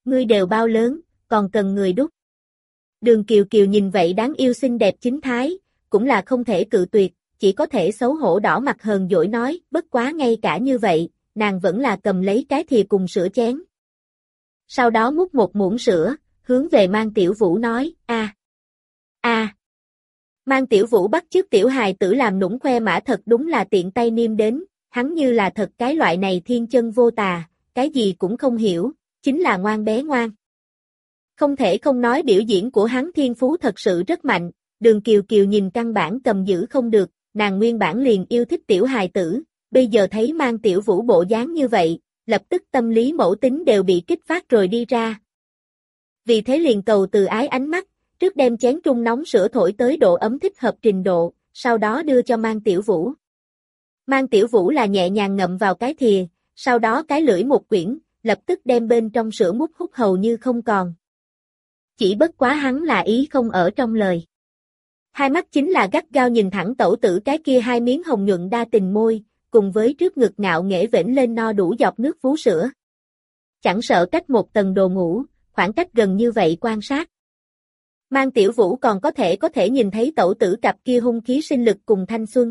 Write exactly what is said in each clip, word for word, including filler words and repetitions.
ngươi đều bao lớn, còn cần người đút. Đường Kiều Kiều nhìn vậy đáng yêu xinh đẹp chính thái, cũng là không thể cự tuyệt, chỉ có thể xấu hổ đỏ mặt hờn dỗi nói, bất quá ngay cả như vậy, nàng vẫn là cầm lấy cái thìa cùng sữa chén. Sau đó múc một muỗng sữa, hướng về Mang Tiểu Vũ nói, a, a. Mang Tiểu Vũ bắt chước tiểu hài tử làm nũng khoe mã thật đúng là tiện tay niêm đến, hắn như là thật cái loại này thiên chân vô tà, cái gì cũng không hiểu, chính là ngoan bé ngoan. Không thể không nói biểu diễn của hắn thiên phú thật sự rất mạnh, Đường Kiều Kiều nhìn căn bản cầm giữ không được, nàng nguyên bản liền yêu thích tiểu hài tử, bây giờ thấy Mang Tiểu Vũ bộ dáng như vậy, lập tức tâm lý mẫu tính đều bị kích phát rồi đi ra. Vì thế liền cầu từ ái ánh mắt, trước đem chén trung nóng sữa thổi tới độ ấm thích hợp trình độ, sau đó đưa cho Mang Tiểu Vũ. Mang Tiểu Vũ là nhẹ nhàng ngậm vào cái thìa, sau đó cái lưỡi một quyển, lập tức đem bên trong sữa mút hút hầu như không còn. Chỉ bất quá hắn là ý không ở trong lời. Hai mắt chính là gắt gao nhìn thẳng tẩu tử cái kia hai miếng hồng nhuận đa tình môi, cùng với trước ngực ngạo nghễ vểnh lên no đủ giọt nước vú sữa. Chẳng sợ cách một tầng đồ ngủ, khoảng cách gần như vậy quan sát. Mang Tiểu Vũ còn có thể có thể nhìn thấy tẩu tử cặp kia hung khí sinh lực cùng thanh xuân.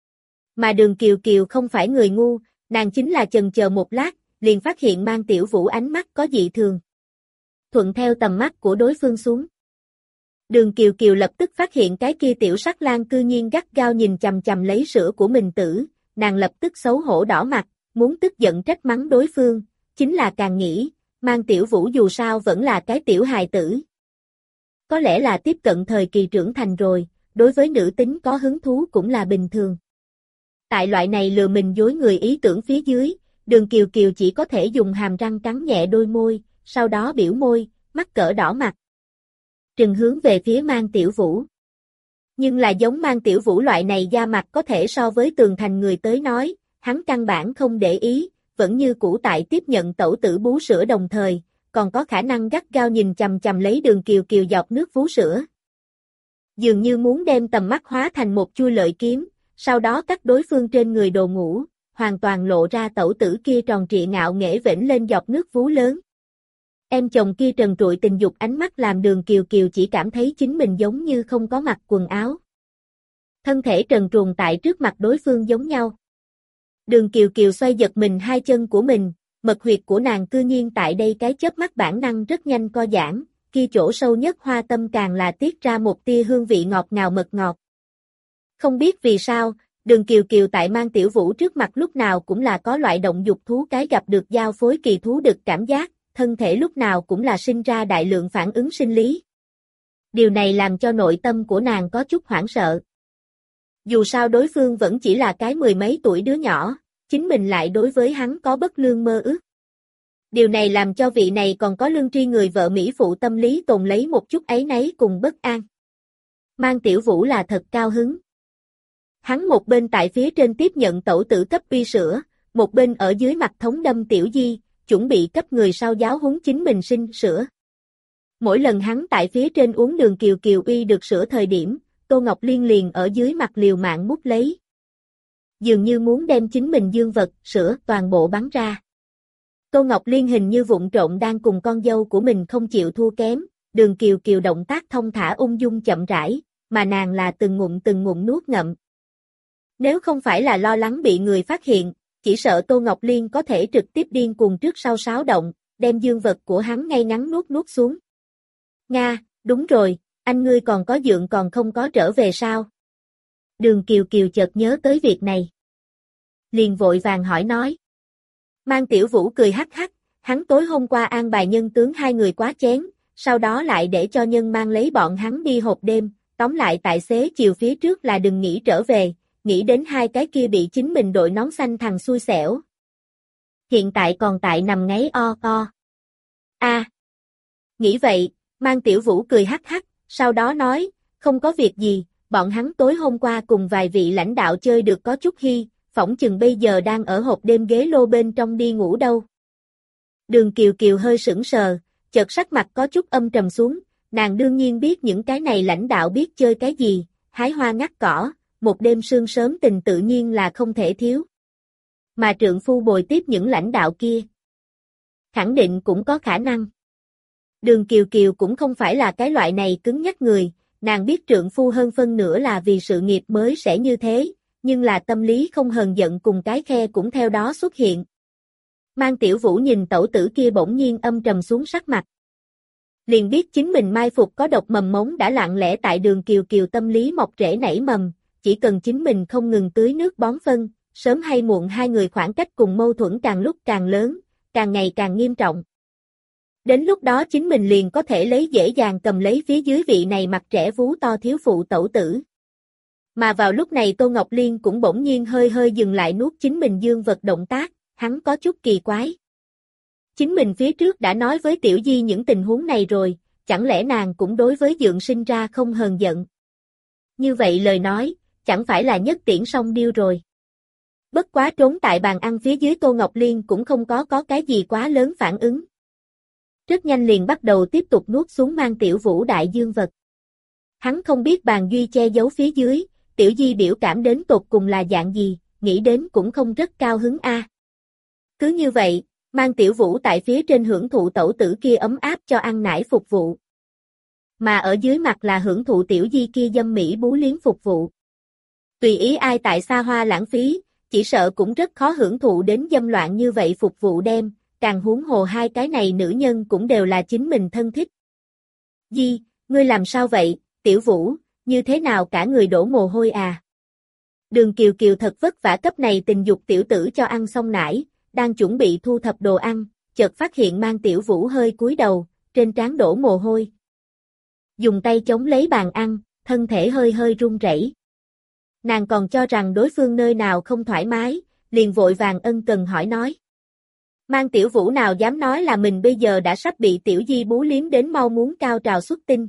Mà Đường Kiều Kiều không phải người ngu, nàng chính là chần chờ một lát, liền phát hiện Mang Tiểu Vũ ánh mắt có dị thường. Thuận theo tầm mắt của đối phương xuống. Đường Kiều Kiều lập tức phát hiện cái kia tiểu sắc lang cư nhiên gắt gao nhìn chằm chằm lấy sữa của mình tử, nàng lập tức xấu hổ đỏ mặt, muốn tức giận trách mắng đối phương, chính là càng nghĩ, Mang Tiểu Vũ dù sao vẫn là cái tiểu hài tử. Có lẽ là tiếp cận thời kỳ trưởng thành rồi, đối với nữ tính có hứng thú cũng là bình thường. Tại loại này lừa mình dối người ý tưởng phía dưới, Đường Kiều Kiều chỉ có thể dùng hàm răng cắn nhẹ đôi môi, sau đó biểu môi, mắt cỡ đỏ mặt. Trừng hướng về phía Mang Tiểu Vũ. Nhưng là giống Mang Tiểu Vũ loại này da mặt có thể so với tường thành người tới nói, hắn căn bản không để ý, vẫn như cũ tại tiếp nhận tẩu tử bú sữa đồng thời, còn có khả năng gắt gao nhìn chằm chằm lấy Đường Kiều Kiều giọt nước vú sữa. Dường như muốn đem tầm mắt hóa thành một chui lợi kiếm, sau đó cắt đối phương trên người đồ ngủ, hoàn toàn lộ ra tẩu tử kia tròn trịa ngạo nghễ vểnh lên giọt nước vú lớn. Em chồng kia trần trụi tình dục ánh mắt làm Đường Kiều Kiều chỉ cảm thấy chính mình giống như không có mặc quần áo. Thân thể trần truồng tại trước mặt đối phương giống nhau. Đường Kiều Kiều xoay giật mình hai chân của mình, mật huyệt của nàng cư nhiên tại đây cái chớp mắt bản năng rất nhanh co giãn, kia chỗ sâu nhất hoa tâm càng là tiết ra một tia hương vị ngọt ngào mật ngọt. Không biết vì sao, Đường Kiều Kiều tại Mang Tiểu Vũ trước mặt lúc nào cũng là có loại động dục thú cái gặp được giao phối kỳ thú đực cảm giác, thân thể lúc nào cũng là sinh ra đại lượng phản ứng sinh lý. Điều này làm cho nội tâm của nàng có chút hoảng sợ. Dù sao đối phương vẫn chỉ là cái mười mấy tuổi đứa nhỏ, chính mình lại đối với hắn có bất lương mơ ước. Điều này làm cho vị này còn có lương tri người vợ Mỹ phụ tâm lý tồn lấy một chút áy náy cùng bất an. Mang Tiểu Vũ là thật cao hứng. Hắn một bên tại phía trên tiếp nhận tẩu tử cấp uy sữa, một bên ở dưới mặt thống đâm tiểu di, chuẩn bị cấp người sau giáo huấn chính mình sinh sữa. Mỗi lần hắn tại phía trên uống Đường Kiều Kiều uy được sữa thời điểm, Tô Ngọc Liên liền ở dưới mặt liều mạng mút lấy. Dường như muốn đem chính mình dương vật, sữa, toàn bộ bắn ra. Tô Ngọc Liên hình như vụng trộn đang cùng con dâu của mình không chịu thua kém, Đường Kiều Kiều động tác thông thả ung dung chậm rãi, mà nàng là từng ngụm từng ngụm nuốt ngậm. Nếu không phải là lo lắng bị người phát hiện, chỉ sợ Tô Ngọc Liên có thể trực tiếp điên cuồng trước sau sáo động, đem dương vật của hắn ngay ngắn nuốt nuốt xuống. Nga, đúng rồi, anh ngươi còn có dượng còn không có trở về sao? Đường Kiều Kiều chợt nhớ tới việc này. Liền vội vàng hỏi nói. Mang Tiểu Vũ cười hắc hắc, hắn tối hôm qua an bài nhân tướng hai người quá chén, sau đó lại để cho nhân mang lấy bọn hắn đi hộp đêm, tóm lại tại xế chiều phía trước là đừng nghĩ trở về, nghĩ đến hai cái kia bị chính mình đội nón xanh thằng xui xẻo. Hiện tại còn tại nằm ngáy o o. A. À, nghĩ vậy, Mang Tiểu Vũ cười hắc hắc, sau đó nói, không có việc gì, bọn hắn tối hôm qua cùng vài vị lãnh đạo chơi được có chút hy, phỏng chừng bây giờ đang ở hộp đêm ghế lô bên trong đi ngủ đâu. Đường Kiều Kiều hơi sững sờ, chợt sắc mặt có chút âm trầm xuống, nàng đương nhiên biết những cái này lãnh đạo biết chơi cái gì, hái hoa ngắt cỏ, một đêm sương sớm tình tự nhiên là không thể thiếu. Mà trượng phu bồi tiếp những lãnh đạo kia, khẳng định cũng có khả năng. Đường Kiều Kiều cũng không phải là cái loại này cứng nhắc người, nàng biết trượng phu hơn phân nửa là vì sự nghiệp mới sẽ như thế, nhưng là tâm lý không hờn giận cùng cái khe cũng theo đó xuất hiện. Mang Tiểu Vũ nhìn tẩu tử kia bỗng nhiên âm trầm xuống sắc mặt. Liền biết chính mình mai phục có độc mầm mống đã lặng lẽ tại Đường Kiều Kiều tâm lý mọc rễ nảy mầm, chỉ cần chính mình không ngừng tưới nước bón phân, sớm hay muộn hai người khoảng cách cùng mâu thuẫn càng lúc càng lớn, càng ngày càng nghiêm trọng. Đến lúc đó chính mình liền có thể lấy dễ dàng cầm lấy phía dưới vị này mặt trẻ vú to thiếu phụ tẩu tử. Mà vào lúc này Tô Ngọc Liên cũng bỗng nhiên hơi hơi dừng lại nuốt chính mình dương vật động tác, hắn có chút kỳ quái. Chính mình phía trước đã nói với Tiểu Di những tình huống này rồi, chẳng lẽ nàng cũng đối với Dượng sinh ra không hờn giận. Như vậy lời nói, chẳng phải là nhất tiễn song điêu rồi. Bất quá trốn tại bàn ăn phía dưới Tô Ngọc Liên cũng không có có cái gì quá lớn phản ứng. Rất nhanh liền bắt đầu tiếp tục nuốt xuống Mang Tiểu Vũ đại dương vật. Hắn không biết bàn Duy che giấu phía dưới, Tiểu Di biểu cảm đến tột cùng là dạng gì, nghĩ đến cũng không rất cao hứng a. À. Cứ như vậy, Mang Tiểu Vũ tại phía trên hưởng thụ tẩu tử kia ấm áp cho ăn nải phục vụ. Mà ở dưới mặt là hưởng thụ Tiểu Di kia dâm mỹ bú liếm phục vụ. Tùy ý ai tại xa hoa lãng phí, chỉ sợ cũng rất khó hưởng thụ đến dâm loạn như vậy phục vụ đem, càng huống hồ hai cái này nữ nhân cũng đều là chính mình thân thích. Di, ngươi làm sao vậy, Tiểu Vũ, như thế nào cả người đổ mồ hôi à? Đường Kiều Kiều thật vất vả cấp này tình dục tiểu tử cho ăn xong nải, đang chuẩn bị thu thập đồ ăn, chợt phát hiện Mang Tiểu Vũ hơi cúi đầu, trên trán đổ mồ hôi. Dùng tay chống lấy bàn ăn, thân thể hơi hơi run rẩy. Nàng còn cho rằng đối phương nơi nào không thoải mái, liền vội vàng ân cần hỏi nói. Mang Tiểu Vũ nào dám nói là mình bây giờ đã sắp bị Tiểu Di bú liếm đến mau muốn cao trào xuất tinh.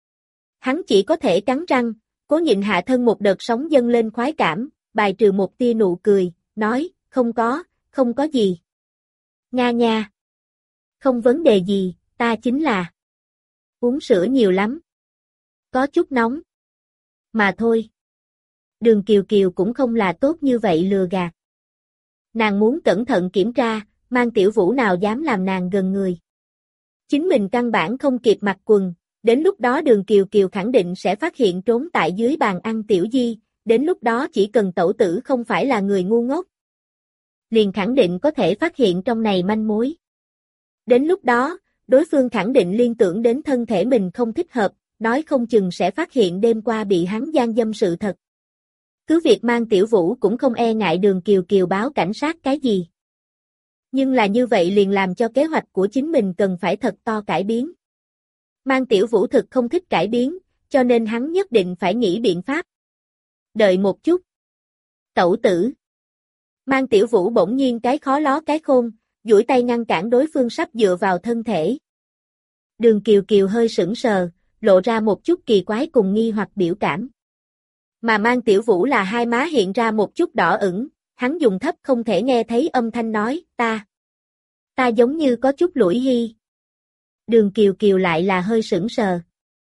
Hắn chỉ có thể cắn răng, cố nhịn hạ thân một đợt sóng dâng lên khoái cảm, bài trừ một tia nụ cười, nói, không có, không có gì. Nga nha. Không vấn đề gì, ta chính là uống sữa nhiều lắm. Có chút nóng. Mà thôi. Đường Kiều Kiều cũng không là tốt như vậy lừa gạt. Nàng muốn cẩn thận kiểm tra, Mang Tiểu Vũ nào dám làm nàng gần người. Chính mình căn bản không kịp mặc quần, đến lúc đó Đường Kiều Kiều khẳng định sẽ phát hiện trốn tại dưới bàn ăn Tiểu Di, đến lúc đó chỉ cần tẩu tử không phải là người ngu ngốc. Liền khẳng định có thể phát hiện trong này manh mối. Đến lúc đó, đối phương khẳng định liên tưởng đến thân thể mình không thích hợp, nói không chừng sẽ phát hiện đêm qua bị hắn gian dâm sự thật. Cứ việc Mang Tiểu Vũ cũng không e ngại Đường Kiều Kiều báo cảnh sát cái gì. Nhưng là như vậy liền làm cho kế hoạch của chính mình cần phải thật to cải biến. Mang Tiểu Vũ thực không thích cải biến, cho nên hắn nhất định phải nghĩ biện pháp. Đợi một chút. Tẩu tử. Mang Tiểu Vũ bỗng nhiên cái khó ló cái khôn, duỗi tay ngăn cản đối phương sắp dựa vào thân thể. Đường Kiều Kiều hơi sững sờ, lộ ra một chút kỳ quái cùng nghi hoặc biểu cảm. Mà Mang Tiểu Vũ là hai má hiện ra một chút đỏ ửng, hắn dùng thấp không thể nghe thấy âm thanh nói, ta. Ta giống như có chút lủi hi. Đường Kiều Kiều lại là hơi sững sờ.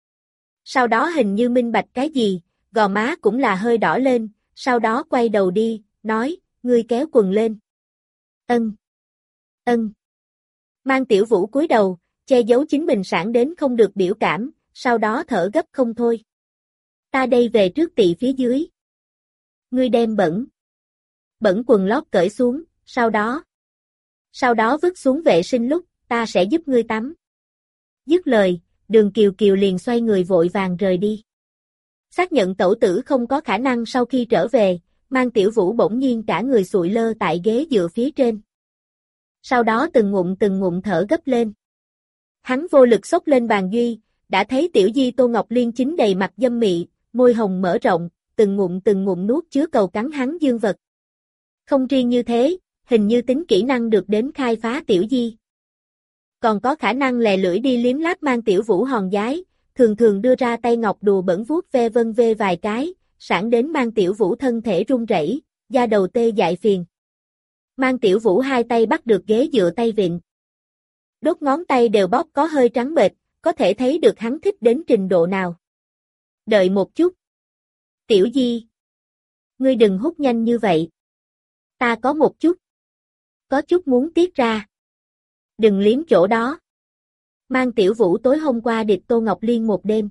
Sau đó hình như minh bạch cái gì, gò má cũng là hơi đỏ lên, sau đó quay đầu đi, nói, ngươi kéo quần lên. Ân. Ân. Mang Tiểu Vũ cúi đầu, che giấu chính mình sảng đến không được biểu cảm, sau đó thở gấp không thôi. Ta đây về trước tị phía dưới. Ngươi đem bẩn. Bẩn quần lót cởi xuống, sau đó. Sau đó vứt xuống vệ sinh lúc, ta sẽ giúp ngươi tắm. Dứt lời, Đường Kiều Kiều liền xoay người vội vàng rời đi. Xác nhận tẩu tử không có khả năng sau khi trở về, Mang Tiểu Vũ bỗng nhiên cả người sụi lơ tại ghế dựa phía trên. Sau đó từng ngụm từng ngụm thở gấp lên. Hắn vô lực xốc lên bàn Duy, đã thấy Tiểu Di Tô Ngọc Liên chính đầy mặt dâm mị, môi hồng mở rộng, từng ngụm từng ngụm nuốt chứa cầu cắn hắn dương vật. Không riêng như thế, hình như tính kỹ năng được đến khai phá Tiểu Di. Còn có khả năng lè lưỡi đi liếm láp Mang Tiểu Vũ hòn giái, thường thường đưa ra tay ngọc đùa bẩn vuốt ve vân vê vài cái, sảng đến Mang Tiểu Vũ thân thể run rẩy, da đầu tê dại phiền. Mang Tiểu Vũ hai tay bắt được ghế dựa tay vịn. Đốt ngón tay đều bóp có hơi trắng bệch, có thể thấy được hắn thích đến trình độ nào. Đợi một chút. Tiểu Di. Ngươi đừng hút nhanh như vậy. Ta có một chút. Có chút muốn tiết ra. Đừng liếm chỗ đó. Mang Tiểu Vũ tối hôm qua địch Tô Ngọc Liên một đêm.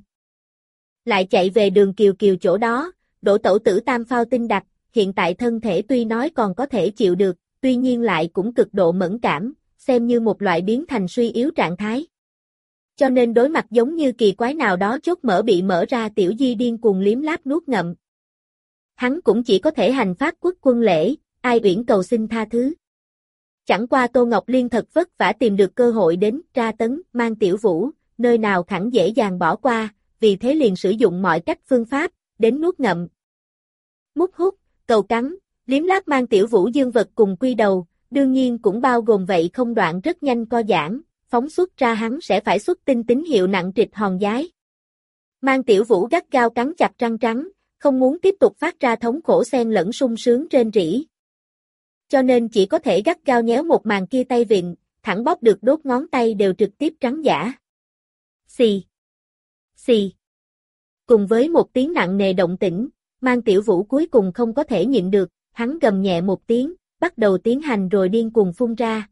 Lại chạy về đường Kiều Kiều chỗ đó, đổ tẩu tử tam phao tinh đặc, hiện tại thân thể tuy nói còn có thể chịu được, tuy nhiên lại cũng cực độ mẫn cảm, xem như một loại biến thành suy yếu trạng thái. Cho nên đối mặt giống như kỳ quái nào đó chốt mở bị mở ra Tiểu Di điên cuồng liếm láp nuốt ngậm. Hắn cũng chỉ có thể hành pháp quốc quân lễ, ai uyển cầu xin tha thứ. Chẳng qua Tô Ngọc Liên thật vất vả tìm được cơ hội đến tra tấn Mang Tiểu Vũ, nơi nào khẳng dễ dàng bỏ qua, vì thế liền sử dụng mọi cách phương pháp, đến nuốt ngậm. Mút hút, cầu cắn, liếm láp Mang Tiểu Vũ dương vật cùng quy đầu, đương nhiên cũng bao gồm vậy không đoạn rất nhanh co giãn, phóng xuất ra hắn sẽ phải xuất tinh tín hiệu nặng trịch hòn giái. Mang Tiểu Vũ gắt gao cắn chặt răng trắng, không muốn tiếp tục phát ra thống khổ xen lẫn sung sướng rên rỉ. Cho nên chỉ có thể gắt gao nhéo một màn kia tay vịn, thẳng bóp được đốt ngón tay đều trực tiếp trắng giả. Xì. Xì. Cùng với một tiếng nặng nề động tĩnh, Mang Tiểu Vũ cuối cùng không có thể nhịn được, hắn gầm nhẹ một tiếng, bắt đầu tiến hành rồi điên cuồng phun ra.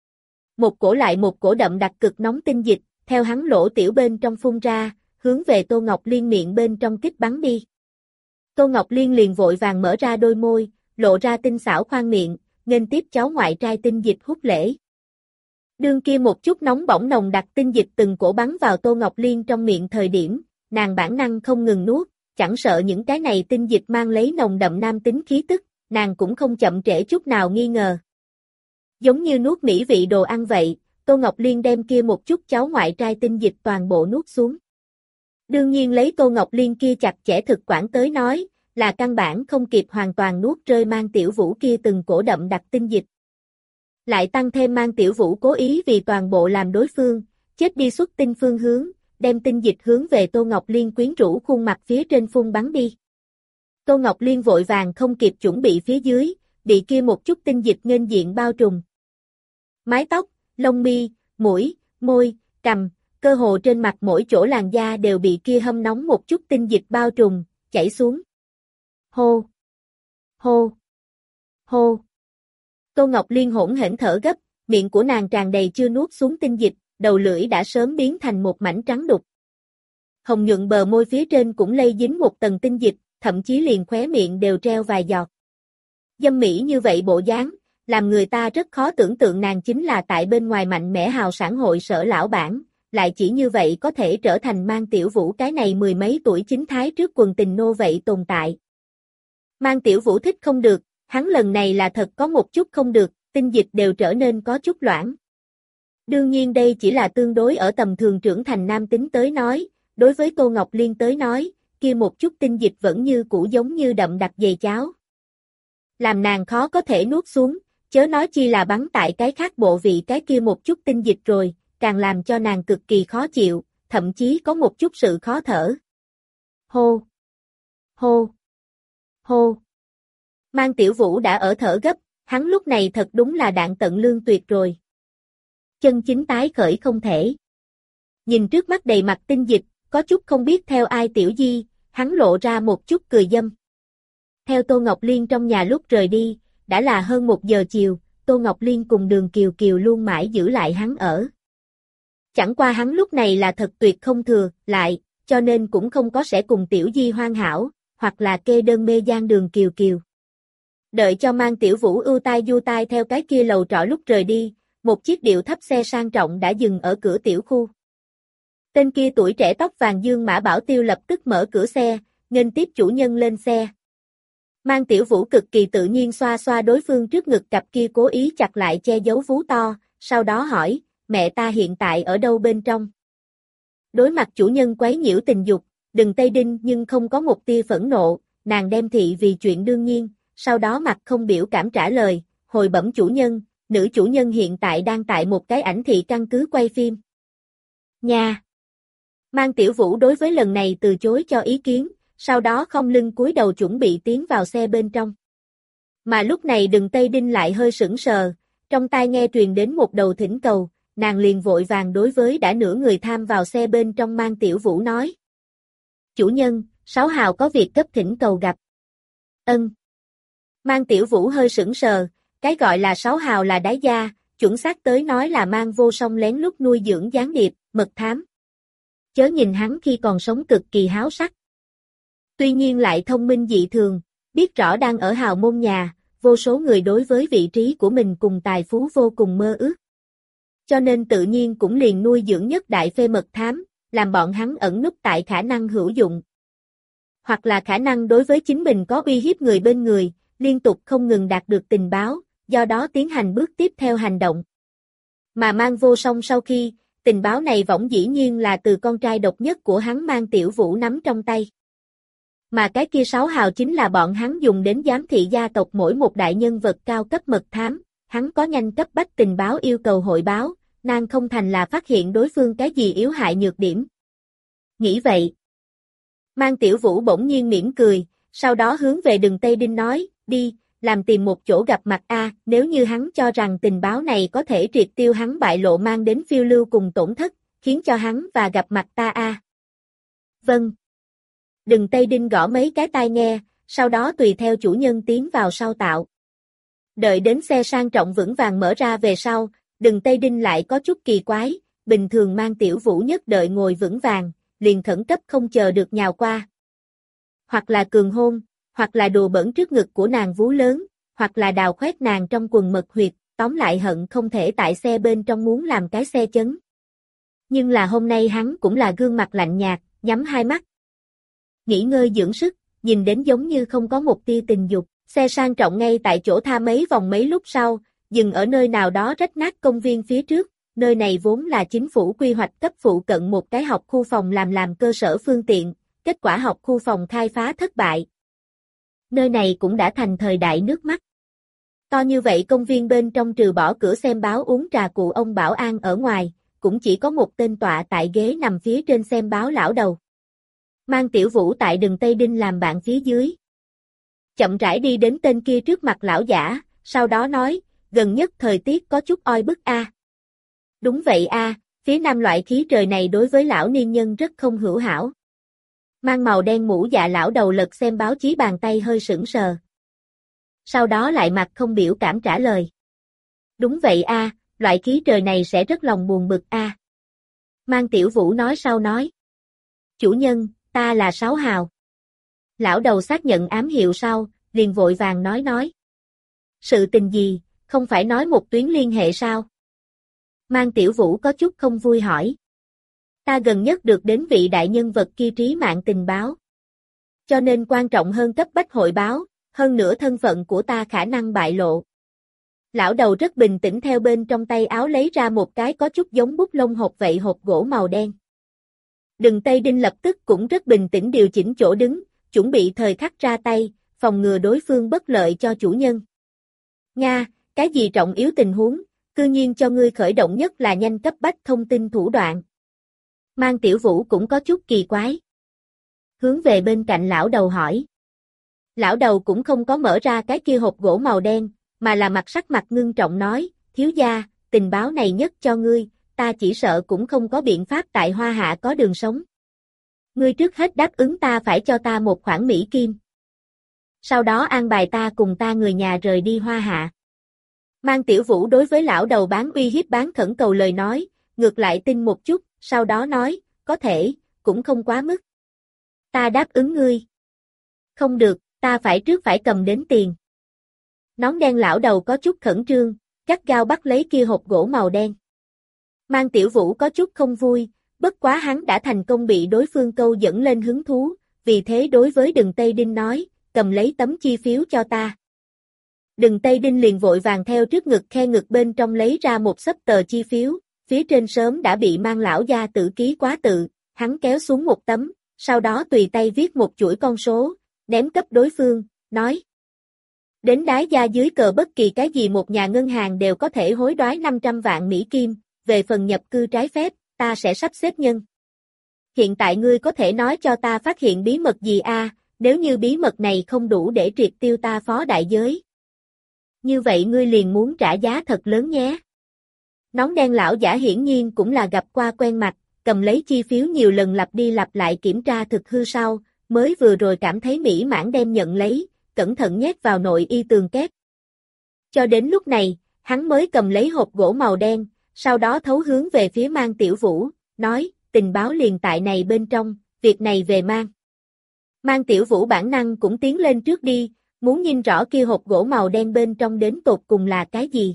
Một cổ lại một cổ đậm đặc cực nóng tinh dịch, theo hắn lỗ tiểu bên trong phun ra, hướng về Tô Ngọc Liên miệng bên trong kích bắn đi. Tô Ngọc Liên liền vội vàng mở ra đôi môi, lộ ra tinh xảo khoang miệng, nghênh tiếp cháu ngoại trai tinh dịch hút lễ. Đương kia một chút nóng bỏng nồng đặc tinh dịch từng cổ bắn vào Tô Ngọc Liên trong miệng thời điểm, nàng bản năng không ngừng nuốt, chẳng sợ những cái này tinh dịch mang lấy nồng đậm nam tính khí tức, nàng cũng không chậm trễ chút nào nghi ngờ. Giống như nuốt mỹ vị đồ ăn vậy, Tô Ngọc Liên đem kia một chút cháu ngoại trai tinh dịch toàn bộ nuốt xuống. Đương nhiên lấy Tô Ngọc Liên kia chặt chẽ thực quản tới nói, là căn bản không kịp hoàn toàn nuốt rơi Mang Tiểu Vũ kia từng cổ đậm đặc tinh dịch. Lại tăng thêm Mang Tiểu Vũ cố ý vì toàn bộ làm đối phương, chết đi xuất tinh phương hướng, đem tinh dịch hướng về Tô Ngọc Liên quyến rũ khuôn mặt phía trên phun bắn đi. Tô Ngọc Liên vội vàng không kịp chuẩn bị phía dưới, bị kia một chút tinh dịch nghênh diện bao trùm. Mái tóc, lông mi, mũi, môi, cằm, cơ hồ trên mặt mỗi chỗ làn da đều bị kia hâm nóng một chút tinh dịch bao trùm, chảy xuống. Hô! Hô! Hô! Tô Ngọc Liên hỗn hển thở gấp, miệng của nàng tràn đầy chưa nuốt xuống tinh dịch, đầu lưỡi đã sớm biến thành một mảnh trắng đục. Hồng nhuận bờ môi phía trên cũng lây dính một tầng tinh dịch, thậm chí liền khóe miệng đều treo vài giọt. Dâm mỹ như vậy bộ dáng, làm người ta rất khó tưởng tượng nàng chính là tại bên ngoài mạnh mẽ hào sản hội sở lão bản, lại chỉ như vậy có thể trở thành Mang Tiểu Vũ cái này mười mấy tuổi chính thái trước quần tình nô vậy tồn tại. Mang Tiểu Vũ thích không được, hắn lần này là thật có một chút không được, tinh dịch đều trở nên có chút loãng. Đương nhiên đây chỉ là tương đối ở tầm thường trưởng thành nam tính tới nói, đối với Tô Ngọc Liên tới nói, kia một chút tinh dịch vẫn như cũ giống như đậm đặc dày cháo. Làm nàng khó có thể nuốt xuống, chớ nói chi là bắn tại cái khác bộ vị cái kia một chút tinh dịch rồi, càng làm cho nàng cực kỳ khó chịu, thậm chí có một chút sự khó thở. Hô! Hô! Hô! Mang Tiểu Vũ đã ở thở gấp, hắn lúc này thật đúng là đạn tận lương tuyệt rồi. Chân chính tái khởi không thể. Nhìn trước mắt đầy mặt tinh dịch, có chút không biết theo ai Tiểu Di, hắn lộ ra một chút cười dâm. Theo Tô Ngọc Liên trong nhà lúc rời đi, đã là hơn một giờ chiều, Tô Ngọc Liên cùng Đường Kiều Kiều luôn mãi giữ lại hắn ở. Chẳng qua hắn lúc này là thật tuyệt không thừa, lại, cho nên cũng không có sẽ cùng Tiểu Di hoàn hảo, hoặc là kê đơn mê gian Đường Kiều Kiều. Đợi cho Mang Tiểu Vũ ưu tai du tai theo cái kia lầu trọ lúc rời đi, một chiếc điệu thấp xe sang trọng đã dừng ở cửa tiểu khu. Tên kia tuổi trẻ tóc vàng Dương Mã Bảo Tiêu lập tức mở cửa xe, nghênh tiếp chủ nhân lên xe. Mang Tiểu Vũ cực kỳ tự nhiên xoa xoa đối phương trước ngực cặp kia cố ý chặt lại che giấu vú to, sau đó hỏi, mẹ ta hiện tại ở đâu bên trong? Đối mặt chủ nhân quấy nhiễu tình dục, đừng tây đinh nhưng không có một tia phẫn nộ, nàng đem thị vì chuyện đương nhiên, sau đó mặt không biểu cảm trả lời, hồi bẩm chủ nhân, nữ chủ nhân hiện tại đang tại một cái ảnh thị căn cứ quay phim. Nha! Mang Tiểu Vũ đối với lần này từ chối cho ý kiến, sau đó không lưng cúi đầu chuẩn bị tiến vào xe bên trong. Mà lúc này Đừng Tây Đinh lại hơi sững sờ, trong tai nghe truyền đến một đầu thỉnh cầu, nàng liền vội vàng đối với đã nửa người tham vào xe bên trong Mang Tiểu Vũ nói. Chủ nhân, Sáu Hào có việc cấp thỉnh cầu gặp. Ân. Mang Tiểu Vũ hơi sững sờ, cái gọi là Sáu Hào là đái gia, chuẩn xác tới nói là Mang Vô Song lén lút nuôi dưỡng gián điệp, mật thám. Chớ nhìn hắn khi còn sống cực kỳ háo sắc. Tuy nhiên lại thông minh dị thường, biết rõ đang ở hào môn nhà, vô số người đối với vị trí của mình cùng tài phú vô cùng mơ ước. Cho nên tự nhiên cũng liền nuôi dưỡng nhất đại phê mật thám, làm bọn hắn ẩn núp tại khả năng hữu dụng. Hoặc là khả năng đối với chính mình có uy hiếp người bên người, liên tục không ngừng đạt được tình báo, do đó tiến hành bước tiếp theo hành động. Mà Mang Vô Song sau khi, tình báo này võng dĩ nhiên là từ con trai độc nhất của hắn Mang Tiểu Vũ nắm trong tay. Mà cái kia sáu hào chính là bọn hắn dùng đến giám thị gia tộc mỗi một đại nhân vật cao cấp mật thám, hắn có nhanh cấp bách tình báo yêu cầu hội báo, nan không thành là phát hiện đối phương cái gì yếu hại nhược điểm. Nghĩ vậy, Mang Tiểu Vũ bỗng nhiên mỉm cười, sau đó hướng về Đừng Tây Đinh nói, đi, làm tìm một chỗ gặp mặt a, nếu như hắn cho rằng tình báo này có thể triệt tiêu hắn bại lộ mang đến phiêu lưu cùng tổn thất, khiến cho hắn và gặp mặt ta a. Vâng. Đừng Tây Đinh gõ mấy cái tai nghe, sau đó tùy theo chủ nhân tiến vào sau tạo. Đợi đến xe sang trọng vững vàng mở ra về sau, Đừng Tây Đinh lại có chút kỳ quái, bình thường Mang Tiểu Vũ nhất đợi ngồi vững vàng, liền khẩn cấp không chờ được nhào qua. Hoặc là cường hôn, hoặc là đùa bẩn trước ngực của nàng vú lớn, hoặc là đào khoét nàng trong quần mật huyệt, tóm lại hận không thể tại xe bên trong muốn làm cái xe chấn. Nhưng là hôm nay hắn cũng là gương mặt lạnh nhạt, nhắm hai mắt. Nghỉ ngơi dưỡng sức, nhìn đến giống như không có một tia tình dục, xe sang trọng ngay tại chỗ tha mấy vòng mấy lúc sau, dừng ở nơi nào đó rách nát công viên phía trước, nơi này vốn là chính phủ quy hoạch cấp phụ cận một cái học khu phòng làm làm cơ sở phương tiện, kết quả học khu phòng khai phá thất bại. Nơi này cũng đã thành thời đại nước mắt. To như vậy công viên bên trong trừ bỏ cửa xem báo uống trà cụ ông bảo an ở ngoài, cũng chỉ có một tên tọa tại ghế nằm phía trên xem báo lão đầu. Mang Tiểu Vũ tại Đừng Tây Đinh làm bạn phía dưới. Chậm rãi đi đến tên kia trước mặt lão giả, sau đó nói, gần nhất thời tiết có chút oi bức a. Đúng vậy a, phía nam loại khí trời này đối với lão niên nhân rất không hữu hảo. Mang màu đen mũ dạ lão đầu lật xem báo chí bàn tay hơi sững sờ. Sau đó lại mặt không biểu cảm trả lời. Đúng vậy a, loại khí trời này sẽ rất lòng buồn bực a. Mang Tiểu Vũ nói sau nói. Chủ nhân, ta là Sáu Hào. Lão đầu xác nhận ám hiệu sau, liền vội vàng nói nói. Sự tình gì, không phải nói một tuyến liên hệ sao? Mang Tiểu Vũ có chút không vui hỏi. Ta gần nhất được đến vị đại nhân vật kia trí mạng tình báo. Cho nên quan trọng hơn cấp bách hội báo, hơn nữa thân phận của ta khả năng bại lộ. Lão đầu rất bình tĩnh theo bên trong tay áo lấy ra một cái có chút giống bút lông hộp vậy hộp gỗ màu đen. Đừng Tây Đinh lập tức cũng rất bình tĩnh điều chỉnh chỗ đứng, chuẩn bị thời khắc ra tay, phòng ngừa đối phương bất lợi cho chủ nhân. Nga, cái gì trọng yếu tình huống, cư nhiên cho ngươi khởi động nhất là nhanh cấp bách thông tin thủ đoạn. Mang Tiểu Vũ cũng có chút kỳ quái. Hướng về bên cạnh lão đầu hỏi. Lão đầu cũng không có mở ra cái kia hộp gỗ màu đen, mà là mặt sắc mặt ngưng trọng nói, thiếu gia, tình báo này nhất cho ngươi, ta chỉ sợ cũng không có biện pháp tại Hoa Hạ có đường sống. Ngươi trước hết đáp ứng ta phải cho ta một khoản mỹ kim. Sau đó an bài ta cùng ta người nhà rời đi Hoa Hạ. Mang Tiểu Vũ đối với lão đầu bán uy hiếp bán khẩn cầu lời nói, ngược lại tin một chút, sau đó nói, có thể, cũng không quá mức. Ta đáp ứng ngươi. Không được, ta phải trước phải cầm đến tiền. Nón đen lão đầu có chút khẩn trương, gắt gao bắt lấy kia hộp gỗ màu đen. Mang Tiểu Vũ có chút không vui, bất quá hắn đã thành công bị đối phương câu dẫn lên hứng thú, vì thế đối với Đừng Tây Đinh nói, cầm lấy tấm chi phiếu cho ta. Đừng Tây Đinh liền vội vàng theo trước ngực khe ngực bên trong lấy ra một xấp tờ chi phiếu, phía trên sớm đã bị Mang lão gia tử ký quá tự, hắn kéo xuống một tấm, sau đó tùy tay viết một chuỗi con số, ném cấp đối phương, nói. Đến đái gia dưới cờ bất kỳ cái gì một nhà ngân hàng đều có thể hối đoái năm trăm vạn Mỹ Kim, về phần nhập cư trái phép, ta sẽ sắp xếp nhân. Hiện tại ngươi có thể nói cho ta phát hiện bí mật gì a? Nếu như bí mật này không đủ để triệt tiêu ta phó đại giới. Như vậy ngươi liền muốn trả giá thật lớn nhé. Nón đen lão giả hiển nhiên cũng là gặp qua quen mặt, cầm lấy chi phiếu nhiều lần lặp đi lặp lại kiểm tra thực hư sau, mới vừa rồi cảm thấy mỹ mãn đem nhận lấy, cẩn thận nhét vào nội y tường kép. Cho đến lúc này, hắn mới cầm lấy hộp gỗ màu đen, sau đó thấu hướng về phía Mang Tiểu Vũ, nói, tình báo liền tại này bên trong, việc này về Mang. Mang Tiểu Vũ bản năng cũng tiến lên trước đi, muốn nhìn rõ kia hộp gỗ màu đen bên trong đến tột cùng là cái gì.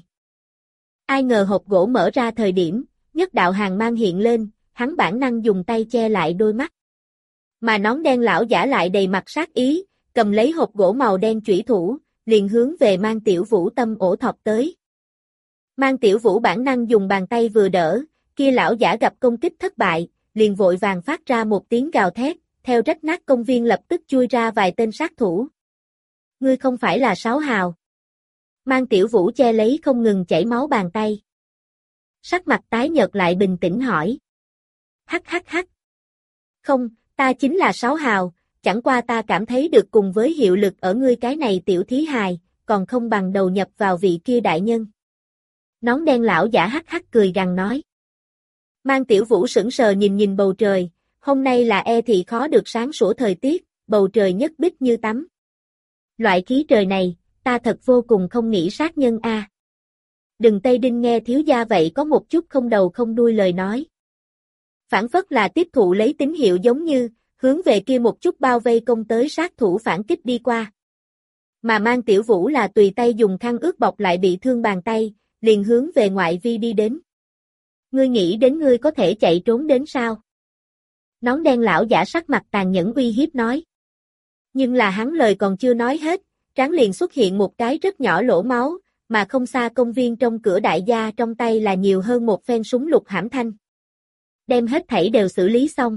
Ai ngờ hộp gỗ mở ra thời điểm, nhất đạo hàng mang hiện lên, hắn bản năng dùng tay che lại đôi mắt. Mà nón đen lão giả lại đầy mặt sát ý, cầm lấy hộp gỗ màu đen chủy thủ, liền hướng về Mang Tiểu Vũ tâm ổ thọc tới. Mang Tiểu Vũ bản năng dùng bàn tay vừa đỡ, kia lão giả gặp công kích thất bại, liền vội vàng phát ra một tiếng gào thét, theo rách nát công viên lập tức chui ra vài tên sát thủ. Ngươi không phải là Sáu Hào. Mang Tiểu Vũ che lấy không ngừng chảy máu bàn tay. Sắc mặt tái nhợt lại bình tĩnh hỏi. Hắc hắc hắc. Không, ta chính là Sáu Hào, chẳng qua ta cảm thấy được cùng với hiệu lực ở ngươi cái này tiểu thí hài, còn không bằng đầu nhập vào vị kia đại nhân. Nón đen lão giả hắc hắc cười gằn nói. Mang Tiểu Vũ sững sờ nhìn nhìn bầu trời, hôm nay là e thị khó được sáng sủa thời tiết, bầu trời nhất bích như tắm. Loại khí trời này, ta thật vô cùng không nghĩ sát nhân a. À. Đừng Tây Đinh nghe thiếu gia vậy có một chút không đầu không đuôi lời nói. Phản phất là tiếp thụ lấy tín hiệu giống như, hướng về kia một chút bao vây công tới sát thủ phản kích đi qua. Mà Mang Tiểu Vũ là tùy tay dùng khăn ướt bọc lại bị thương bàn tay, liền hướng về ngoại vi đi đến. Ngươi nghĩ đến ngươi có thể chạy trốn đến sao? Nón đen lão giả sắc mặt tàn nhẫn uy hiếp nói. Nhưng là hắn lời còn chưa nói hết, trán liền xuất hiện một cái rất nhỏ lỗ máu, mà không xa công viên trong cửa đại gia trong tay là nhiều hơn một phen súng lục hãm thanh. Đem hết thảy đều xử lý xong.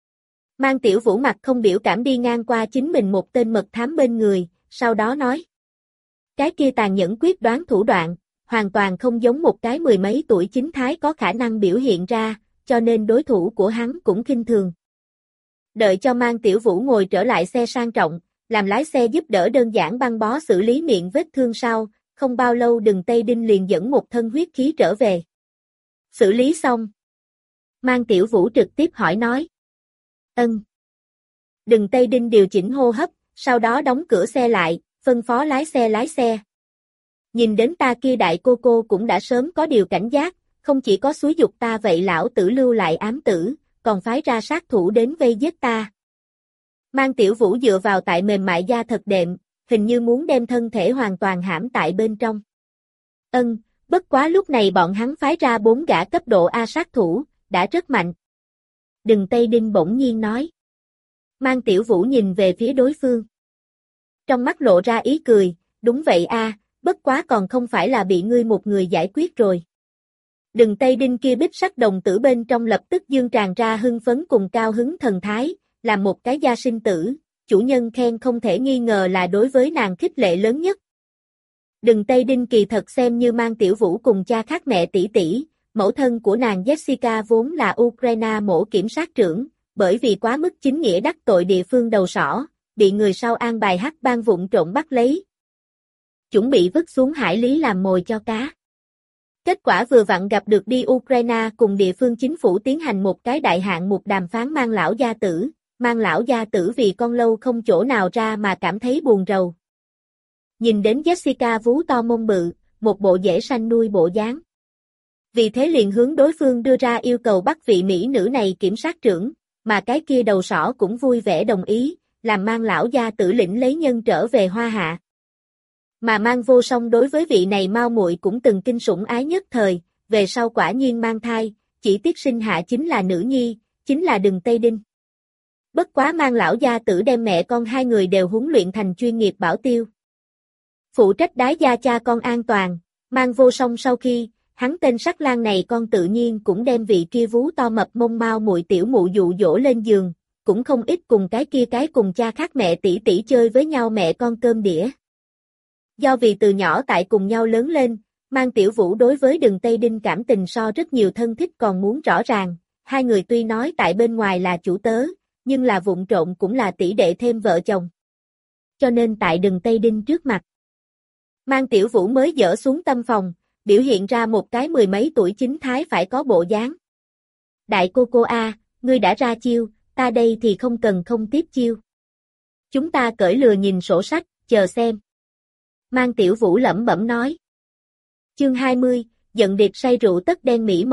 Mang Tiểu Vũ mặt không biểu cảm đi ngang qua chính mình một tên mật thám bên người, sau đó nói. Cái kia tàn nhẫn quyết đoán thủ đoạn, hoàn toàn không giống một cái mười mấy tuổi chính thái có khả năng biểu hiện ra, cho nên đối thủ của hắn cũng khinh thường. Đợi cho Mang Tiểu Vũ ngồi trở lại xe sang trọng, làm lái xe giúp đỡ đơn giản băng bó xử lý miệng vết thương sau, không bao lâu Đừng Tây Đinh liền dẫn một thân huyết khí trở về. Xử lý xong. Mang Tiểu Vũ trực tiếp hỏi nói. Ân. Đừng Tây Đinh điều chỉnh hô hấp, sau đó đóng cửa xe lại, phân phó lái xe lái xe. Nhìn đến ta kia đại cô cô cũng đã sớm có điều cảnh giác, không chỉ có xúi giục ta vậy lão tử lưu lại ám tử, còn phái ra sát thủ đến vây giết ta. Mang Tiểu Vũ dựa vào tại mềm mại da thật đệm, hình như muốn đem thân thể hoàn toàn hãm tại bên trong. Ân, bất quá lúc này bọn hắn phái ra bốn gã cấp độ A sát thủ, đã rất mạnh. Đừng Tây Đinh bỗng nhiên nói. Mang Tiểu Vũ nhìn về phía đối phương. Trong mắt lộ ra ý cười, đúng vậy a, bất quá còn không phải là bị ngươi một người giải quyết rồi. Đừng Tây Đinh kia bích sắc đồng tử bên trong lập tức dương tràn ra hưng phấn cùng cao hứng thần thái, làm một cái gia sinh tử, chủ nhân khen không thể nghi ngờ là đối với nàng khích lệ lớn nhất. Đừng Tây Đinh kỳ thật xem như Mang Tiểu Vũ cùng cha khác mẹ tỷ tỷ, mẫu thân của nàng Jessica vốn là Ukraine mổ kiểm sát trưởng, bởi vì quá mức chính nghĩa đắc tội địa phương đầu sỏ, bị người sau an bài hắc bang vụng trộm bắt lấy. Chuẩn bị vứt xuống hải lý làm mồi cho cá. Kết quả vừa vặn gặp được đi Ukraine cùng địa phương chính phủ tiến hành một cái đại hạng mục đàm phán Mang lão gia tử, Mang lão gia tử vì con lâu không chỗ nào ra mà cảm thấy buồn rầu. Nhìn đến Jessica vú to mông bự, một bộ dễ sanh nuôi bộ dáng. Vì thế liền hướng đối phương đưa ra yêu cầu bắt vị mỹ nữ này kiểm sát trưởng, mà cái kia đầu sỏ cũng vui vẻ đồng ý, làm Mang lão gia tử lĩnh lấy nhân trở về Hoa Hạ. Mà Mang Vô Song đối với vị này mao muội cũng từng kinh sủng ái nhất thời, về sau quả nhiên mang thai, chỉ tiếc sinh hạ chính là nữ nhi, chính là Đừng Tây Đinh. Bất quá Mang lão gia tử đem mẹ con hai người đều huấn luyện thành chuyên nghiệp bảo tiêu. Phụ trách đái gia cha con an toàn, Mang Vô Song sau khi, hắn tên sắc lang này con tự nhiên cũng đem vị kia vú to mập mông mao muội tiểu mụ dụ dỗ lên giường, cũng không ít cùng cái kia cái cùng cha khác mẹ tỷ tỷ chơi với nhau mẹ con cơm đĩa. Do vì từ nhỏ tại cùng nhau lớn lên, Mang Tiểu Vũ đối với Đừng Tây Đinh cảm tình so rất nhiều thân thích còn muốn rõ ràng, hai người tuy nói tại bên ngoài là chủ tớ, nhưng là vụng trộn cũng là tỷ đệ thêm vợ chồng. Cho nên tại Đừng Tây Đinh trước mặt, Mang Tiểu Vũ mới dỡ xuống tâm phòng, biểu hiện ra một cái mười mấy tuổi chính thái phải có bộ dáng. Đại cô cô a, ngươi đã ra chiêu, ta đây thì không cần không tiếp chiêu. Chúng ta cởi lừa nhìn sổ sách, chờ xem. Mang Tiểu Vũ lẩm bẩm nói. Chương hai mươi, giận điệp say rượu tất đen mỹ mẫu,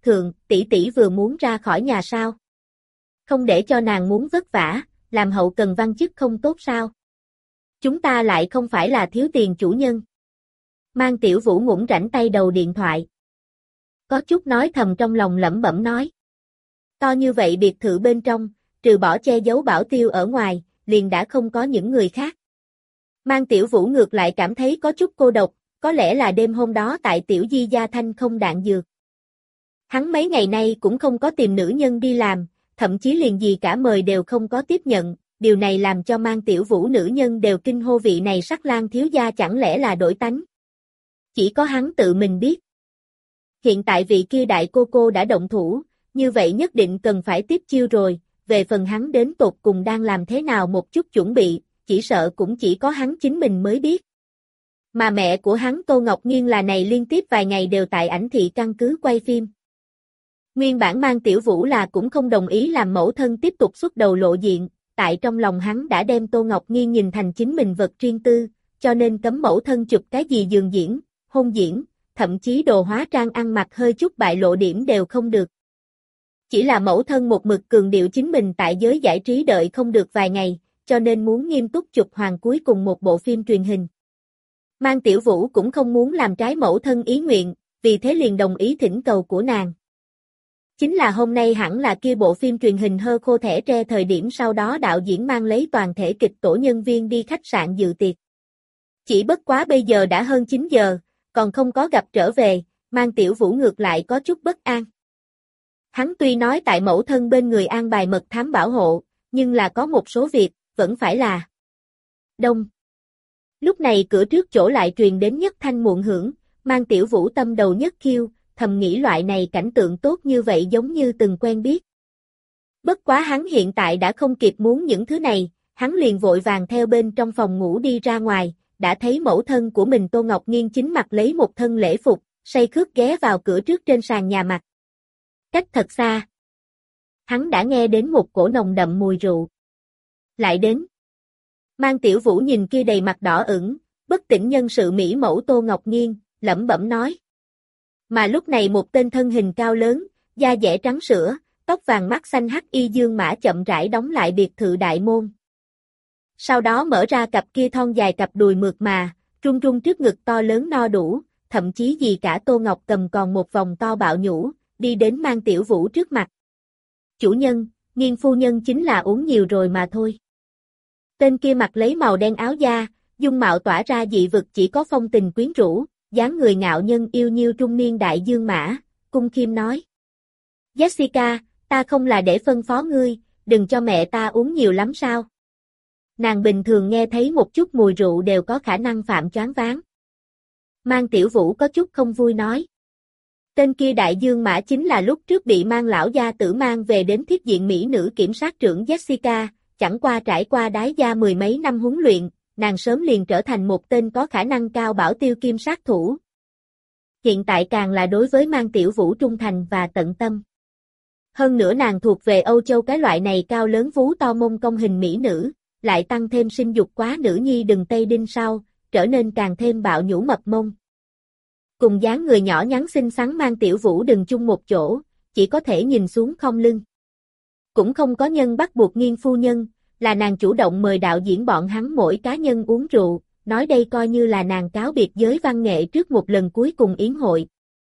Thượng, tỷ tỷ vừa muốn ra khỏi nhà sao? Không để cho nàng muốn vất vả, làm hậu cần văn chức không tốt sao? Chúng ta lại không phải là thiếu tiền chủ nhân. Mang Tiểu Vũ ngủng rảnh tay đầu điện thoại. Có chút nói thầm trong lòng lẩm bẩm nói. To như vậy biệt thự bên trong, trừ bỏ che giấu Bảo Tiêu ở ngoài, liền đã không có những người khác. Mang Tiểu Vũ ngược lại cảm thấy có chút cô độc, có lẽ là đêm hôm đó tại Tiểu Di Gia Thanh không đạn dược. Hắn mấy ngày nay cũng không có tìm nữ nhân đi làm, thậm chí liền gì cả mời đều không có tiếp nhận, điều này làm cho Mang Tiểu Vũ nữ nhân đều kinh hô vị này sắc lang thiếu gia chẳng lẽ là đổi tánh. Chỉ có hắn tự mình biết. Hiện tại vị kia đại cô cô đã động thủ, như vậy nhất định cần phải tiếp chiêu rồi, về phần hắn đến tột cùng đang làm thế nào một chút chuẩn bị, chỉ sợ cũng chỉ có hắn chính mình mới biết. Mà mẹ của hắn Tô Ngọc Nghiên là này liên tiếp vài ngày đều tại ảnh thị căn cứ quay phim. Nguyên bản Mang Tiểu Vũ là cũng không đồng ý làm mẫu thân tiếp tục xuất đầu lộ diện, tại trong lòng hắn đã đem Tô Ngọc Nghiên nhìn thành chính mình vật riêng tư, cho nên cấm mẫu thân chụp cái gì giường diễn, hôn diễn, thậm chí đồ hóa trang ăn mặc hơi chút bại lộ điểm đều không được. Chỉ là mẫu thân một mực cường điệu chính mình tại giới giải trí đợi không được vài ngày, cho nên muốn nghiêm túc chụp hoàn cuối cùng một bộ phim truyền hình. Mang Tiểu Vũ cũng không muốn làm trái mẫu thân ý nguyện, vì thế liền đồng ý thỉnh cầu của nàng. Chính là hôm nay hẳn là kia bộ phim truyền hình Hơ Khô Thẻ Tre thời điểm sau đó đạo diễn mang lấy toàn thể kịch tổ nhân viên đi khách sạn dự tiệc. Chỉ bất quá bây giờ đã hơn chín giờ, còn không có gặp trở về, Mang Tiểu Vũ ngược lại có chút bất an. Hắn tuy nói tại mẫu thân bên người an bài mật thám bảo hộ, nhưng là có một số việc, vẫn phải là đông. Lúc này cửa trước chỗ lại truyền đến nhất thanh muộn hưởng, Mang Tiểu Vũ tâm đầu nhất khiêu, thầm nghĩ loại này cảnh tượng tốt như vậy giống như từng quen biết. Bất quá hắn hiện tại đã không kịp muốn những thứ này, hắn liền vội vàng theo bên trong phòng ngủ đi ra ngoài, đã thấy mẫu thân của mình Tô Ngọc Nghiên chính mặc lấy một thân lễ phục, say khướt ghé vào cửa trước trên sàn nhà mặt. Cách thật xa, hắn đã nghe đến một cổ nồng đậm mùi rượu. Lại đến. Mang Tiểu Vũ nhìn kia đầy mặt đỏ ửng, bất tỉnh nhân sự mỹ mẫu Tô Ngọc Nghiên, lẩm bẩm nói. Mà lúc này một tên thân hình cao lớn, da dẻ trắng sữa, tóc vàng mắt xanh hắc y dương mã chậm rãi đóng lại biệt thự đại môn. Sau đó mở ra cặp kia thon dài cặp đùi mượt mà, rung rung trước ngực to lớn no đủ, thậm chí gì cả Tô Ngọc cầm còn một vòng to bạo nhũ, đi đến Mang Tiểu Vũ trước mặt. Chủ nhân, Nghiên phu nhân chính là uống nhiều rồi mà thôi. Tên kia mặc lấy màu đen áo da, dung mạo tỏa ra dị vực chỉ có phong tình quyến rũ, dáng người ngạo nhân yêu nhiêu trung niên đại dương mã, cung khiêm nói. Jessica, ta không là để phân phó ngươi, đừng cho mẹ ta uống nhiều lắm sao? Nàng bình thường nghe thấy một chút mùi rượu đều có khả năng phạm choáng váng. Mang Tiểu Vũ có chút không vui nói. Tên kia đại dương mã chính là lúc trước bị Mang lão gia tử mang về đến thiết diện mỹ nữ kiểm sát trưởng Jessica, chẳng qua trải qua đái gia mười mấy năm huấn luyện, nàng sớm liền trở thành một tên có khả năng cao bảo tiêu kim sát thủ. Hiện tại càng là đối với Mang Tiểu Vũ trung thành và tận tâm. Hơn nữa nàng thuộc về Âu Châu cái loại này cao lớn vú to mông công hình mỹ nữ, lại tăng thêm sinh dục quá nữ nhi đừng tây đinh sau, trở nên càng thêm bạo nhũ mập mông. Cùng dáng người nhỏ nhắn xinh xắn Mang Tiểu Vũ đừng chung một chỗ, chỉ có thể nhìn xuống khom lưng. Cũng không có nhân bắt buộc Nghiên phu nhân, là nàng chủ động mời đạo diễn bọn hắn mỗi cá nhân uống rượu, nói đây coi như là nàng cáo biệt giới văn nghệ trước một lần cuối cùng yến hội.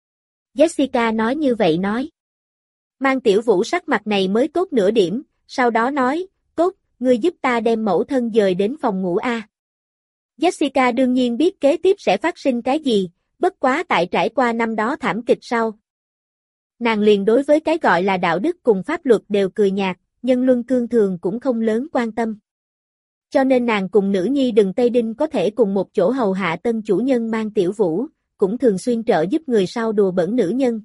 Jessica nói như vậy nói. Mang Tiểu Vũ sắc mặt này mới tốt nửa điểm, sau đó nói, tốt, ngươi giúp ta đem mẫu thân dời đến phòng ngủ A. Jessica đương nhiên biết kế tiếp sẽ phát sinh cái gì, bất quá tại trải qua năm đó thảm kịch sau. Nàng liền đối với cái gọi là đạo đức cùng pháp luật đều cười nhạt, nhân luân cương thường cũng không lớn quan tâm. Cho nên nàng cùng nữ nhi đừng Tây Đinh có thể cùng một chỗ hầu hạ tân chủ nhân Mang Tiểu Vũ, cũng thường xuyên trợ giúp người sau đùa bẩn nữ nhân.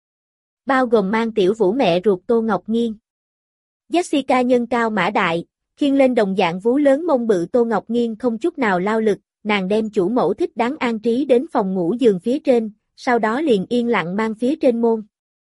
Bao gồm Mang Tiểu Vũ mẹ ruột Tô Ngọc Nghiên. Jessica nhân cao mã đại, khiêng lên đồng dạng vú lớn mông bự Tô Ngọc Nghiên không chút nào lao lực, nàng đem chủ mẫu thích đáng an trí đến phòng ngủ giường phía trên, sau đó liền yên lặng mang phía trên môn.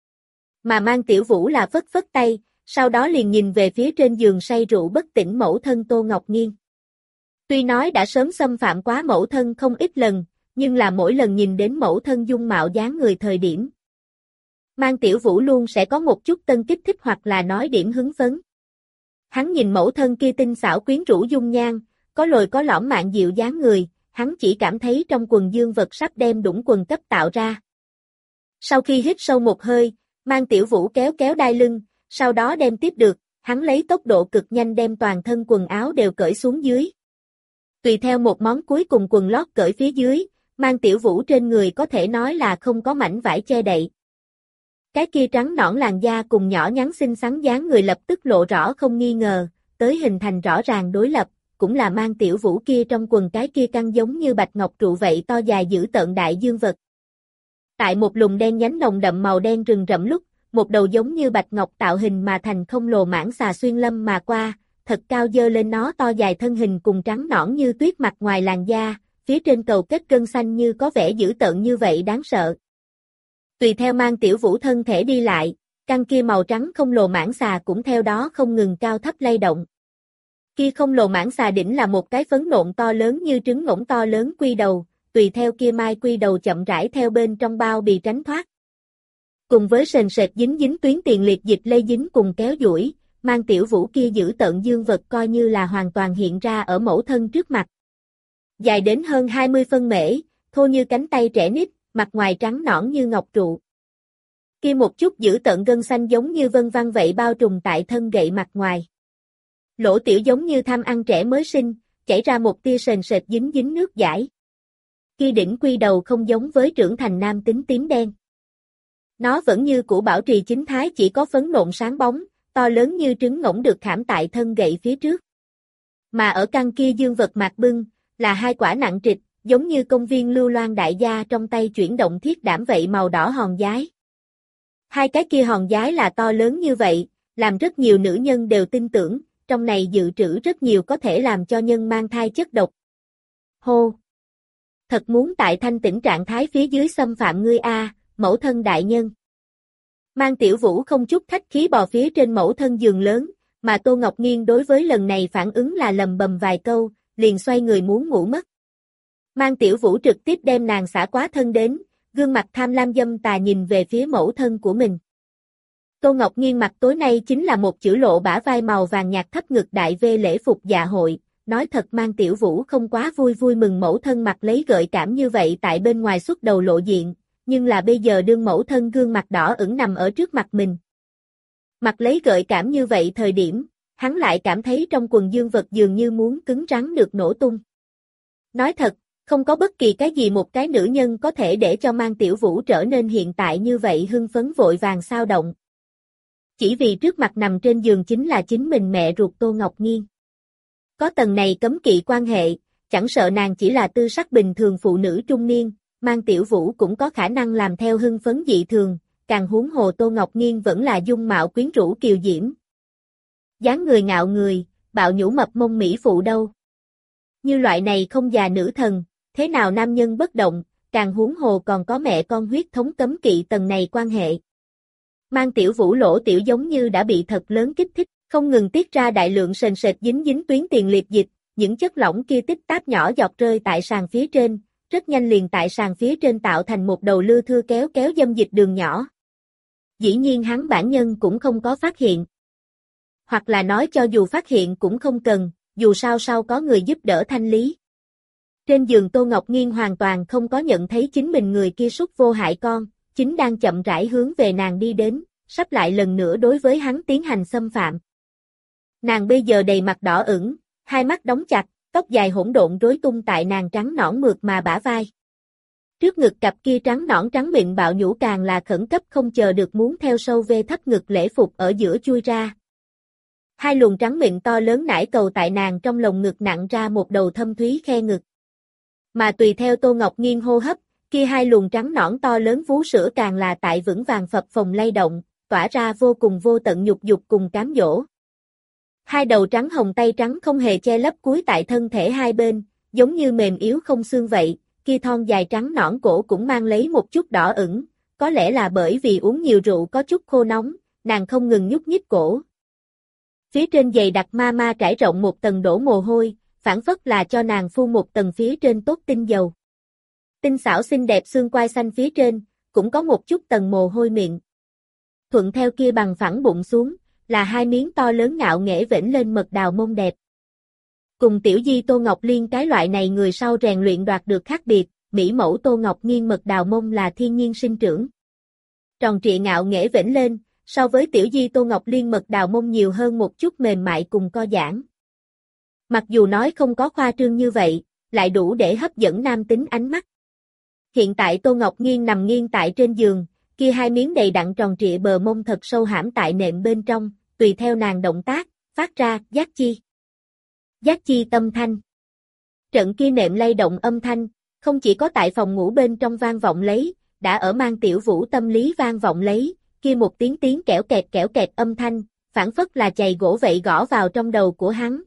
Mà Mang Tiểu Vũ là phất phất tay, sau đó liền nhìn về phía trên giường say rượu bất tỉnh mẫu thân Tô Ngọc Nghiên. Tuy nói đã sớm xâm phạm quá mẫu thân không ít lần, nhưng là mỗi lần nhìn đến mẫu thân dung mạo dáng người thời điểm. Mang Tiểu Vũ luôn sẽ có một chút tân kích thích hoặc là nói điểm hứng phấn. Hắn nhìn mẫu thân kia tinh xảo quyến rũ dung nhan, có lồi có lõm mạn dịu dáng người, hắn chỉ cảm thấy trong quần dương vật sắp đem đũng quần cấp tạo ra. Sau khi hít sâu một hơi, Mang Tiểu Vũ kéo kéo đai lưng, sau đó đem tiếp được, hắn lấy tốc độ cực nhanh đem toàn thân quần áo đều cởi xuống dưới. Tùy theo một món cuối cùng quần lót cởi phía dưới, Mang Tiểu Vũ trên người có thể nói là không có mảnh vải che đậy. Cái kia trắng nõn làn da cùng nhỏ nhắn xinh xắn dáng người lập tức lộ rõ không nghi ngờ, tới hình thành rõ ràng đối lập, cũng là Mang Tiểu Vũ kia trong quần cái kia căng giống như bạch ngọc trụ vậy to dài dữ tợn đại dương vật. Tại một lùm đen nhánh nồng đậm màu đen rừng rậm lúc, một đầu giống như bạch ngọc tạo hình mà thành không lồ mãng xà xuyên lâm mà qua, thật cao dơ lên nó to dài thân hình cùng trắng nõn như tuyết mặt ngoài làn da, phía trên cầu kết gân xanh như có vẻ dữ tợn như vậy đáng sợ. Tùy theo Mang Tiểu Vũ thân thể đi lại, căn kia màu trắng không lồ mãng xà cũng theo đó không ngừng cao thấp lay động. Kia không lồ mãng xà đỉnh là một cái phấn nộn to lớn như trứng ngỗng to lớn quy đầu, tùy theo kia mai quy đầu chậm rãi theo bên trong bao bì tránh thoát. Cùng với sền sệt dính dính tuyến tiền liệt dịch lây dính cùng kéo duỗi, Mang Tiểu Vũ kia giữ tợn dương vật coi như là hoàn toàn hiện ra ở mẫu thân trước mặt. Dài đến hơn hai mươi phân mễ, thô như cánh tay trẻ nít, mặt ngoài trắng nõn như ngọc trụ. Kia một chút giữ tợn gân xanh giống như vân văng vậy bao trùm tại thân gậy mặt ngoài. Lỗ tiểu giống như tham ăn trẻ mới sinh, chảy ra một tia sền sệt dính dính nước dãi. Kia đỉnh quy đầu không giống với trưởng thành nam tính tím đen. Nó vẫn như cũ bảo trì chính thái, chỉ có phấn nộn sáng bóng, to lớn như trứng ngỗng được khảm tại thân gậy phía trước. Mà ở căn kia dương vật mạc bưng, là hai quả nặng trịch, giống như công viên lưu loan đại gia trong tay chuyển động thiết đảm vậy màu đỏ hòn giái. Hai cái kia hòn giái là to lớn như vậy, làm rất nhiều nữ nhân đều tin tưởng, trong này dự trữ rất nhiều có thể làm cho nhân mang thai chất độc. Hô! Thật muốn tại thanh tĩnh trạng thái phía dưới xâm phạm ngươi a, mẫu thân đại nhân. Mang Tiểu Vũ không chút khách khí bò phía trên mẫu thân giường lớn, mà Tô Ngọc Nghiên đối với lần này phản ứng là lầm bầm vài câu, liền xoay người muốn ngủ mất. Mang Tiểu Vũ trực tiếp đem nàng xả quá thân đến, gương mặt tham lam dâm tà nhìn về phía mẫu thân của mình. Tô Ngọc Nghiên mặt tối nay chính là một chữ lộ bả vai màu vàng nhạt thấp ngực đại vê lễ phục dạ hội, nói thật Mang Tiểu Vũ không quá vui vui mừng mẫu thân mặt lấy gợi cảm như vậy tại bên ngoài xuất đầu lộ diện, nhưng là bây giờ đương mẫu thân gương mặt đỏ ửng nằm ở trước mặt mình. Mặt lấy gợi cảm như vậy thời điểm, hắn lại cảm thấy trong quần dương vật dường như muốn cứng rắn được nổ tung. Nói thật, không có bất kỳ cái gì một cái nữ nhân có thể để cho Mang Tiểu Vũ trở nên hiện tại như vậy hưng phấn vội vàng sao động. Chỉ vì trước mặt nằm trên giường chính là chính mình mẹ ruột Tô Ngọc Nghiên. Có tầng này cấm kỵ quan hệ, chẳng sợ nàng chỉ là tư sắc bình thường phụ nữ trung niên, Mang Tiểu Vũ cũng có khả năng làm theo hưng phấn dị thường, càng huống hồ Tô Ngọc Nghiên vẫn là dung mạo quyến rũ kiều diễm. Dáng người ngạo người, bạo nhũ mập mông mỹ phụ đâu. Như loại này không già nữ thần, thế nào nam nhân bất động, càng huống hồ còn có mẹ con huyết thống cấm kỵ tầng này quan hệ. Mang Tiểu Vũ lỗ tiểu giống như đã bị thật lớn kích thích, không ngừng tiết ra đại lượng sền sệt dính dính tuyến tiền liệt dịch, những chất lỏng kia tích táp nhỏ giọt rơi tại sàn phía trên, rất nhanh liền tại sàn phía trên tạo thành một đầu lưa thưa kéo kéo dâm dịch đường nhỏ. Dĩ nhiên hắn bản nhân cũng không có phát hiện. Hoặc là nói cho dù phát hiện cũng không cần, dù sao sau có người giúp đỡ thanh lý. Trên giường Tô Ngọc Nghiên hoàn toàn không có nhận thấy chính mình người kia súc vô hại con, chính đang chậm rãi hướng về nàng đi đến, sắp lại lần nữa đối với hắn tiến hành xâm phạm. Nàng bây giờ đầy mặt đỏ ửng, hai mắt đóng chặt, tóc dài hỗn độn rối tung tại nàng trắng nõn mượt mà bả vai. Trước ngực cặp kia trắng nõn trắng mịn bạo nhũ càng là khẩn cấp không chờ được muốn theo sâu về thấp ngực lễ phục ở giữa chui ra. Hai luồng trắng mịn to lớn nải cầu tại nàng trong lồng ngực nặng ra một đầu thâm thúy khe ngực. Mà tùy theo Tô Ngọc Nghiên hô hấp, kia hai luồng trắng nõn to lớn vú sữa càng là tại vững vàng phập phồng lay động, tỏa ra vô cùng vô tận nhục dục cùng cám dỗ. Hai đầu trắng hồng tay trắng không hề che lấp cúi tại thân thể hai bên, giống như mềm yếu không xương vậy, kia thon dài trắng nõn cổ cũng mang lấy một chút đỏ ửng, có lẽ là bởi vì uống nhiều rượu có chút khô nóng, nàng không ngừng nhúc nhích cổ. Phía trên giày đặc ma ma trải rộng một tầng đổ mồ hôi, phản phất là cho nàng phun một tầng phía trên tốt tinh dầu. Tinh xảo xinh đẹp xương quai xanh phía trên, cũng có một chút tầng mồ hôi miệng. Thuận theo kia bằng phẳng bụng xuống, là hai miếng to lớn ngạo nghễ vểnh lên mật đào mông đẹp. Cùng tiểu di Tô Ngọc Liên cái loại này người sau rèn luyện đoạt được khác biệt, mỹ mẫu Tô Ngọc Nghiên mật đào mông là thiên nhiên sinh trưởng. Tròn trịa ngạo nghễ vểnh lên, so với tiểu di Tô Ngọc Liên mật đào mông nhiều hơn một chút mềm mại cùng co giãn. Mặc dù nói không có khoa trương như vậy, lại đủ để hấp dẫn nam tính ánh mắt. Hiện tại Tô Ngọc Nghiên nằm nghiêng tại trên giường, kia hai miếng đầy đặn tròn trịa bờ mông thật sâu hãm tại nệm bên trong, tùy theo nàng động tác, phát ra giác chi. Giác chi tâm thanh. Trận kia nệm lay động âm thanh, không chỉ có tại phòng ngủ bên trong vang vọng lấy, đã ở Mang Tiểu Vũ tâm lý vang vọng lấy, kia một tiếng tiếng kẽo kẹt kẽo kẹt âm thanh, phản phất là chày gỗ vậy gõ vào trong đầu của hắn.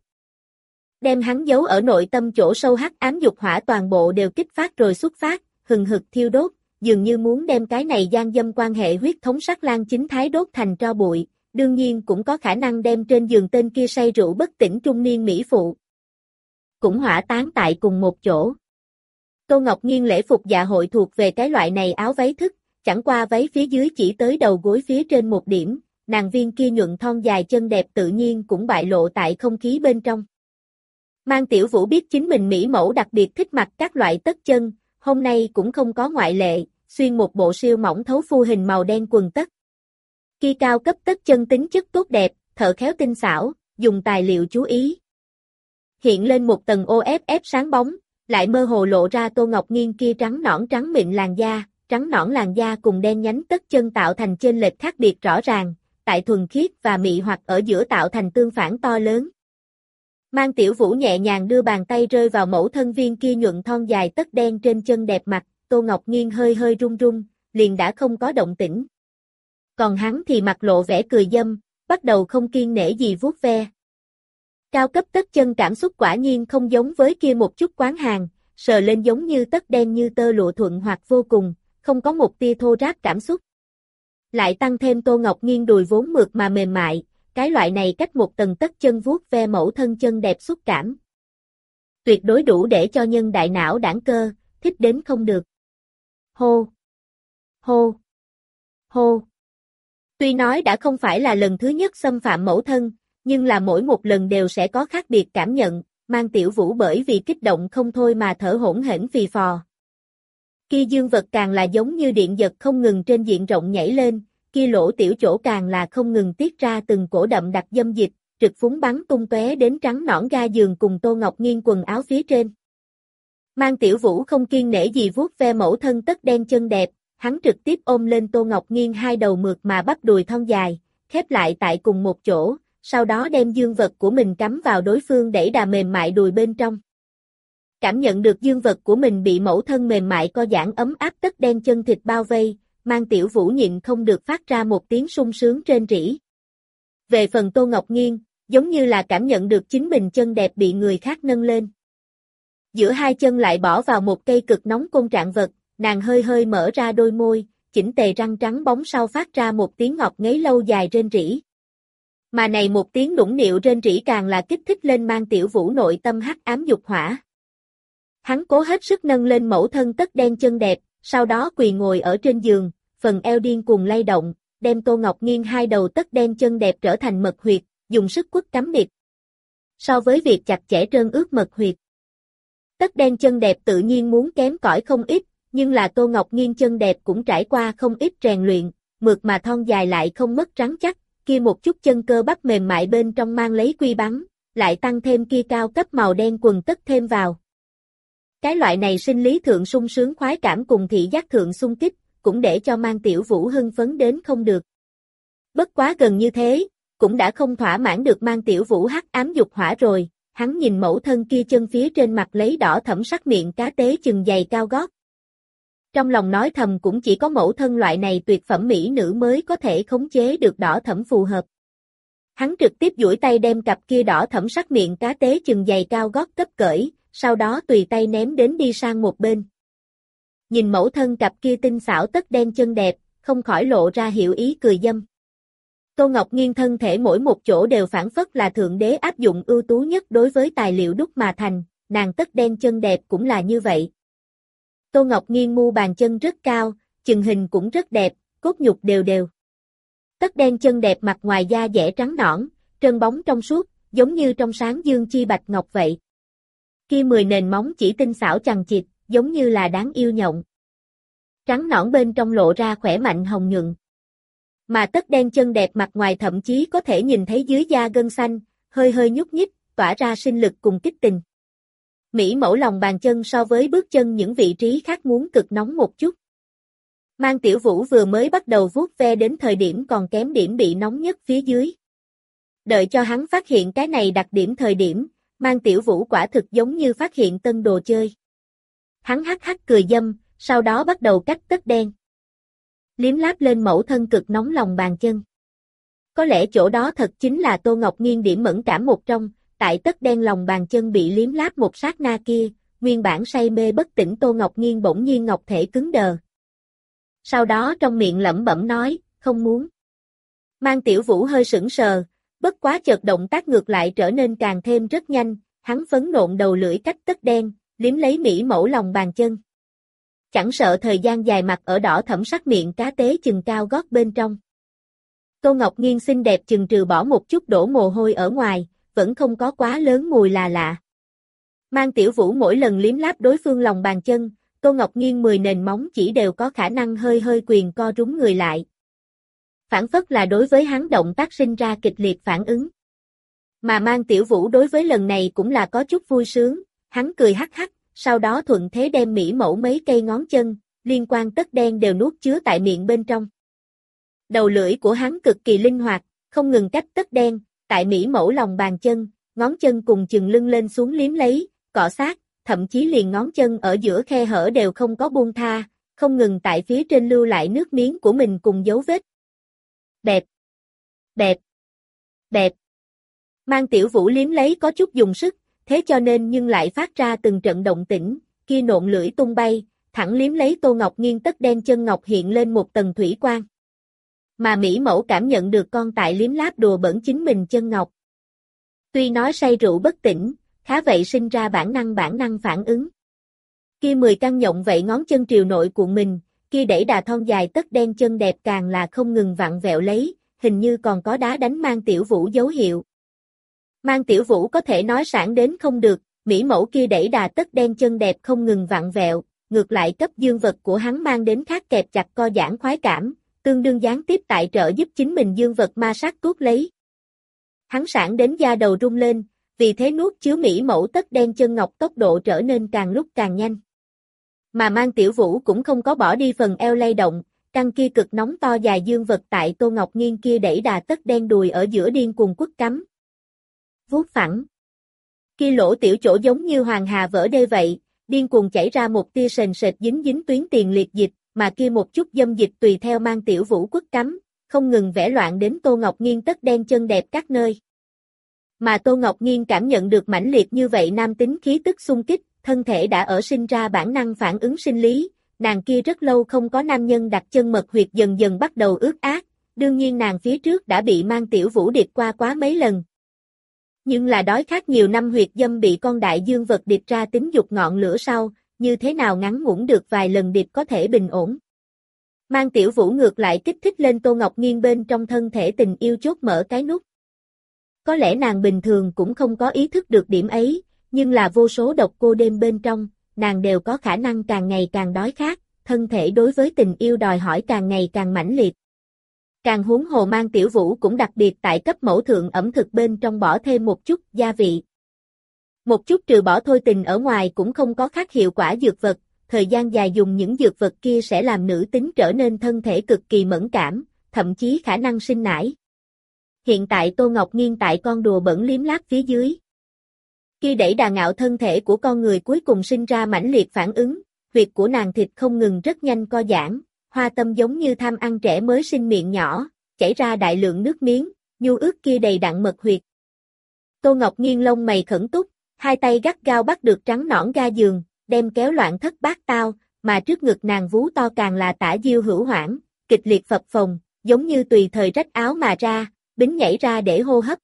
Đem hắn giấu ở nội tâm chỗ sâu hắc ám dục hỏa toàn bộ đều kích phát rồi xuất phát, hừng hực thiêu đốt, dường như muốn đem cái này gian dâm quan hệ huyết thống sắc lang chính thái đốt thành tro bụi, đương nhiên cũng có khả năng đem trên giường tên kia say rượu bất tỉnh trung niên mỹ phụ. Cũng hỏa táng tại cùng một chỗ. Tô Ngọc Nghiên lễ phục dạ hội thuộc về cái loại này áo váy thức, chẳng qua váy phía dưới chỉ tới đầu gối phía trên một điểm, nàng viên kia nhuận thon dài chân đẹp tự nhiên cũng bại lộ tại không khí bên trong. Mang Tiểu Vũ biết chính mình mỹ mẫu đặc biệt thích mặc các loại tất chân, hôm nay cũng không có ngoại lệ, xuyên một bộ siêu mỏng thấu phu hình màu đen quần tất. Kia cao cấp tất chân tính chất tốt đẹp, thợ khéo tinh xảo, dùng tài liệu chú ý. Hiện lên một tầng ô ép ép sáng bóng, lại mơ hồ lộ ra Tô Ngọc Nghiên kia trắng nõn trắng mịn làn da, trắng nõn làn da cùng đen nhánh tất chân tạo thành chênh lệch khác biệt rõ ràng, tại thuần khiết và mị hoặc ở giữa tạo thành tương phản to lớn. Mang Tiểu Vũ nhẹ nhàng đưa bàn tay rơi vào mẫu thân viên kia nhuận thon dài tất đen trên chân đẹp mặt, Tô Ngọc Nghiên hơi hơi run run, liền đã không có động tĩnh. Còn hắn thì mặt lộ vẻ cười dâm, bắt đầu không kiêng nể gì vuốt ve. Cao cấp tất chân cảm xúc quả nhiên không giống với kia một chút quán hàng, sờ lên giống như tất đen như tơ lụa thuận hoặc vô cùng, không có một tia thô ráp cảm xúc. Lại tăng thêm Tô Ngọc Nghiên đùi vốn mượt mà mềm mại, cái loại này cách một tầng tất chân vuốt ve mẫu thân chân đẹp xúc cảm. Tuyệt đối đủ để cho nhân đại não đãng cơ, thích đến không được. Hô! Hô! Hô! Tuy nói đã không phải là lần thứ nhất xâm phạm mẫu thân, nhưng là mỗi một lần đều sẽ có khác biệt cảm nhận, Mang Tiểu Vũ bởi vì kích động không thôi mà thở hổn hển phì phò. Kia dương vật càng là giống như điện giật không ngừng trên diện rộng nhảy lên, kia lỗ tiểu chỗ càng là không ngừng tiết ra từng cổ đậm đặc dâm dịch, trực phúng bắn tung tóe đến trắng nõn ga giường cùng Tô Ngọc Nghiên quần áo phía trên. Mang Tiểu Vũ không kiêng nể gì vuốt ve mẫu thân tất đen chân đẹp, hắn trực tiếp ôm lên Tô Ngọc Nghiên hai đầu mượt mà bắp đùi thon dài, khép lại tại cùng một chỗ, sau đó đem dương vật của mình cắm vào đối phương đẩy đà mềm mại đùi bên trong. Cảm nhận được dương vật của mình bị mẫu thân mềm mại co giãn ấm áp tất đen chân thịt bao vây, Mang Tiểu Vũ nhịn không được phát ra một tiếng sung sướng rên rỉ. Về phần Tô Ngọc Nghiên, giống như là cảm nhận được chính mình chân đẹp bị người khác nâng lên. Giữa hai chân lại bỏ vào một cây cực nóng côn trạng vật, nàng hơi hơi mở ra đôi môi, chỉnh tề răng trắng bóng sau phát ra một tiếng ngọt ngấy lâu dài rên rỉ. Mà này một tiếng đũng nịu rên rỉ càng là kích thích lên Mang Tiểu Vũ nội tâm hắc ám dục hỏa. Hắn cố hết sức nâng lên mẫu thân tất đen chân đẹp, sau đó quỳ ngồi ở trên giường, phần eo điên cuồng lay động, đem Tô Ngọc Nghiên hai đầu tất đen chân đẹp trở thành mật huyệt, dùng sức quất cắm điệp. So với việc chặt chẽ trơn ướt mật huyệt, tất đen chân đẹp tự nhiên muốn kém cỏi không ít, nhưng là Tô Ngọc Nghiên chân đẹp cũng trải qua không ít rèn luyện, mượt mà thon dài lại không mất rắn chắc, kia một chút chân cơ bắp mềm mại bên trong mang lấy quy bắn, lại tăng thêm kia cao cấp màu đen quần tất thêm vào. Cái loại này sinh lý thượng sung sướng khoái cảm cùng thị giác thượng xung kích, cũng để cho Mang Tiểu Vũ hưng phấn đến không được. Bất quá gần như thế, cũng đã không thỏa mãn được Mang Tiểu Vũ hắc ám dục hỏa rồi, hắn nhìn mẫu thân kia chân phía trên mặt lấy đỏ thẫm sắc miệng cá tế chừng giày cao gót. Trong lòng nói thầm cũng chỉ có mẫu thân loại này tuyệt phẩm mỹ nữ mới có thể khống chế được đỏ thẫm phù hợp. Hắn trực tiếp duỗi tay đem cặp kia đỏ thẫm sắc miệng cá tế chừng giày cao gót cấp cởi, sau đó tùy tay ném đến đi sang một bên. Nhìn mẫu thân cặp kia tinh xảo tất đen chân đẹp, không khỏi lộ ra hiểu ý cười dâm. Tô Ngọc Nghiên thân thể mỗi một chỗ đều phản phất là thượng đế áp dụng ưu tú nhất đối với tài liệu đúc mà thành, nàng tất đen chân đẹp cũng là như vậy. Tô Ngọc Nghiên mu bàn chân rất cao, chừng hình cũng rất đẹp, cốt nhục đều đều. Tất đen chân đẹp mặt ngoài da dẻ trắng nõn, trơn bóng trong suốt, giống như trong sáng dương chi bạch ngọc vậy. Kia mười nền móng chỉ tinh xảo chằng chịt, giống như là đáng yêu nhộng. Trắng nõn bên trong lộ ra khỏe mạnh hồng nhuận. Mà tất đen chân đẹp mặt ngoài thậm chí có thể nhìn thấy dưới da gân xanh, hơi hơi nhúc nhích, tỏa ra sinh lực cùng kích tình. Mỹ mẫu lòng bàn chân so với bước chân những vị trí khác muốn cực nóng một chút. Mang Tiểu Vũ vừa mới bắt đầu vuốt ve đến thời điểm còn kém điểm bị nóng nhất phía dưới. Đợi cho hắn phát hiện cái này đặc điểm thời điểm, Mang Tiểu Vũ quả thực giống như phát hiện tân đồ chơi. Hắn hắc hắc cười dâm, sau đó bắt đầu cắt tất đen. Liếm láp lên mẫu thân cực nóng lòng bàn chân. Có lẽ chỗ đó thật chính là Tô Ngọc Nghiên điểm mẫn cảm một trong, tại tất đen lòng bàn chân bị liếm láp một sát na kia, nguyên bản say mê bất tỉnh Tô Ngọc Nghiên bỗng nhiên ngọc thể cứng đờ. Sau đó trong miệng lẩm bẩm nói, không muốn. Mang Tiểu Vũ hơi sững sờ, bất quá chợt động tác ngược lại trở nên càng thêm rất nhanh, hắn phấn nộn đầu lưỡi cách tất đen, liếm lấy mỹ mẫu lòng bàn chân. Chẳng sợ thời gian dài mặt ở đỏ thẫm sắc miệng cá tế chừng cao gót bên trong. Tô Ngọc Nghiên xinh đẹp chừng trừ bỏ một chút đổ mồ hôi ở ngoài, vẫn không có quá lớn mùi là lạ. Mang Tiểu Vũ mỗi lần liếm láp đối phương lòng bàn chân, Tô Ngọc Nghiên mười nền móng chỉ đều có khả năng hơi hơi quyền co rúm người lại. Phản phất là đối với hắn động tác sinh ra kịch liệt phản ứng. Mà Mang Tiểu Vũ đối với lần này cũng là có chút vui sướng, hắn cười hắc hắc, sau đó thuận thế đem mỹ mẫu mấy cây ngón chân, liên quan tất đen đều nuốt chứa tại miệng bên trong. Đầu lưỡi của hắn cực kỳ linh hoạt, không ngừng cách tất đen, tại mỹ mẫu lòng bàn chân, ngón chân cùng chừng lưng lên xuống liếm lấy, cọ sát, thậm chí liền ngón chân ở giữa khe hở đều không có buông tha, không ngừng tại phía trên lưu lại nước miếng của mình cùng dấu vết. Đẹp, đẹp, đẹp. Mang Tiểu Vũ liếm lấy có chút dùng sức, thế cho nên nhưng lại phát ra từng trận động tĩnh, kia nộn lưỡi tung bay, thẳng liếm lấy Tô Ngọc Nghiên tất đen chân ngọc hiện lên một tầng thủy quang. Mà Mỹ mẫu cảm nhận được con tại liếm láp đùa bẩn chính mình chân ngọc. Tuy nói say rượu bất tỉnh, khá vậy sinh ra bản năng bản năng phản ứng. Kia mười căn nhộng vậy ngón chân triều nội cuộn mình, kia đẩy đà thon dài tất đen chân đẹp càng là không ngừng vặn vẹo lấy, hình như còn có đá đánh Mang Tiểu Vũ dấu hiệu. Mang Tiểu Vũ có thể nói sản đến không được, mỹ mẫu kia đẩy đà tất đen chân đẹp không ngừng vặn vẹo, ngược lại cấp dương vật của hắn mang đến khác kẹp chặt co giãn khoái cảm, tương đương gián tiếp tại trợ giúp chính mình dương vật ma sát tuốt lấy. Hắn sản đến da đầu rung lên, vì thế nuốt chứa mỹ mẫu tất đen chân ngọc tốc độ trở nên càng lúc càng nhanh. Mà Mang Tiểu Vũ cũng không có bỏ đi phần eo lay động, căn kia cực nóng to dài dương vật tại Tô Ngọc Nghiên kia đẩy đà tất đen đùi ở giữa điên cuồng quất cắm. Vuốt phẳng. Kia lỗ tiểu chỗ giống như hoàng hà vỡ đê vậy, điên cuồng chảy ra một tia sền sệt dính dính tuyến tiền liệt dịch, mà kia một chút dâm dịch tùy theo Mang Tiểu Vũ quất cắm, không ngừng vẽ loạn đến Tô Ngọc Nghiên tất đen chân đẹp các nơi. Mà Tô Ngọc Nghiên cảm nhận được mãnh liệt như vậy nam tính khí tức xung kích, thân thể đã ở sinh ra bản năng phản ứng sinh lý, nàng kia rất lâu không có nam nhân đặt chân mật huyệt dần dần bắt đầu ướt át, đương nhiên nàng phía trước đã bị Mang Tiểu Vũ điệp qua quá mấy lần. Nhưng là đói khát nhiều năm huyệt dâm bị con đại dương vật điệp ra tính dục ngọn lửa sau, như thế nào ngắn ngủn được vài lần điệp có thể bình ổn. Mang Tiểu Vũ ngược lại kích thích lên Tô Ngọc Nghiên bên trong thân thể tình yêu chốt mở cái nút. Có lẽ nàng bình thường cũng không có ý thức được điểm ấy, nhưng là vô số độc cô đêm bên trong, nàng đều có khả năng càng ngày càng đói khát, thân thể đối với tình yêu đòi hỏi càng ngày càng mãnh liệt. Càng huống hồ Mang Tiểu Vũ cũng đặc biệt tại cấp mẫu thượng ẩm thực bên trong bỏ thêm một chút gia vị. Một chút trừ bỏ thôi tình ở ngoài cũng không có khác hiệu quả dược vật, thời gian dài dùng những dược vật kia sẽ làm nữ tính trở nên thân thể cực kỳ mẫn cảm, thậm chí khả năng sinh nải. Hiện tại Tô Ngọc Nghiên tại con đùa bẩn liếm láp phía dưới. Khi đẩy đà ngạo thân thể của con người cuối cùng sinh ra mãnh liệt phản ứng, huyệt của nàng thịt không ngừng rất nhanh co giãn, hoa tâm giống như tham ăn trẻ mới sinh miệng nhỏ, chảy ra đại lượng nước miếng, nhu ướt kia đầy đặn mật huyệt. Tô Ngọc Nghiên lông mày khẩn túc, hai tay gắt gao bắt được trắng nõn ga giường, đem kéo loạn thất bát tao, mà trước ngực nàng vú to càng là tả diêu hữu hoảng, kịch liệt phập phồng, giống như tùy thời rách áo mà ra, bính nhảy ra để hô hấp.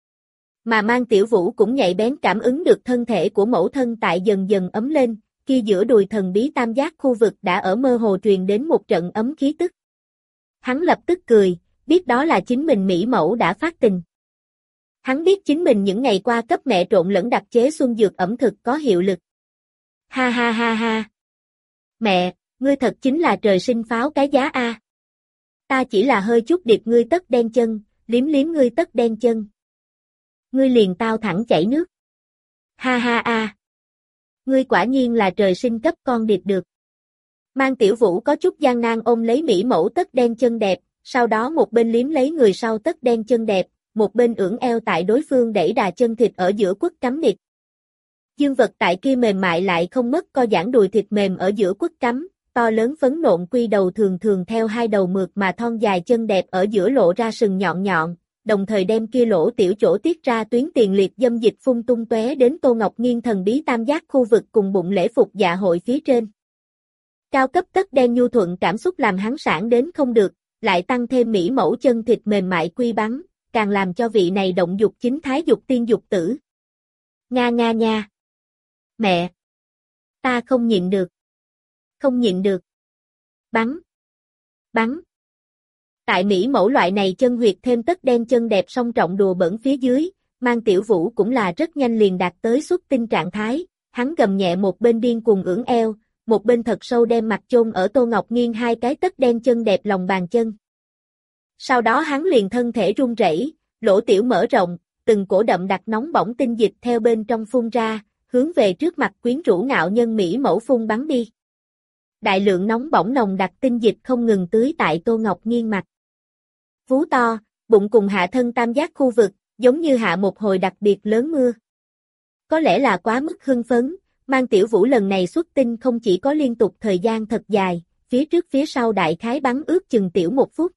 Mà Mang Tiểu Vũ cũng nhạy bén cảm ứng được thân thể của mẫu thân tại dần dần ấm lên, kia giữa đùi thần bí tam giác khu vực đã ở mơ hồ truyền đến một trận ấm khí tức. Hắn lập tức cười, biết đó là chính mình Mỹ mẫu đã phát tình. Hắn biết chính mình những ngày qua cấp mẹ trộn lẫn đặc chế xuân dược ẩm thực có hiệu lực. Ha ha ha ha. Mẹ, ngươi thật chính là trời sinh pháo cái giá a. Ta chỉ là hơi chút điệp ngươi tất đen chân, liếm liếm ngươi tất đen chân. Ngươi liền tao thẳng chảy nước. Ha ha a. Ngươi quả nhiên là trời sinh cấp con điệp được. Mang Tiểu Vũ có chút gian nan ôm lấy Mỹ mẫu tất đen chân đẹp, sau đó một bên liếm lấy người sau tất đen chân đẹp, một bên ưỡn eo tại đối phương đẩy đà chân thịt ở giữa quất cắm nịt. Dương vật tại kia mềm mại lại không mất co giãn đùi thịt mềm ở giữa quất cắm, to lớn phấn nộn quy đầu thường thường theo hai đầu mượt mà thon dài chân đẹp ở giữa lộ ra sừng nhọn nhọn, đồng thời đem kia lỗ tiểu chỗ tiết ra tuyến tiền liệt dâm dịch phun tung tóe đến Tô Ngọc Nghiên thần bí tam giác khu vực cùng bụng lễ phục dạ hội phía trên. Cao cấp tất đen nhu thuận cảm xúc làm hắn sảng đến không được, lại tăng thêm Mỹ mẫu chân thịt mềm mại quy bắn, càng làm cho vị này động dục chính thái dục tiên dục tử. Nga nga nha. Mẹ. Ta không nhịn được. Không nhịn được. Bắn. Bắn. Tại Mỹ mẫu loại này chân huyệt thêm tất đen chân đẹp song trọng đùa bẩn phía dưới, Mang Tiểu Vũ cũng là rất nhanh liền đạt tới xuất tinh trạng thái, hắn gầm nhẹ một bên điên cuồng ưỡn eo, một bên thật sâu đem mặt chôn ở Tô Ngọc Nghiên hai cái tất đen chân đẹp lòng bàn chân. Sau đó hắn liền thân thể run rẩy, lỗ tiểu mở rộng, từng cổ đậm đặc nóng bỏng tinh dịch theo bên trong phun ra, hướng về trước mặt quyến rũ ngạo nhân Mỹ mẫu phun bắn đi. Đại lượng nóng bỏng nồng đặc tinh dịch không ngừng tưới tại Tô Ngọc Nghiên mặt. Vú to, bụng cùng hạ thân tam giác khu vực, giống như hạ một hồi đặc biệt lớn mưa. Có lẽ là quá mức hưng phấn, Mang Tiểu Vũ lần này xuất tinh không chỉ có liên tục thời gian thật dài, phía trước phía sau đại khái bắn ước chừng tiểu một phút.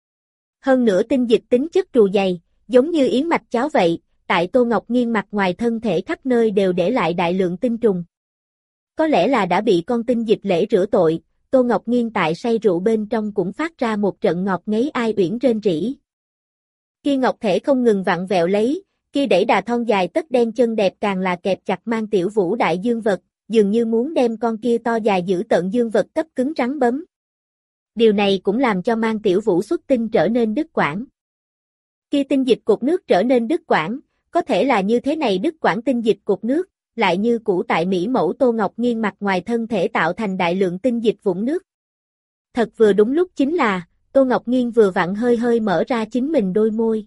Hơn nữa tinh dịch tính chất trù dày, giống như yến mạch cháo vậy, tại Tô Ngọc Nghiên mặt ngoài thân thể khắp nơi đều để lại đại lượng tinh trùng. Có lẽ là đã bị con tinh dịch lễ rửa tội, Tô Ngọc Nghiên tại say rượu bên trong cũng phát ra một trận ngọt ngấy ai uyển rên rỉ. Kia ngọc thể không ngừng vặn vẹo lấy, kia đẩy đà thon dài tất đen chân đẹp càng là kẹp chặt Mang Tiểu Vũ đại dương vật, dường như muốn đem con kia to dài giữ tận dương vật cấp cứng rắn bấm. Điều này cũng làm cho Mang Tiểu Vũ xuất tinh trở nên đứt quãng. Kia tinh dịch cục nước trở nên đứt quãng, có thể là như thế này đứt quãng tinh dịch cục nước, lại như cũ tại Mỹ mẫu Tô Ngọc Nghiên mặt ngoài thân thể tạo thành đại lượng tinh dịch vũng nước. Thật vừa đúng lúc chính là, Tô Ngọc Nghiên vừa vặn hơi hơi mở ra chính mình đôi môi.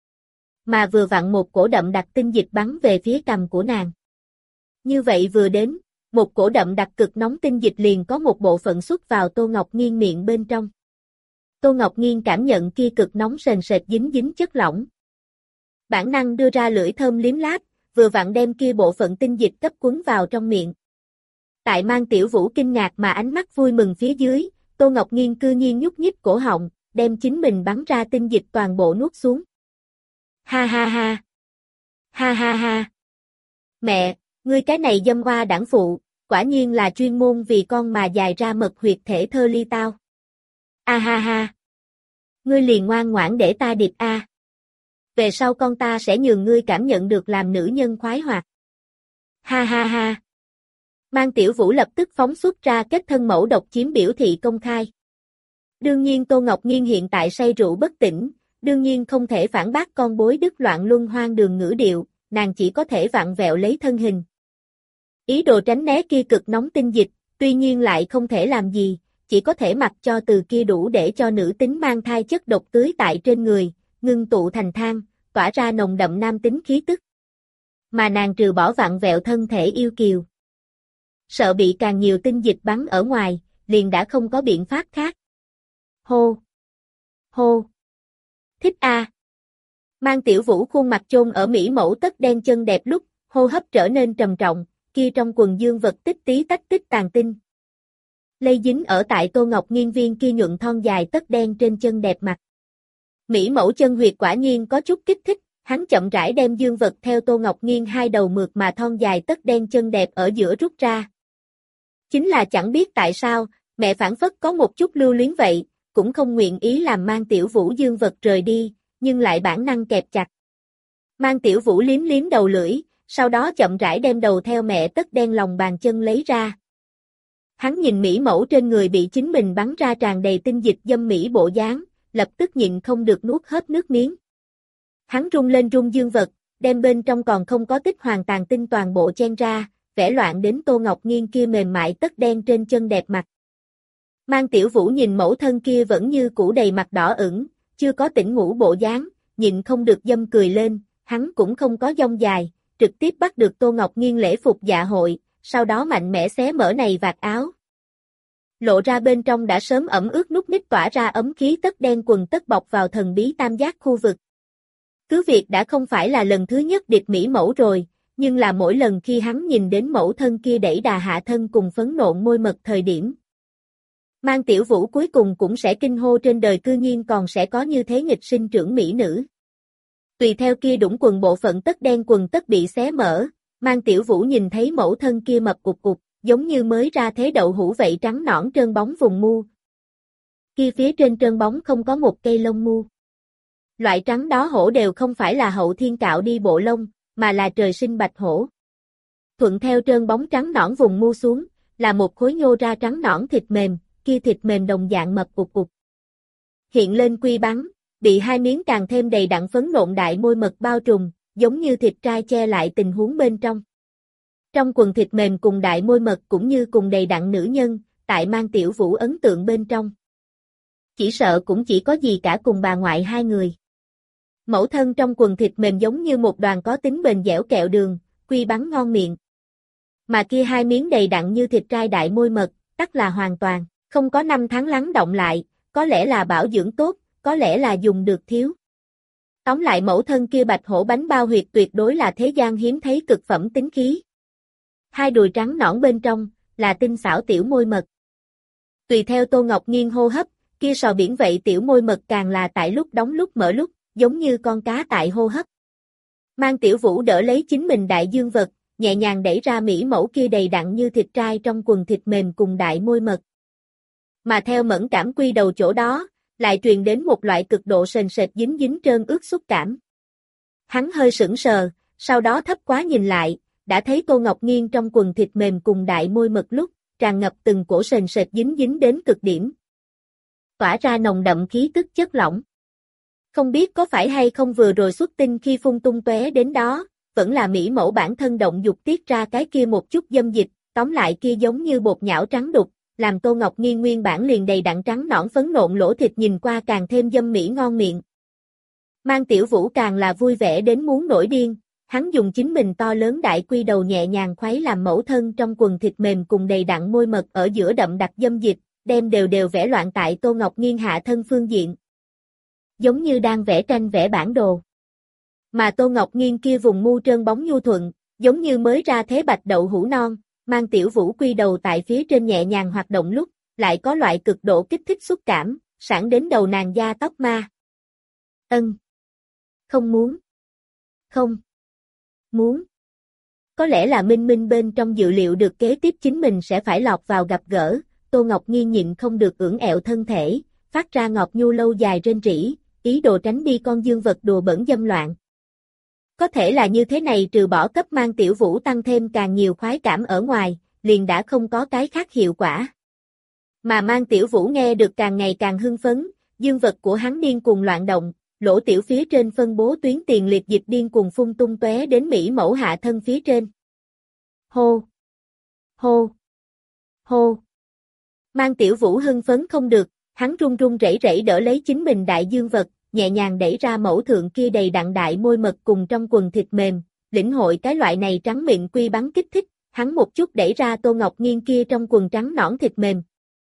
Mà vừa vặn một cổ đậm đặc tinh dịch bắn về phía cằm của nàng. Như vậy vừa đến, một cổ đậm đặc cực nóng tinh dịch liền có một bộ phận xuất vào Tô Ngọc Nghiên miệng bên trong. Tô Ngọc Nghiên cảm nhận kia cực nóng sền sệt dính dính chất lỏng. Bản năng đưa ra lưỡi thơm liếm láp, vừa vặn đem kia bộ phận tinh dịch cấp quấn vào trong miệng. Tại Mang Tiểu Vũ kinh ngạc mà ánh mắt vui mừng phía dưới, Tô Ngọc Nghiên cư nhiên nhúc nhích cổ họng, đem chính mình bắn ra tinh dịch toàn bộ nuốt xuống. Ha ha ha. Ha ha ha. Mẹ, ngươi cái này dâm hoa đảng phụ, quả nhiên là chuyên môn vì con mà dài ra mật huyệt thể thơ ly tao. A ha ha. Ngươi liền ngoan ngoãn để ta điệp a. Về sau con ta sẽ nhường ngươi cảm nhận được làm nữ nhân khoái hoạt. Ha ha ha. Mang Tiểu Vũ lập tức phóng xuất ra kết thân mẫu độc chiếm biểu thị công khai. Đương nhiên Tô Ngọc Nghiên hiện tại say rượu bất tỉnh, đương nhiên không thể phản bác con bối đứt loạn luân hoang đường ngữ điệu, nàng chỉ có thể vặn vẹo lấy thân hình. Ý đồ tránh né kia cực nóng tinh dịch, tuy nhiên lại không thể làm gì, chỉ có thể mặc cho từ kia đủ để cho nữ tính mang thai chất độc tưới tại trên người, ngưng tụ thành than, tỏa ra nồng đậm nam tính khí tức. Mà nàng trừ bỏ vặn vẹo thân thể yêu kiều. Sợ bị càng nhiều tinh dịch bắn ở ngoài, liền đã không có biện pháp khác. Hô! Hô! Thích a. À. Mang Tiểu Vũ khuôn mặt chôn ở Mỹ mẫu tất đen chân đẹp lúc, hô hấp trở nên trầm trọng, kia trong quần dương vật tích tí tách tích tàn tinh. Lây dính ở tại Tô Ngọc Nghiên viên kia nhuận thon dài tất đen trên chân đẹp mặt. Mỹ mẫu chân huyệt quả nhiên có chút kích thích, hắn chậm rãi đem dương vật theo Tô Ngọc Nghiên hai đầu mượt mà thon dài tất đen chân đẹp ở giữa rút ra. Chính là chẳng biết tại sao, mẹ phản phất có một chút lưu luyến vậy, cũng không nguyện ý làm Mang Tiểu Vũ dương vật rời đi, nhưng lại bản năng kẹp chặt. Mang Tiểu Vũ liếm liếm đầu lưỡi, sau đó chậm rãi đem đầu theo mẹ tất đen lòng bàn chân lấy ra. Hắn nhìn Mỹ mẫu trên người bị chính mình bắn ra tràn đầy tinh dịch dâm mỹ bộ dáng, lập tức nhịn không được nuốt hết nước miếng. Hắn rung lên rung dương vật, đem bên trong còn không có tích hoàn tàn tinh toàn bộ chen ra, vẽ loạn đến Tô Ngọc Nghiên kia mềm mại tất đen trên chân đẹp mặt. Mang Tiểu Vũ nhìn mẫu thân kia vẫn như cũ đầy mặt đỏ ửng, chưa có tỉnh ngủ bộ dáng, nhịn không được dâm cười lên, hắn cũng không có dông dài, trực tiếp bắt được Tô Ngọc Nghiên lễ phục dạ hội, sau đó mạnh mẽ xé mở này vạt áo. Lộ ra bên trong đã sớm ẩm ướt nút nít tỏa ra ấm khí tất đen quần tất bọc vào thần bí tam giác khu vực. Cứ việc đã không phải là lần thứ nhất điệp mỹ mẫu rồi, nhưng là mỗi lần khi hắn nhìn đến mẫu thân kia đẩy đà hạ thân cùng phấn nộn môi mật thời điểm. Mang Tiểu Vũ cuối cùng cũng sẽ kinh hô trên đời cư nhiên còn sẽ có như thế nghịch sinh trưởng mỹ nữ. Tùy theo kia đũng quần bộ phận tất đen quần tất bị xé mở, Mang Tiểu Vũ nhìn thấy mẫu thân kia mập cục cục, giống như mới ra thế đậu hũ vậy trắng nõn trơn bóng vùng mu. Kia phía trên trơn bóng không có một cây lông mu. Loại trắng đó hổ đều không phải là hậu thiên cạo đi bộ lông, mà là trời sinh bạch hổ. Thuận theo trơn bóng trắng nõn vùng mu xuống, là một khối nhô ra trắng nõn thịt mềm, kia thịt mềm đồng dạng mập cục cục. Hiện lên quy bắn, bị hai miếng càng thêm đầy đặn phấn nộn đại môi mật bao trùm, giống như thịt trai che lại tình huống bên trong. Trong quần thịt mềm cùng đại môi mật cũng như cùng đầy đặn nữ nhân, tại Mang Tiểu Vũ ấn tượng bên trong. Chỉ sợ cũng chỉ có gì cả cùng bà ngoại hai người. Mẫu thân trong quần thịt mềm giống như một đoàn có tính bền dẻo kẹo đường, quy bắn ngon miệng. Mà kia hai miếng đầy đặn như thịt trai đại môi mật, tắc là hoàn toàn, không có năm tháng lắng động lại, có lẽ là bảo dưỡng tốt, có lẽ là dùng được thiếu. Tóm lại mẫu thân kia bạch hổ bánh bao huyệt tuyệt đối là thế gian hiếm thấy cực phẩm tính khí. Hai đùi trắng nõn bên trong, là tinh xảo tiểu môi mật. Tùy theo Tô Ngọc Nghiên hô hấp, kia sò biển vậy tiểu môi mật càng là tại lúc đóng lúc mở lúc, giống như con cá tại hô hấp. Mang Tiểu Vũ đỡ lấy chính mình đại dương vật, nhẹ nhàng đẩy ra mỹ mẫu kia đầy đặn như thịt trai trong quần thịt mềm cùng đại môi mật. Mà theo mẫn cảm quy đầu chỗ đó, lại truyền đến một loại cực độ sền sệt dính dính trơn ướt xúc cảm. Hắn hơi sững sờ, sau đó thấp quá nhìn lại, đã thấy Tô Ngọc Nghiên trong quần thịt mềm cùng đại môi mật lúc, tràn ngập từng cổ sền sệt dính dính đến cực điểm. Tỏa ra nồng đậm khí tức chất lỏng. Không biết có phải hay không vừa rồi xuất tinh khi phun tung tóe đến đó, vẫn là mỹ mẫu bản thân động dục tiết ra cái kia một chút dâm dịch, tóm lại kia giống như bột nhão trắng đục, làm Tô Ngọc Nghiên nguyên bản liền đầy đặn trắng nõn phấn nộn lỗ thịt nhìn qua càng thêm dâm mỹ ngon miệng. Mang Tiểu Vũ càng là vui vẻ đến muốn nổi điên, hắn dùng chính mình to lớn đại quy đầu nhẹ nhàng khuấy làm mẫu thân trong quần thịt mềm cùng đầy đặn môi mật ở giữa đậm đặc dâm dịch, đem đều đều vẽ loạn tại Tô Ngọc Nghiên hạ thân phương diện. Giống như đang vẽ tranh vẽ bản đồ. Mà Tô Ngọc Nghiên kia vùng mu trơn bóng nhu thuận, giống như mới ra thế bạch đậu hũ non, Mang Tiểu Vũ quy đầu tại phía trên nhẹ nhàng hoạt động lúc, lại có loại cực độ kích thích xúc cảm, sảng đến đầu nàng da tóc ma. Ân. Không muốn. Không. Muốn. Có lẽ là Minh Minh bên trong dự liệu được kế tiếp chính mình sẽ phải lọt vào gặp gỡ, Tô Ngọc Nghiên nhịn không được ưỡn ẹo thân thể, phát ra ngọt nhu lâu dài rên rỉ, ý đồ tránh đi con dương vật đùa bẩn dâm loạn. Có thể là như thế này trừ bỏ cấp Mang Tiểu Vũ tăng thêm càng nhiều khoái cảm ở ngoài, liền đã không có cái khác hiệu quả. Mà Mang Tiểu Vũ nghe được càng ngày càng hưng phấn, dương vật của hắn điên cuồng loạn động, lỗ tiểu phía trên phân bố tuyến tiền liệt dịch điên cuồng phun tung tóe đến mỹ mẫu hạ thân phía trên. Hô! Hô! Hô! Mang Tiểu Vũ hưng phấn không được, hắn run run rẩy rẩy đỡ lấy chính mình đại dương vật, nhẹ nhàng đẩy ra mẫu thượng kia đầy đặn đại môi mật cùng trong quần thịt mềm, lĩnh hội cái loại này trắng miệng quy bắn kích thích, hắn một chút đẩy ra Tô Ngọc Nghiên kia trong quần trắng nõn thịt mềm.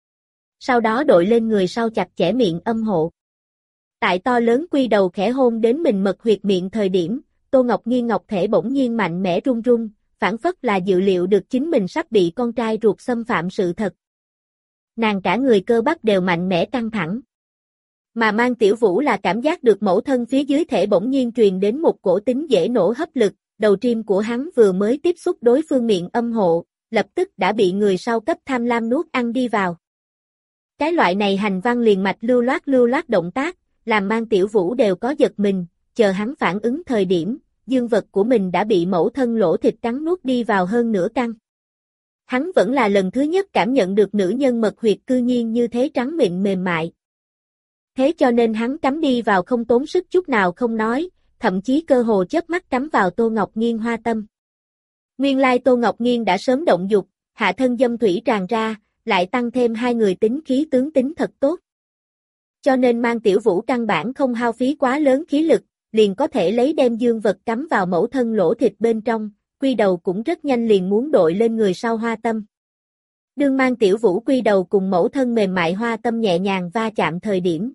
Sau đó đội lên người sau chặt chẽ miệng âm hộ. Tại to lớn quy đầu khẽ hôn đến mình mật huyệt miệng thời điểm, Tô Ngọc Nghiên ngọc thể bỗng nhiên mạnh mẽ run run, phản phất là dự liệu được chính mình sắp bị con trai ruột xâm phạm sự thật. Nàng cả người cơ bắp đều mạnh mẽ căng thẳng. Mà Mang Tiểu Vũ là cảm giác được mẫu thân phía dưới thể bỗng nhiên truyền đến một cổ tính dễ nổ hấp lực, đầu tim của hắn vừa mới tiếp xúc đối phương miệng âm hộ, lập tức đã bị người sau cấp tham lam nuốt ăn đi vào. Cái loại này hành văn liền mạch lưu loát lưu loát động tác, làm Mang Tiểu Vũ đều có giật mình, chờ hắn phản ứng thời điểm, dương vật của mình đã bị mẫu thân lỗ thịt cắn nuốt đi vào hơn nửa căn. Hắn vẫn là lần thứ nhất cảm nhận được nữ nhân mật huyệt cư nhiên như thế trắng mịn mềm mại. Thế cho nên hắn cắm đi vào không tốn sức chút nào không nói, thậm chí cơ hồ chớp mắt cắm vào Tô Ngọc Nghiên hoa tâm. Nguyên lai Tô Ngọc Nghiên đã sớm động dục, hạ thân dâm thủy tràn ra, lại tăng thêm hai người tính khí tướng tính thật tốt. Cho nên Mang Tiểu Vũ căn bản không hao phí quá lớn khí lực, liền có thể lấy đem dương vật cắm vào mẫu thân lỗ thịt bên trong, quy đầu cũng rất nhanh liền muốn đội lên người sau hoa tâm. Đương Mang Tiểu Vũ quy đầu cùng mẫu thân mềm mại hoa tâm nhẹ nhàng va chạm thời điểm.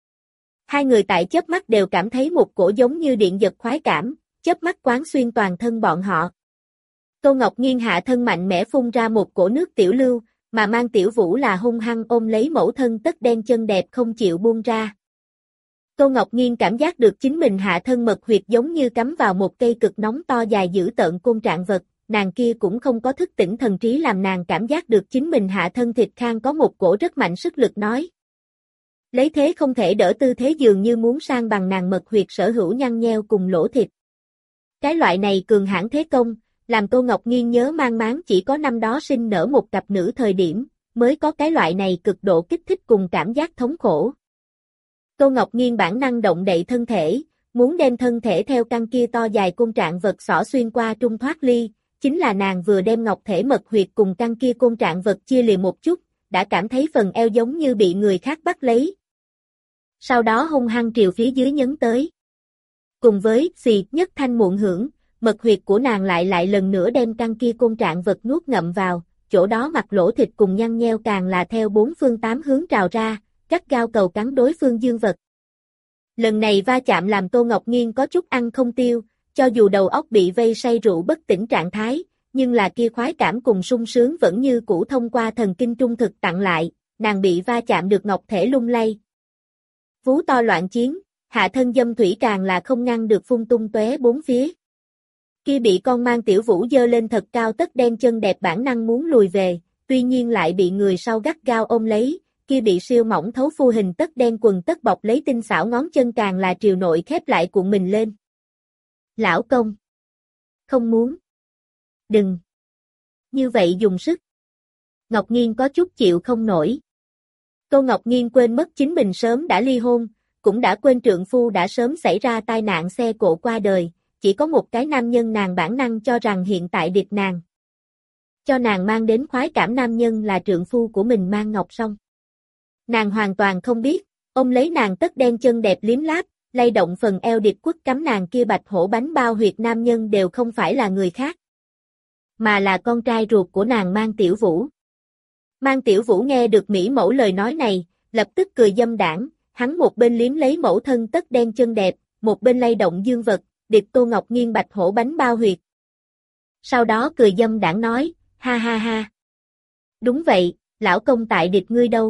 Hai người tại chớp mắt đều cảm thấy một cổ giống như điện giật khoái cảm, chớp mắt quán xuyên toàn thân bọn họ. Tô Ngọc Nghiên hạ thân mạnh mẽ phun ra một cổ nước tiểu lưu, mà Mang Tiểu Vũ là hung hăng ôm lấy mẫu thân tất đen chân đẹp không chịu buông ra. Tô Ngọc Nghiên cảm giác được chính mình hạ thân mật huyệt giống như cắm vào một cây cực nóng to dài dữ tợn côn trạng vật, nàng kia cũng không có thức tỉnh thần trí làm nàng cảm giác được chính mình hạ thân thịt khang có một cổ rất mạnh sức lực nói. Lấy thế không thể đỡ tư thế dường như muốn sang bằng nàng mật huyệt sở hữu nhăn nheo cùng lỗ thịt. Cái loại này cường hãn thế công, làm Tô Ngọc Nghiên nhớ mang máng chỉ có năm đó sinh nở một cặp nữ thời điểm, mới có cái loại này cực độ kích thích cùng cảm giác thống khổ. Tô Ngọc Nghiên bản năng động đậy thân thể, muốn đem thân thể theo căn kia to dài côn trạng vật xỏ xuyên qua trung thoát ly, chính là nàng vừa đem ngọc thể mật huyệt cùng căn kia côn trạng vật chia lìa một chút, đã cảm thấy phần eo giống như bị người khác bắt lấy. Sau đó hung hăng triều phía dưới nhấn tới. Cùng với xì nhất thanh muộn hưởng, mật huyệt của nàng lại lại lần nữa đem căn kia côn trạng vật nuốt ngậm vào, chỗ đó mặt lỗ thịt cùng nhăn nheo càng là theo bốn phương tám hướng trào ra, gắt gao cầu cắn đối phương dương vật. Lần này va chạm làm Tô Ngọc Nghiên có chút ăn không tiêu, cho dù đầu óc bị vây say rượu bất tỉnh trạng thái, nhưng là kia khoái cảm cùng sung sướng vẫn như cũ thông qua thần kinh trung thực tặng lại, nàng bị va chạm được ngọc thể lung lay. Vú to loạn chiến, hạ thân dâm thủy càng là không ngăn được phun tung tóe bốn phía. Kia bị con Mang Tiểu Vũ dơ lên thật cao tất đen chân đẹp bản năng muốn lùi về, tuy nhiên lại bị người sau gắt gao ôm lấy, kia bị siêu mỏng thấu phu hình tất đen quần tất bọc lấy tinh xảo ngón chân càng là triều nội khép lại cuộn mình lên. Lão công. Không muốn. Đừng. Như vậy dùng sức. Ngọc Nghiên có chút chịu không nổi. Tô Ngọc Nghiên quên mất chính mình sớm đã ly hôn, cũng đã quên trượng phu đã sớm xảy ra tai nạn xe cộ qua đời, chỉ có một cái nam nhân nàng bản năng cho rằng hiện tại địch nàng. Cho nàng mang đến khoái cảm nam nhân là trượng phu của mình Mang Ngọc Song. Nàng hoàn toàn không biết, ôm lấy nàng tất đen chân đẹp liếm láp, lay động phần eo điệp quất cắm nàng kia bạch hổ bánh bao huyệt nam nhân đều không phải là người khác, mà là con trai ruột của nàng Mang Tiểu Vũ. Mang Tiểu Vũ nghe được mỹ mẫu lời nói này, lập tức cười dâm đảng, hắn một bên liếm lấy mẫu thân tất đen chân đẹp, một bên lay động dương vật, điệp Tô Ngọc Nghiên bạch hổ bánh bao huyệt. Sau đó cười dâm đảng nói, ha ha ha. Đúng vậy, lão công tại điệp ngươi đâu?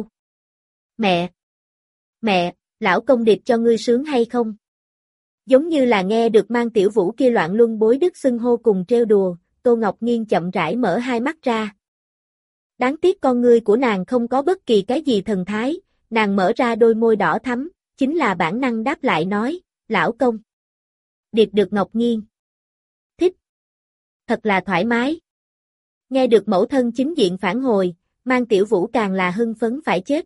Mẹ! Mẹ, lão công điệp cho ngươi sướng hay không? Giống như là nghe được Mang Tiểu Vũ kia loạn luân bối đức xưng hô cùng trêu đùa, Tô Ngọc Nghiên chậm rãi mở hai mắt ra. Đáng tiếc con ngươi của nàng không có bất kỳ cái gì thần thái, nàng mở ra đôi môi đỏ thắm, chính là bản năng đáp lại nói, lão công. Điệp được Ngọc Nghiên. Thích. Thật là thoải mái. Nghe được mẫu thân chính diện phản hồi, Mang Tiểu Vũ càng là hưng phấn phải chết.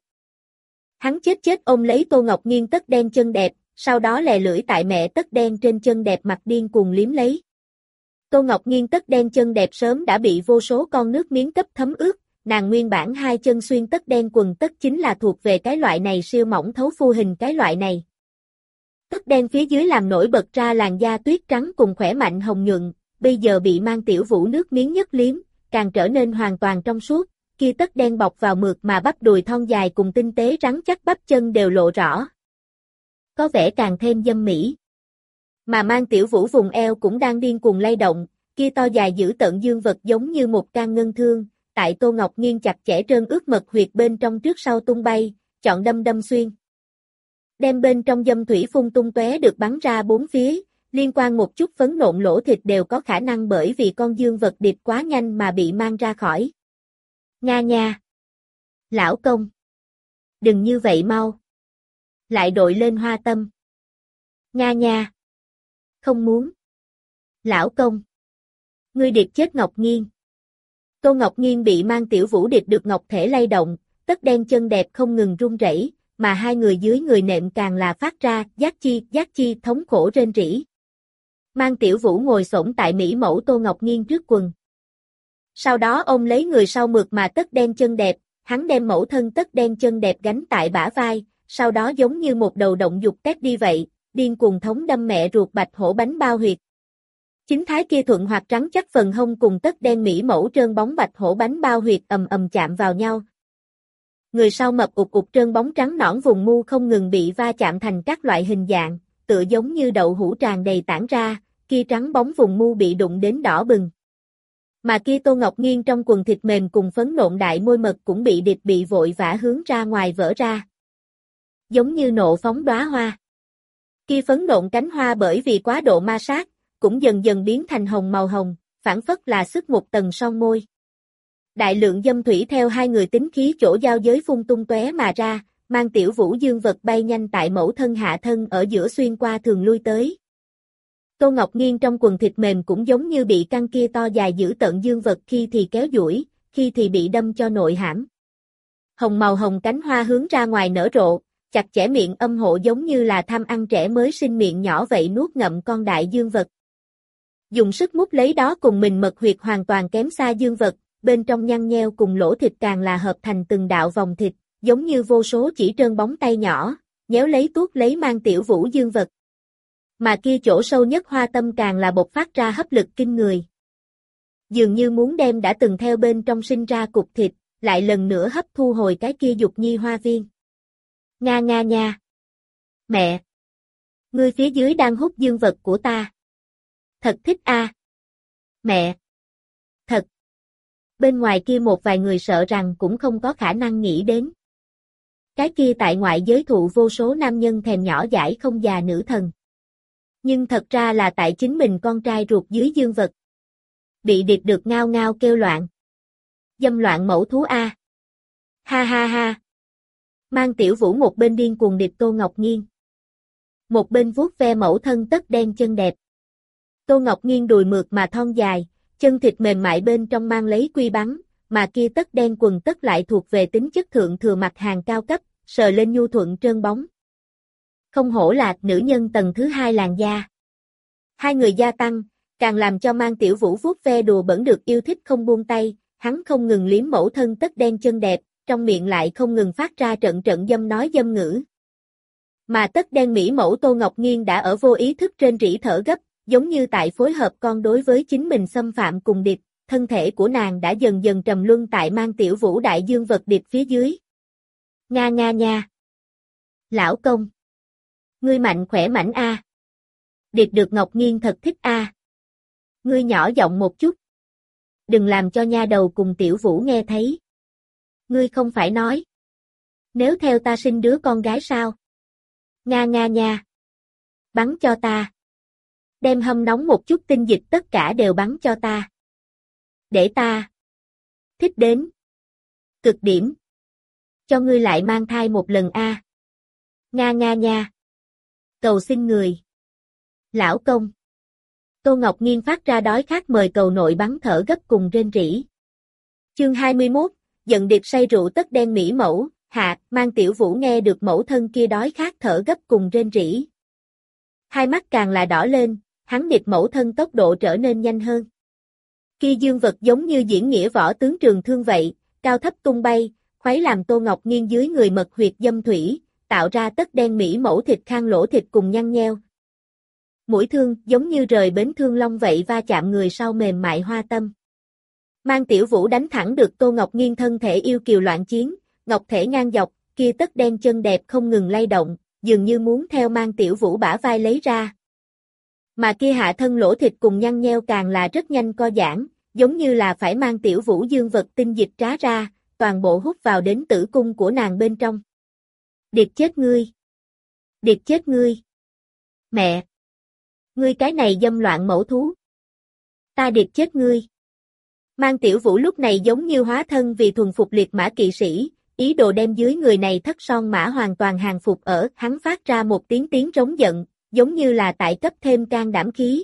Hắn chết chết ôm lấy Tô Ngọc Nghiên tất đen chân đẹp, sau đó lè lưỡi tại mẹ tất đen trên chân đẹp mặt điên cuồng liếm lấy. Tô Ngọc Nghiên tất đen chân đẹp sớm đã bị vô số con nước miếng cấp thấm ướt, nàng nguyên bản hai chân xuyên tất đen quần tất chính là thuộc về cái loại này siêu mỏng thấu phu hình cái loại này. Tất đen phía dưới làm nổi bật ra làn da tuyết trắng cùng khỏe mạnh hồng nhuận, bây giờ bị Mang Tiểu Vũ nước miếng nhất liếm, càng trở nên hoàn toàn trong suốt, kia tất đen bọc vào mượt mà bắp đùi thon dài cùng tinh tế rắn chắc bắp chân đều lộ rõ. Có vẻ càng thêm dâm mỹ. Mà Mang Tiểu Vũ vùng eo cũng đang điên cuồng lay động, kia to dài giữ tợn dương vật giống như một can ngân thương, tại Tô Ngọc Nghiên chặt chẽ trơn ướt mật huyệt bên trong trước sau tung bay, chọn đâm đâm xuyên. Đem bên trong dâm thủy phun tung tóe được bắn ra bốn phía, liên quan một chút phấn nộn lỗ thịt đều có khả năng bởi vì con dương vật điệp quá nhanh mà bị mang ra khỏi. Nga nha! Lão công! Đừng như vậy mau! Lại đội lên hoa tâm! Nga nha! Không muốn! Lão công! Ngươi điệp chết Ngọc Nghiên! Tô Ngọc Nghiên bị Mang Tiểu Vũ điệp được ngọc thể lay động, tất đen chân đẹp không ngừng run rẩy, mà hai người dưới người nệm càng là phát ra giác chi, giác chi thống khổ rên rỉ. Mang Tiểu Vũ ngồi xổm tại Mỹ mẫu Tô Ngọc Nghiên trước quần. Sau đó ôm lấy người sau mượt mà tất đen chân đẹp, hắn đem mẫu thân tất đen chân đẹp gánh tại bả vai, sau đó giống như một đầu động dục tét đi vậy, điên cuồng thống đâm mẹ ruột bạch hổ bánh bao huyệt. Chính thái kia thuận hoạt trắng chắc phần hông cùng tất đen mỹ mẫu trơn bóng bạch hổ bánh bao huyệt ầm ầm chạm vào nhau. Người sau mập ục ục trơn bóng trắng nõn vùng mu không ngừng bị va chạm thành các loại hình dạng, tựa giống như đậu hũ tràn đầy tản ra, kia trắng bóng vùng mu bị đụng đến đỏ bừng. Mà kia Tô Ngọc Nghiên trong quần thịt mềm cùng phấn nộn đại môi mật cũng bị điệp bị vội vã hướng ra ngoài vỡ ra. Giống như nộ phóng đóa hoa. Kia phấn nộn cánh hoa bởi vì quá độ ma sát, cũng dần dần biến thành hồng màu hồng, phản phất là sức một tầng son môi. Đại lượng dâm thủy theo hai người tính khí chỗ giao giới phun tung tóe mà ra, mang Tiểu Vũ dương vật bay nhanh tại mẫu thân hạ thân ở giữa xuyên qua thường lui tới. Tô Ngọc Nghiên trong quần thịt mềm cũng giống như bị căng kia to dài giữ tận dương vật khi thì kéo duỗi, khi thì bị đâm cho nội hãm. Hồng màu hồng cánh hoa hướng ra ngoài nở rộ, chặt chẽ miệng âm hộ giống như là tham ăn trẻ mới sinh miệng nhỏ vậy nuốt ngậm con đại dương vật. Dùng sức mút lấy đó cùng mình mật huyệt hoàn toàn kém xa dương vật, bên trong nhăn nheo cùng lỗ thịt càng là hợp thành từng đạo vòng thịt, giống như vô số chỉ trơn bóng tay nhỏ, nhéo lấy tuốt lấy mang Tiểu Vũ dương vật. Mà kia chỗ sâu nhất hoa tâm càng là bộc phát ra hấp lực kinh người. Dường như muốn đem đã từng theo bên trong sinh ra cục thịt, lại lần nữa hấp thu hồi cái kia dục nhi hoa viên. Nga nga nha. Mẹ. Ngươi phía dưới đang hút dương vật của ta. Thật thích a. À. Mẹ. Thật. Bên ngoài kia một vài người sợ rằng cũng không có khả năng nghĩ đến. Cái kia tại ngoại giới thụ vô số nam nhân thèm nhỏ dãi không già nữ thần. Nhưng thật ra là tại chính mình con trai ruột dưới dương vật. Bị điệp được ngao ngao kêu loạn. Dâm loạn mẫu thú a. Ha ha ha. Mang Tiểu Vũ một bên điên cuồng điệp Tô Ngọc Nghiên. Một bên vuốt ve mẫu thân tất đen chân đẹp. Tô Ngọc Nghiên đùi mượt mà thon dài, chân thịt mềm mại bên trong mang lấy quy bắn, mà kia tất đen quần tất lại thuộc về tính chất thượng thừa mặt hàng cao cấp, sờ lên nhu thuận trơn bóng. Không hổ là nữ nhân tầng thứ hai làn da. Hai người gia tăng, càng làm cho mang Tiểu Vũ vuốt ve đùa bẩn được yêu thích không buông tay, hắn không ngừng liếm mẫu thân tất đen chân đẹp, trong miệng lại không ngừng phát ra trận trận dâm nói dâm ngữ. Mà tất đen mỹ mẫu Tô Ngọc Nghiên đã ở vô ý thức trên rỉ thở gấp, giống như tại phối hợp con đối với chính mình xâm phạm cùng điệp, thân thể của nàng đã dần dần trầm luân tại mang Tiểu Vũ đại dương vật điệp phía dưới. Nga nga nha. Lão công. Ngươi mạnh khỏe mảnh a. À. Điệp được Ngọc Nghiên thật thích a. À. Ngươi nhỏ giọng một chút. Đừng làm cho nha đầu cùng Tiểu Vũ nghe thấy. Ngươi không phải nói. Nếu theo ta sinh đứa con gái sao? Nga nga nha. Bắn cho ta. Đem hâm nóng một chút tinh dịch tất cả đều bắn cho ta. Để ta. Thích đến. Cực điểm. Cho ngươi lại mang thai một lần a. À. Nga nga nha. Cầu xin người. Lão công. Tô Ngọc Nghiên phát ra đói khát mời cầu nội bắn thở gấp cùng rên rỉ. Chương hai mươi mốt, giận điệp say rượu tất đen mỹ mẫu, hạ, mang Tiểu Vũ nghe được mẫu thân kia đói khát thở gấp cùng rên rỉ. Hai mắt càng là đỏ lên, hắn điệp mẫu thân tốc độ trở nên nhanh hơn. Kia dương vật giống như diễn nghĩa võ tướng trường thương vậy, cao thấp tung bay, khuấy làm Tô Ngọc Nghiên dưới người mật huyệt dâm thủy, tạo ra tất đen mỹ mẫu thịt khang lỗ thịt cùng nhăn nheo. Mũi thương giống như rời bến thương long vậy va chạm người sau mềm mại hoa tâm. Mang Tiểu Vũ đánh thẳng được Tô Ngọc Nghiên thân thể yêu kiều loạn chiến, ngọc thể ngang dọc, kia tất đen chân đẹp không ngừng lay động, dường như muốn theo mang Tiểu Vũ bả vai lấy ra. Mà kia hạ thân lỗ thịt cùng nhăn nheo càng là rất nhanh co giãn, giống như là phải mang Tiểu Vũ dương vật tinh dịch trá ra, toàn bộ hút vào đến tử cung của nàng bên trong. Điệp chết ngươi! Điệp chết ngươi! Mẹ! Ngươi cái này dâm loạn mẫu thú! Ta điệp chết ngươi! Mang Tiểu Vũ lúc này giống như hóa thân vì thuần phục liệt mã kỵ sĩ, ý đồ đem dưới người này thất son mã hoàn toàn hàng phục ở, hắn phát ra một tiếng tiếng trống giận, giống như là tại cấp thêm can đảm khí.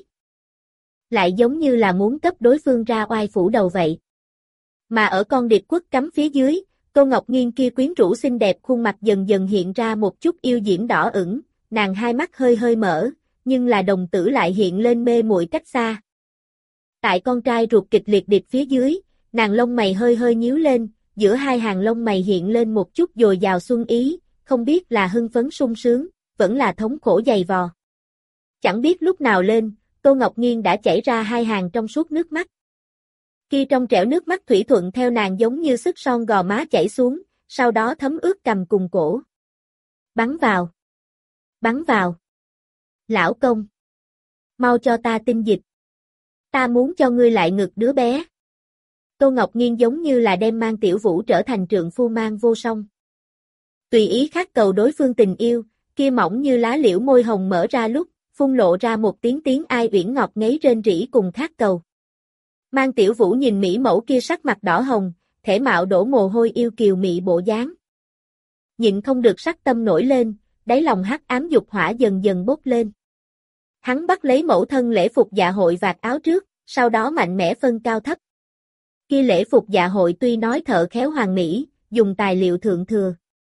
Lại giống như là muốn cấp đối phương ra oai phủ đầu vậy. Mà ở con điệp quất cắm phía dưới, Tô Ngọc Nghiên kia quyến rũ xinh đẹp khuôn mặt dần dần hiện ra một chút yêu diễm đỏ ửng, nàng hai mắt hơi hơi mở, nhưng là đồng tử lại hiện lên mê muội cách xa. Tại con trai ruột kịch liệt điệp phía dưới, nàng lông mày hơi hơi nhíu lên, giữa hai hàng lông mày hiện lên một chút dồi dào xuân ý, không biết là hưng phấn sung sướng, vẫn là thống khổ dày vò. Chẳng biết lúc nào lên, Tô Ngọc Nghiên đã chảy ra hai hàng trong suốt nước mắt. Khi trong trẻo nước mắt thủy thuận theo nàng giống như sức son gò má chảy xuống, sau đó thấm ướt cằm cùng cổ. Bắn vào. Bắn vào. Lão công. Mau cho ta tinh dịch. Ta muốn cho ngươi lại ngực đứa bé. Tô Ngọc Nghiên giống như là đem Mang Tiểu Vũ trở thành trượng phu mang vô song. Tùy ý khát cầu đối phương tình yêu, kia mỏng như lá liễu môi hồng mở ra lúc, phun lộ ra một tiếng tiếng ai uyển ngọt ngấy rên rỉ cùng khát cầu. Mang Tiểu Vũ nhìn mỹ mẫu kia sắc mặt đỏ hồng, thể mạo đổ mồ hôi yêu kiều mị bộ dáng. Nhịn không được sắc tâm nổi lên, đáy lòng hắc ám dục hỏa dần dần bốc lên. Hắn bắt lấy mẫu thân lễ phục dạ hội vạt áo trước, sau đó mạnh mẽ phân cao thấp. Kia lễ phục dạ hội tuy nói thợ khéo hoàn mỹ, dùng tài liệu thượng thừa.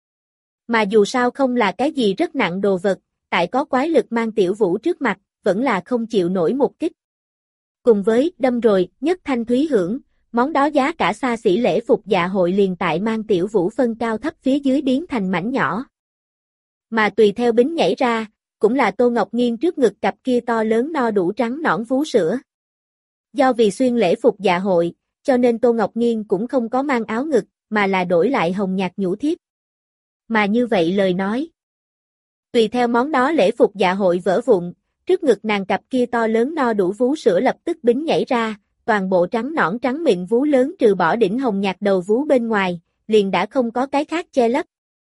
Mà dù sao không là cái gì rất nặng đồ vật, tại có quái lực Mang Tiểu Vũ trước mặt, vẫn là không chịu nổi một kích. Cùng với đâm rồi, nhất thanh thúy hưởng, món đó giá cả xa xỉ lễ phục dạ hội liền tại Mang Tiểu Vũ phân cao thấp phía dưới biến thành mảnh nhỏ. Mà tùy theo bính nhảy ra, cũng là Tô Ngọc Nghiên trước ngực cặp kia to lớn no đủ trắng nõn vú sữa. Do vì xuyên lễ phục dạ hội, cho nên Tô Ngọc Nghiên cũng không có mang áo ngực, mà là đổi lại hồng nhạt nhũ thiếp. Mà như vậy lời nói. Tùy theo món đó lễ phục dạ hội vỡ vụn, trước ngực nàng cặp kia to lớn no đủ vú sữa lập tức bính nhảy ra, toàn bộ trắng nõn trắng mịn vú lớn trừ bỏ đỉnh hồng nhạt đầu vú bên ngoài, liền đã không có cái khác che lấp.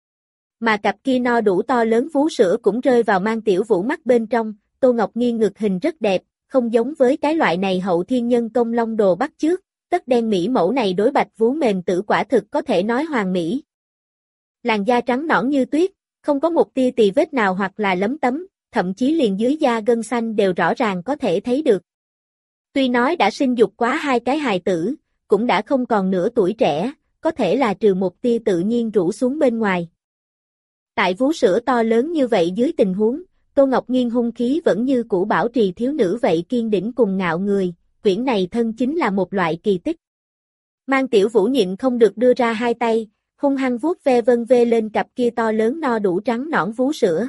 Mà cặp kia no đủ to lớn vú sữa cũng rơi vào Mang Tiểu Vũ mắt bên trong, Tô Ngọc Nghiên ngực hình rất đẹp, không giống với cái loại này hậu thiên nhân công long đồ bắt chước, tất đen mỹ mẫu này đối bạch vú mềm tử quả thực có thể nói hoàn mỹ. Làn da trắng nõn như tuyết, không có một tia tì vết nào hoặc là lấm tấm, thậm chí liền dưới da gân xanh đều rõ ràng có thể thấy được. Tuy nói đã sinh dục quá hai cái hài tử, cũng đã không còn nửa tuổi trẻ, có thể là trừ một tia tự nhiên rũ xuống bên ngoài. Tại vú sữa to lớn như vậy dưới tình huống, Tô Ngọc Nghiên hung khí vẫn như cũ bảo trì thiếu nữ vậy kiên đỉnh cùng ngạo người, quyển này thân chính là một loại kỳ tích. Mang Tiểu Vũ nhịn không được đưa ra hai tay, hung hăng vuốt ve vân vê lên cặp kia to lớn no đủ trắng nõn vú sữa.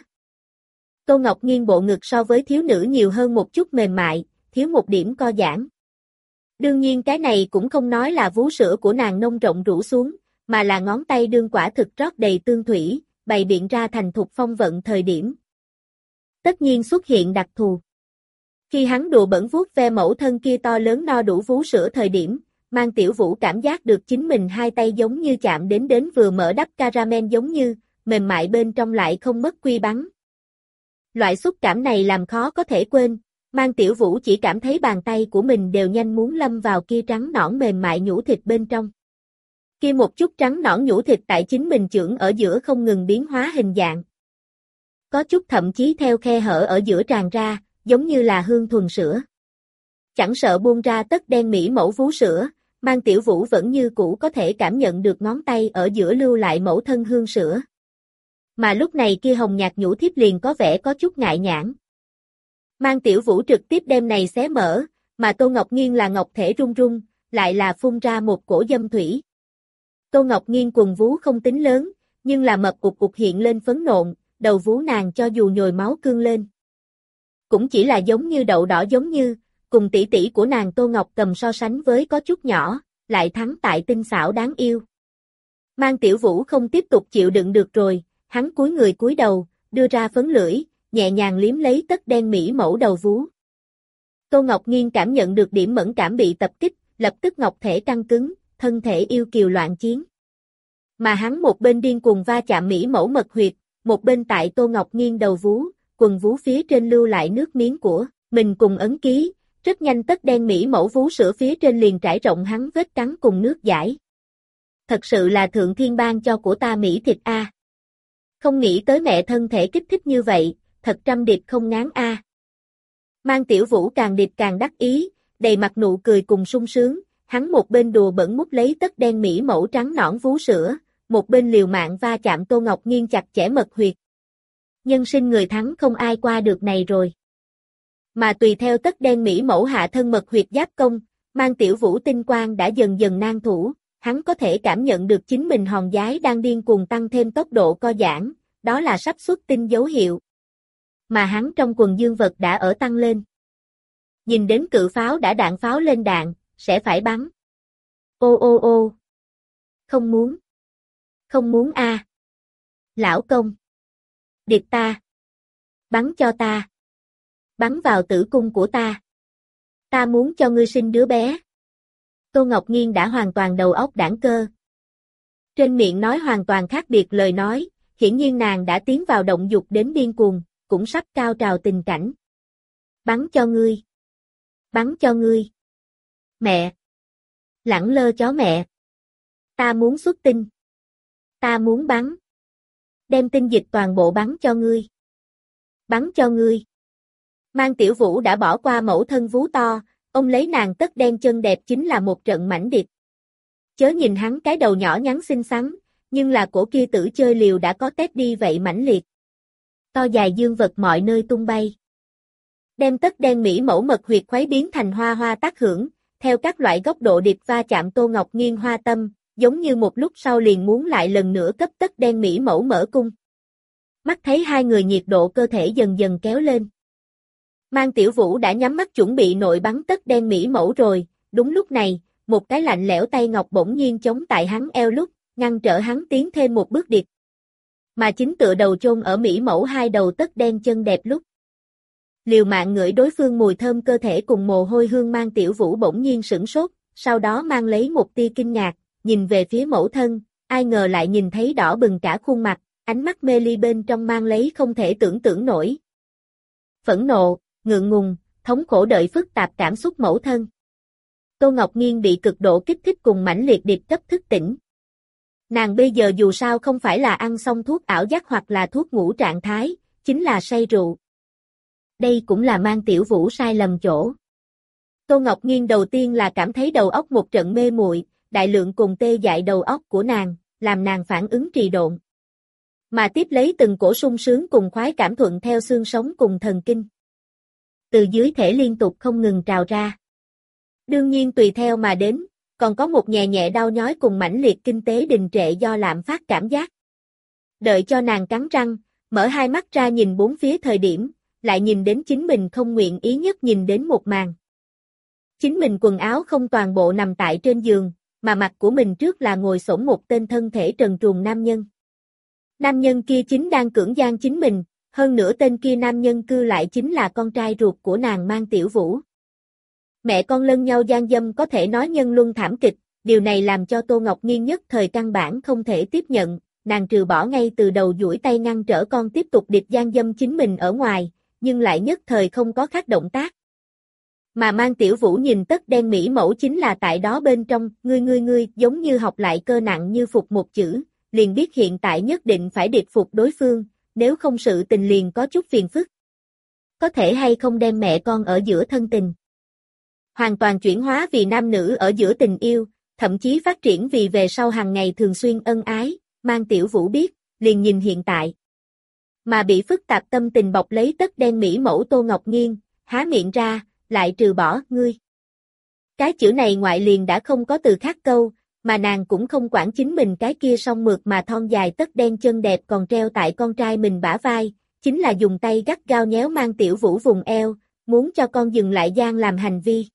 Tô Ngọc Nghiên bộ ngực so với thiếu nữ nhiều hơn một chút mềm mại, thiếu một điểm co giãn. Đương nhiên cái này cũng không nói là vú sữa của nàng nông rộng rũ xuống, mà là ngón tay đương quả thực rót đầy tương thủy, bày biện ra thành thục phong vận thời điểm. Tất nhiên xuất hiện đặc thù. Khi hắn đùa bẩn vuốt ve mẫu thân kia to lớn no đủ vú sữa thời điểm, Mang Tiểu Vũ cảm giác được chính mình hai tay giống như chạm đến đến vừa mở đắp caramel giống như, mềm mại bên trong lại không mất quy bắn. Loại xúc cảm này làm khó có thể quên, Mang Tiểu Vũ chỉ cảm thấy bàn tay của mình đều nhanh muốn lâm vào kia trắng nõn mềm mại nhũ thịt bên trong. Kia một chút trắng nõn nhũ thịt tại chính mình chưởng ở giữa không ngừng biến hóa hình dạng. Có chút thậm chí theo khe hở ở giữa tràn ra, giống như là hương thuần sữa. Chẳng sợ buông ra tất đen mỹ mẫu vú sữa, Mang Tiểu Vũ vẫn như cũ có thể cảm nhận được ngón tay ở giữa lưu lại mẫu thân hương sữa. Mà lúc này kia hồng nhạt nhũ thiếp liền có vẻ có chút ngại nhãn. Mang Tiểu Vũ trực tiếp đem này xé mở, mà Tô Ngọc Nghiên là ngọc thể run run, lại là phun ra một cổ dâm thủy. Tô Ngọc Nghiên quần vú không tính lớn, nhưng là mập ục ục hiện lên phấn nộn, đầu vú nàng cho dù nhồi máu cương lên. Cũng chỉ là giống như đậu đỏ giống như, cùng tỷ tỷ của nàng Tô Ngọc Cầm so sánh với có chút nhỏ, lại thắng tại tinh xảo đáng yêu. Mang Tiểu Vũ không tiếp tục chịu đựng được rồi, hắn cúi người cúi đầu, đưa ra phấn lưỡi, nhẹ nhàng liếm lấy tất đen mỹ mẫu đầu vú. Tô Ngọc Nghiên cảm nhận được điểm mẫn cảm bị tập kích, lập tức ngọc thể căng cứng, thân thể yêu kiều loạn chiến. Mà hắn một bên điên cuồng va chạm mỹ mẫu mật huyệt, một bên tại Tô Ngọc Nghiên đầu vú, quần vú phía trên lưu lại nước miếng của mình cùng ấn ký, rất nhanh tất đen mỹ mẫu vú sữa phía trên liền trải rộng hắn vết cắn cùng nước dãi. Thật sự là thượng thiên ban cho của ta mỹ thịt a. Không nghĩ tới mẹ thân thể kích thích như vậy, thật trăm điệp không ngán a. Mang Tiểu Vũ càng điệp càng đắc ý, đầy mặt nụ cười cùng sung sướng, hắn một bên đùa bẩn mút lấy tất đen mỹ mẫu trắng nõn vú sữa, một bên liều mạng va chạm Tô Ngọc Nghiên chặt chẽ mật huyệt. Nhân sinh người thắng không ai qua được này rồi. Mà tùy theo tất đen mỹ mẫu hạ thân mật huyệt giáp công, Mang Tiểu Vũ tinh quang đã dần dần nan thủ, hắn có thể cảm nhận được chính mình hòn giái đang điên cuồng tăng thêm tốc độ co giãn, đó là sắp xuất tinh dấu hiệu. Mà hắn trong quần dương vật đã ở tăng lên. Nhìn đến cự pháo đã đạn pháo lên đạn, sẽ phải bắn. Ô ô ô. Không muốn. Không muốn a. À. Lão công. Điệp ta. Bắn cho ta. Bắn vào tử cung của ta. Ta muốn cho ngươi sinh đứa bé. Tô Ngọc Nghiên đã hoàn toàn đầu óc đãng cơ. Trên miệng nói hoàn toàn khác biệt lời nói, hiển nhiên nàng đã tiến vào động dục đến điên cuồng, cũng sắp cao trào tình cảnh. Bắn cho ngươi. Bắn cho ngươi. Mẹ. Lẳng lơ chó mẹ. Ta muốn xuất tinh. Ta muốn bắn. Đem tinh dịch toàn bộ bắn cho ngươi. Bắn cho ngươi. Mang Tiểu Vũ đã bỏ qua mẫu thân vú to, ông lấy nàng tất đen chân đẹp chính là một trận mãnh điệp. Chớ nhìn hắn cái đầu nhỏ nhắn xinh xắn, nhưng là cổ kia tử chơi liều đã có tét đi vậy mãnh liệt. To dài dương vật mọi nơi tung bay. Đem tất đen mỹ mẫu mật huyệt khuấy biến thành hoa hoa tác hưởng, theo các loại góc độ điệp va chạm Tô Ngọc Nghiên hoa tâm, giống như một lúc sau liền muốn lại lần nữa cấp tất đen mỹ mẫu mở cung. Mắt thấy hai người nhiệt độ cơ thể dần dần kéo lên. Mang Tiểu Vũ đã nhắm mắt chuẩn bị nội bắn tất đen mỹ mẫu rồi, đúng lúc này, một cái lạnh lẽo tay ngọc bỗng nhiên chống tại hắn eo lúc, ngăn trở hắn tiến thêm một bước điệp. Mà chính tựa đầu chôn ở mỹ mẫu hai đầu tất đen chân đẹp lúc. Liều mạng ngửi đối phương mùi thơm cơ thể cùng mồ hôi hương Mang Tiểu Vũ bỗng nhiên sửng sốt, sau đó mang lấy một tia kinh ngạc, nhìn về phía mẫu thân, ai ngờ lại nhìn thấy đỏ bừng cả khuôn mặt, ánh mắt mê ly bên trong mang lấy không thể tưởng tượng nổi. Phẫn nộ, ngượng ngùng, thống khổ đợi phức tạp cảm xúc mẫu thân. Tô Ngọc Nghiên bị cực độ kích thích cùng mãnh liệt điệp cấp thức tỉnh. Nàng bây giờ dù sao không phải là ăn xong thuốc ảo giác hoặc là thuốc ngủ trạng thái, chính là say rượu. Đây cũng là Mang Tiểu Vũ sai lầm chỗ. Tô Ngọc Nghiên đầu tiên là cảm thấy đầu óc một trận mê muội, đại lượng cùng tê dại đầu óc của nàng, làm nàng phản ứng trì độn. Mà tiếp lấy từng cổ sung sướng cùng khoái cảm thuận theo xương sống cùng thần kinh. Từ dưới thể liên tục không ngừng trào ra. Đương nhiên tùy theo mà đến, còn có một nhẹ nhẹ đau nhói cùng mãnh liệt kinh tế đình trệ do lạm phát cảm giác. Đợi cho nàng cắn răng, mở hai mắt ra nhìn bốn phía thời điểm, lại nhìn đến chính mình không nguyện ý nhất nhìn đến một màn. Chính mình quần áo không toàn bộ nằm tại trên giường, mà mặt của mình trước là ngồi xổm một tên thân thể trần truồng nam nhân. Nam nhân kia chính đang cưỡng gian chính mình, hơn nữa tên kia nam nhân cư lại chính là con trai ruột của nàng Mang Tiểu Vũ. Mẹ con lân nhau gian dâm có thể nói nhân luân thảm kịch, điều này làm cho Tô Ngọc Nghiên nhất thời căn bản không thể tiếp nhận, nàng trừ bỏ ngay từ đầu duỗi tay ngăn trở con tiếp tục điệp gian dâm chính mình ở ngoài, nhưng lại nhất thời không có khác động tác. Mà Mang Tiểu Vũ nhìn tất đen mỹ mẫu chính là tại đó bên trong, ngươi ngươi ngươi, giống như học lại cơ nặng như phục một chữ, liền biết hiện tại nhất định phải điệp phục đối phương, nếu không sự tình liền có chút phiền phức. Có thể hay không đem mẹ con ở giữa thân tình. Hoàn toàn chuyển hóa vì nam nữ ở giữa tình yêu, thậm chí phát triển vì về sau hàng ngày thường xuyên ân ái, Mang Tiểu Vũ biết, liền nhìn hiện tại. Mà bị phức tạp tâm tình bọc lấy tất đen mỹ mẫu Tô Ngọc Nghiên, há miệng ra, lại trừ bỏ, ngươi. Cái chữ này ngoại liền đã không có từ khác câu, mà nàng cũng không quản chính mình cái kia song mượt mà thon dài tất đen chân đẹp còn treo tại con trai mình bả vai, chính là dùng tay gắt gao nhéo Mang Tiểu Vũ vùng eo, muốn cho con dừng lại gian làm hành vi.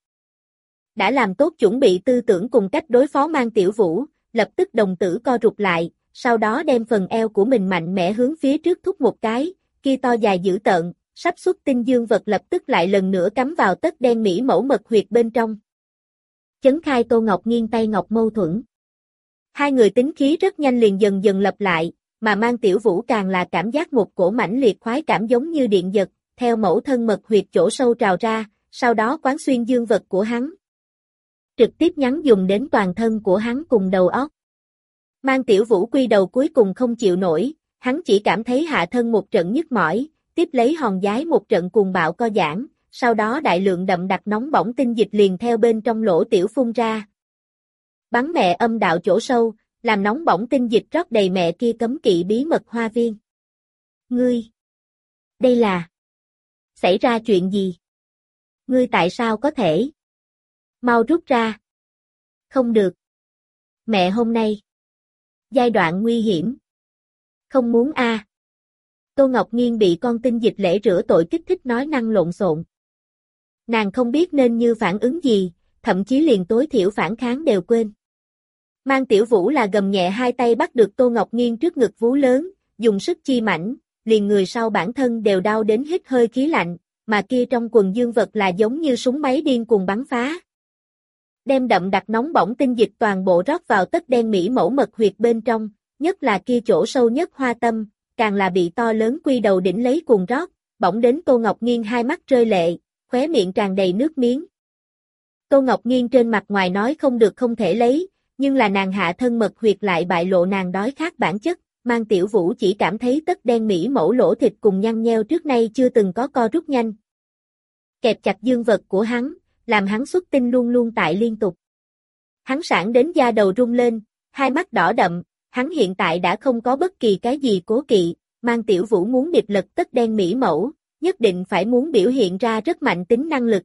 Đã làm tốt chuẩn bị tư tưởng cùng cách đối phó Mang Tiểu Vũ, lập tức đồng tử co rụt lại, sau đó đem phần eo của mình mạnh mẽ hướng phía trước thúc một cái, kia to dài dữ tợn, sắp xuất tinh dương vật lập tức lại lần nữa cắm vào tất đen mỹ mẫu mật huyệt bên trong. Chấn khai Tô Ngọc Nghiên tay ngọc mâu thuẫn. Hai người tính khí rất nhanh liền dần dần lập lại, mà Mang Tiểu Vũ càng là cảm giác một cổ mãnh liệt khoái cảm giống như điện giật, theo mẫu thân mật huyệt chỗ sâu trào ra, sau đó quán xuyên dương vật của hắn. Trực tiếp nhắn dùng đến toàn thân của hắn cùng đầu óc. Mang Tiểu Vũ quy đầu cuối cùng không chịu nổi, hắn chỉ cảm thấy hạ thân một trận nhức mỏi, tiếp lấy hòn giái một trận cuồng bạo co giãn, sau đó đại lượng đậm đặc nóng bỏng tinh dịch liền theo bên trong lỗ tiểu phun ra. Bắn mẹ âm đạo chỗ sâu, làm nóng bỏng tinh dịch rót đầy mẹ kia cấm kỵ bí mật hoa viên. Ngươi! Đây là... Xảy ra chuyện gì? Ngươi tại sao có thể? Mau rút ra. Không được. Mẹ hôm nay. Giai đoạn nguy hiểm. Không muốn a. À. Tô Ngọc Nghiên bị con tinh dịch lễ rửa tội kích thích nói năng lộn xộn. Nàng không biết nên như phản ứng gì, thậm chí liền tối thiểu phản kháng đều quên. Mang Tiểu Vũ là gầm nhẹ hai tay bắt được Tô Ngọc Nghiên trước ngực vú lớn, dùng sức chi mảnh, liền người sau bản thân đều đau đến hít hơi khí lạnh, mà kia trong quần dương vật là giống như súng máy điên cuồng bắn phá. Đem đậm đặc nóng bỏng tinh dịch toàn bộ rót vào tất đen mỹ mẫu mật huyệt bên trong, nhất là kia chỗ sâu nhất hoa tâm, càng là bị to lớn quy đầu đỉnh lấy cuồng rót, bỏng đến Tô Ngọc Nghiên hai mắt rơi lệ, khóe miệng tràn đầy nước miếng. Tô Ngọc Nghiên trên mặt ngoài nói không được không thể lấy, nhưng là nàng hạ thân mật huyệt lại bại lộ nàng đói khát bản chất, Mang Tiểu Vũ chỉ cảm thấy tất đen mỹ mẫu lỗ thịt cùng nhăn nheo trước nay chưa từng có co rút nhanh. Kẹp chặt dương vật của hắn, làm hắn xuất tinh luôn luôn tại liên tục. Hắn sảng đến da đầu rung lên, hai mắt đỏ đậm, hắn hiện tại đã không có bất kỳ cái gì cố kỵ, Mang Tiểu Vũ muốn điệp lật tất đen mỹ mẫu, nhất định phải muốn biểu hiện ra rất mạnh tính năng lực.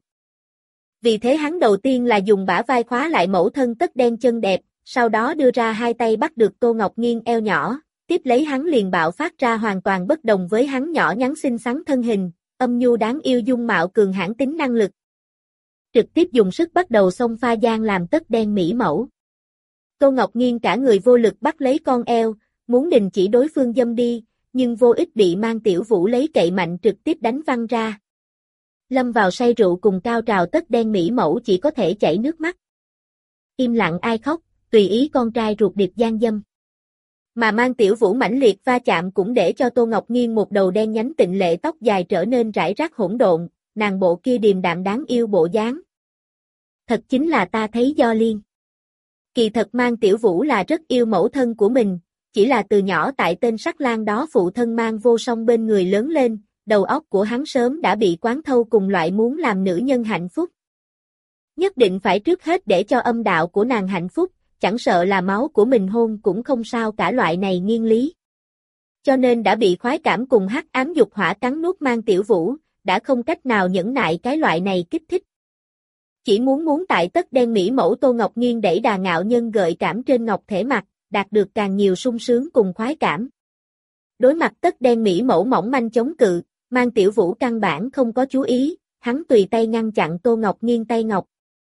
Vì thế hắn đầu tiên là dùng bả vai khóa lại mẫu thân tất đen chân đẹp, sau đó đưa ra hai tay bắt được Tô Ngọc Nghiên eo nhỏ, tiếp lấy hắn liền bạo phát ra hoàn toàn bất đồng với hắn nhỏ nhắn xinh xắn thân hình, âm nhu đáng yêu dung mạo cường hãn tính năng lực. Trực tiếp dùng sức bắt đầu xông pha giang làm tất đen mỹ mẫu. Tô Ngọc Nghiên cả người vô lực bắt lấy con eo, muốn đình chỉ đối phương dâm đi, nhưng vô ích bị Mang Tiểu Vũ lấy cậy mạnh trực tiếp đánh văng ra. Lâm vào say rượu cùng cao trào tất đen mỹ mẫu chỉ có thể chảy nước mắt. Im lặng ai khóc, tùy ý con trai ruột điệp gian dâm. Mà Mang Tiểu Vũ mãnh liệt va chạm cũng để cho Tô Ngọc Nghiên một đầu đen nhánh tịnh lệ tóc dài trở nên rải rác hỗn độn, nàng bộ kia điềm đạm đáng yêu bộ dáng. Thật chính là ta thấy do liên. Kỳ thật Mang Tiểu Vũ là rất yêu mẫu thân của mình, chỉ là từ nhỏ tại tên sắc lang đó phụ thân Mang Vô Song bên người lớn lên, đầu óc của hắn sớm đã bị quán thâu cùng loại muốn làm nữ nhân hạnh phúc. Nhất định phải trước hết để cho âm đạo của nàng hạnh phúc, chẳng sợ là máu của mình hôn cũng không sao cả loại này nghiên lý. Cho nên đã bị khoái cảm cùng hắc ám dục hỏa cắn nuốt Mang Tiểu Vũ, đã không cách nào nhẫn nại cái loại này kích thích. Chỉ muốn muốn tại tất đen mỹ mẫu Tô Ngọc Nghiên đẩy đà ngạo nhân gợi cảm trên ngọc thể mặt, đạt được càng nhiều sung sướng cùng khoái cảm. Đối mặt tất đen mỹ mẫu mỏng manh chống cự, Mang Tiểu Vũ căn bản không có chú ý, hắn tùy tay ngăn chặn Tô Ngọc Nghiên tay ngọc.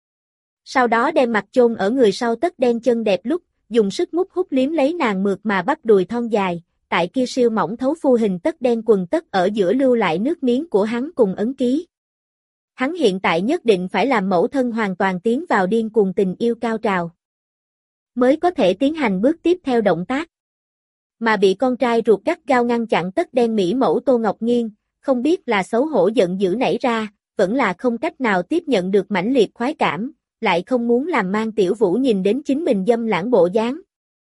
Sau đó đem mặt chôn ở người sau tất đen chân đẹp lúc, dùng sức mút hút liếm lấy nàng mượt mà bắp đùi thon dài, tại kia siêu mỏng thấu phu hình tất đen quần tất ở giữa lưu lại nước miếng của hắn cùng ấn ký. Hắn hiện tại nhất định phải làm mẫu thân hoàn toàn tiến vào điên cuồng tình yêu cao trào, mới có thể tiến hành bước tiếp theo động tác. Mà bị con trai ruột gắt gao ngăn chặn tất đen mỹ mẫu Tô Ngọc Nghiên, không biết là xấu hổ giận dữ nảy ra, vẫn là không cách nào tiếp nhận được mãnh liệt khoái cảm, lại không muốn làm Mang Tiểu Vũ nhìn đến chính mình dâm lãng bộ dáng.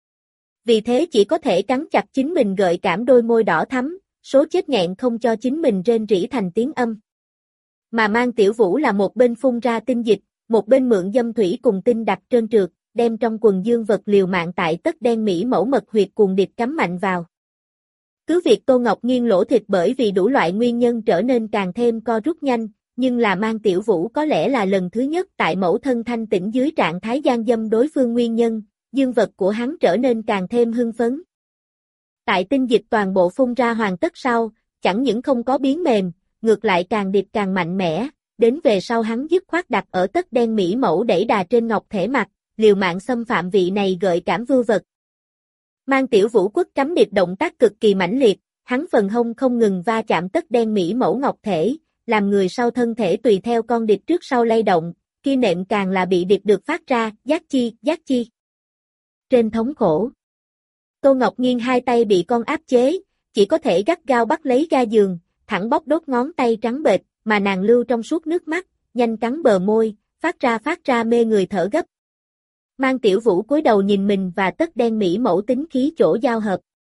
Vì thế chỉ có thể cắn chặt chính mình gợi cảm đôi môi đỏ thắm, số chết nghẹn không cho chính mình rên rỉ thành tiếng âm. Mà Mang Tiểu Vũ là một bên phun ra tinh dịch, một bên mượn dâm thủy cùng tinh đặc trơn trượt, đem trong quần dương vật liều mạng tại tất đen mỹ mẫu mật huyệt cuồng địch cắm mạnh vào. Cứ việc Tô Ngọc Nghiên lỗ thịt bởi vì đủ loại nguyên nhân trở nên càng thêm co rút nhanh, nhưng là Mang Tiểu Vũ có lẽ là lần thứ nhất tại mẫu thân thanh tĩnh dưới trạng thái gian dâm đối phương nguyên nhân, dương vật của hắn trở nên càng thêm hưng phấn. Tại tinh dịch toàn bộ phun ra hoàn tất sau, chẳng những không có biến mềm, ngược lại càng điệp càng mạnh mẽ, đến về sau hắn dứt khoát đặt ở tất đen mỹ mẫu đẩy đà trên ngọc thể mặt, liều mạng xâm phạm vị này gợi cảm vưu vật. Mang Tiểu Vũ quất cắm điệp động tác cực kỳ mãnh liệt, hắn phần hông không ngừng va chạm tất đen mỹ mẫu ngọc thể, làm người sau thân thể tùy theo con điệp trước sau lay động, kia nệm càng là bị điệp được phát ra, giác chi, giác chi. Trên thống khổ, Tô Ngọc Nghiên hai tay bị con áp chế, chỉ có thể gắt gao bắt lấy ga giường, thẳng bóp đốt ngón tay trắng bệch, mà nàng lưu trong suốt nước mắt, nhanh cắn bờ môi, phát ra phát ra mê người thở gấp. Mang Tiểu Vũ cúi đầu nhìn mình và tất đen mỹ mẫu tính khí chỗ giao hợp.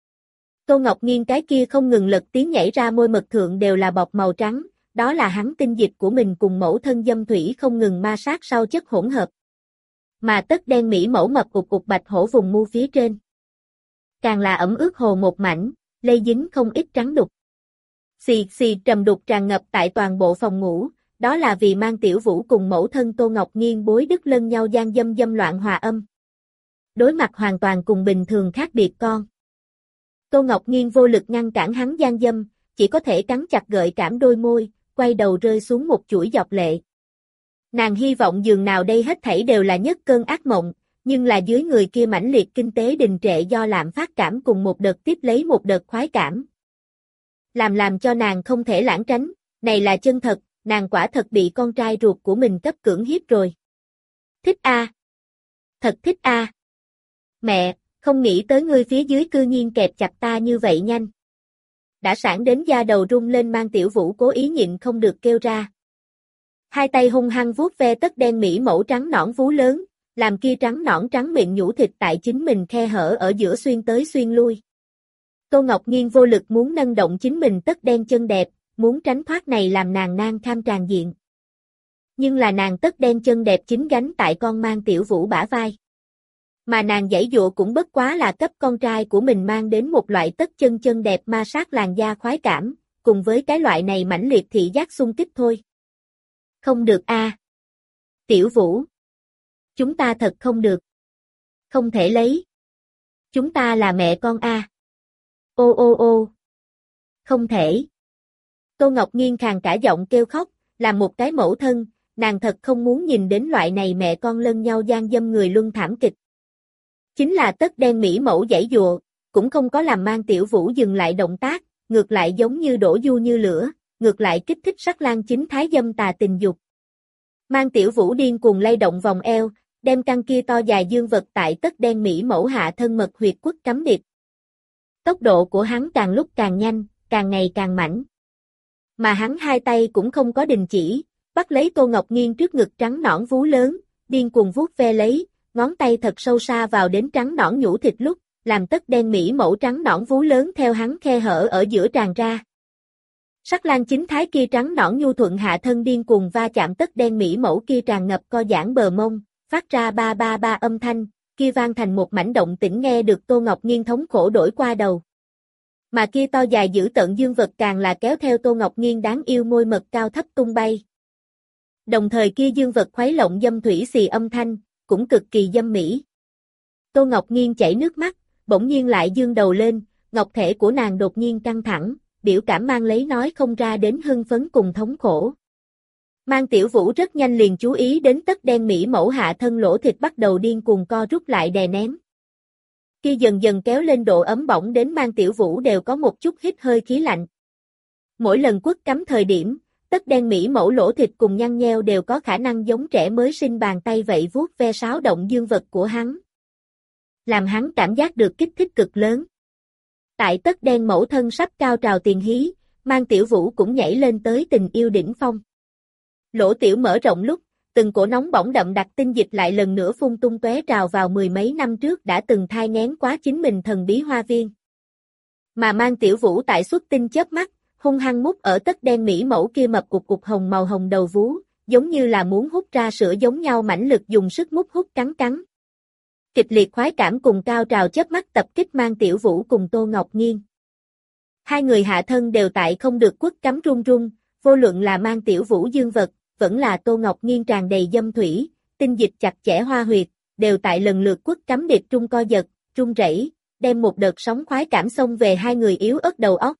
Tô Ngọc Nghiên cái kia không ngừng lật tiếng nhảy ra môi mật thượng đều là bọt màu trắng, đó là hắn tinh dịch của mình cùng mẫu thân dâm thủy không ngừng ma sát sau chất hỗn hợp. Mà tất đen mỹ mẫu mập ụt ụt bạch hổ vùng mu phía trên. càng là ẩm ướt hồ một mảnh, lây dính không ít trắng đục. Xì xì trầm đục tràn ngập tại toàn bộ phòng ngủ, đó là vì Mang Tiểu Vũ cùng mẫu thân Tô Ngọc Nghiên bối đứt lân nhau gian dâm dâm loạn hòa âm. Đối mặt hoàn toàn cùng bình thường khác biệt con. Tô Ngọc Nghiên vô lực ngăn cản hắn gian dâm, chỉ có thể cắn chặt gợi cảm đôi môi, quay đầu rơi xuống một chuỗi giọt lệ. Nàng hy vọng dường nào đây hết thảy đều là nhất cơn ác mộng, nhưng là dưới người kia mãnh liệt kinh tế đình trệ do lạm phát cảm cùng một đợt tiếp lấy một đợt khoái cảm. Làm làm cho nàng không thể lãng tránh, này là chân thật, nàng quả thật bị con trai ruột của mình cấp cưỡng hiếp rồi. Thích a, à. Thật thích a. À. Mẹ, không nghĩ tới ngươi phía dưới cư nhiên kẹp chặt ta như vậy nhanh. Đã sảng đến da đầu rung lên Mang Tiểu Vũ cố ý nhịn không được kêu ra. Hai tay hung hăng vuốt ve tất đen mỹ mẫu trắng nõn vú lớn, làm kia trắng nõn trắng miệng nhũ thịt tại chính mình khe hở ở giữa xuyên tới xuyên lui. Tô Ngọc Nghiên vô lực muốn nâng động chính mình tất đen chân đẹp, muốn tránh thoát này làm nàng nan kham tràn diện. Nhưng là nàng tất đen chân đẹp chính gánh tại con Mang Tiểu Vũ bả vai. Mà nàng giãy dụa cũng bất quá là cấp con trai của mình mang đến một loại tất chân chân đẹp ma sát làn da khoái cảm, cùng với cái loại này mãnh liệt thị giác xung kích thôi. Không được a, à. Tiểu Vũ. Chúng ta thật không được. Không thể lấy. Chúng ta là mẹ con a. À. Ô ô ô. Không thể. Tô Ngọc Nghiên khàn cả giọng kêu khóc, làm một cái mẫu thân, nàng thật không muốn nhìn đến loại này mẹ con lân nhau gian dâm người luân thảm kịch. Chính là tất đen mỹ mẫu giãy dụa, cũng không có làm Mang Tiểu Vũ dừng lại động tác, ngược lại giống như đổ du như lửa, ngược lại kích thích sắc lang chính thái dâm tà tình dục. Mang Tiểu Vũ điên cuồng lay động vòng eo, đem căn kia to dài dương vật tại tất đen mỹ mẫu hạ thân mật huyệt quất cắm điệp. Tốc độ của hắn càng lúc càng nhanh, càng ngày càng mãnh. Mà hắn hai tay cũng không có đình chỉ, bắt lấy Tô Ngọc Nghiên trước ngực trắng nõn vú lớn, điên cuồng vuốt ve lấy, ngón tay thật sâu xa vào đến trắng nõn nhũ thịt lúc, làm tất đen mỹ mẫu trắng nõn vú lớn theo hắn khe hở ở giữa tràn ra. Sắc lang chính thái kia trắng nõn nhu thuận hạ thân điên cuồng va chạm tất đen mỹ mẫu kia tràn ngập co giãn bờ mông, phát ra ba ba ba âm thanh, kia vang thành một mảnh động tĩnh nghe được Tô Ngọc Nghiên thống khổ đổi qua đầu. Mà kia to dài giữ tận dương vật càng là kéo theo Tô Ngọc Nghiên đáng yêu môi mật cao thấp tung bay. Đồng thời kia dương vật khuấy lộng dâm thủy xì âm thanh, cũng cực kỳ dâm mỹ. Tô Ngọc Nghiên chảy nước mắt, bỗng nhiên lại dương đầu lên, ngọc thể của nàng đột nhiên căng thẳng, biểu cảm mang lấy nói không ra đến hưng phấn cùng thống khổ. Mang Tiểu Vũ rất nhanh liền chú ý đến tất đen mỹ mẫu hạ thân lỗ thịt bắt đầu điên cuồng co rút lại đè nén. Kia dần dần kéo lên độ ấm bỏng đến Mang Tiểu Vũ đều có một chút hít hơi khí lạnh. Mỗi lần quất cắm thời điểm, tất đen mỹ mẫu lỗ thịt cùng nhăn nheo đều có khả năng giống trẻ mới sinh bàn tay vậy vuốt ve sáo động dương vật của hắn. Làm hắn cảm giác được kích thích cực lớn. Tại tất đen mẫu thân sắp cao trào tiền hí, Mang Tiểu Vũ cũng nhảy lên tới tình yêu đỉnh phong. Lỗ tiểu mở rộng lúc, từng cổ nóng bỏng đậm đặc tinh dịch lại lần nữa phun tung tóe trào vào mười mấy năm trước đã từng thai nghén quá chính mình thần bí hoa viên. Mà Mang Tiểu Vũ tại xuất tinh chớp mắt, hung hăng mút ở tất đen mỹ mẫu kia mập cục cục hồng màu hồng đầu vú, giống như là muốn hút ra sữa giống nhau mãnh lực dùng sức mút hút cắn cắn. Kịch liệt khoái cảm cùng cao trào chớp mắt tập kích Mang Tiểu Vũ cùng Tô Ngọc Nghiên. Hai người hạ thân đều tại không được quất cắm run run, vô luận là Mang Tiểu Vũ dương vật, vẫn là Tô Ngọc Nghiên tràn đầy dâm thủy, tinh dịch chặt chẽ hoa huyệt, đều tại lần lượt quất cắm điệp trung co giật, trung rẩy, đem một đợt sóng khoái cảm xông về hai người yếu ớt đầu óc.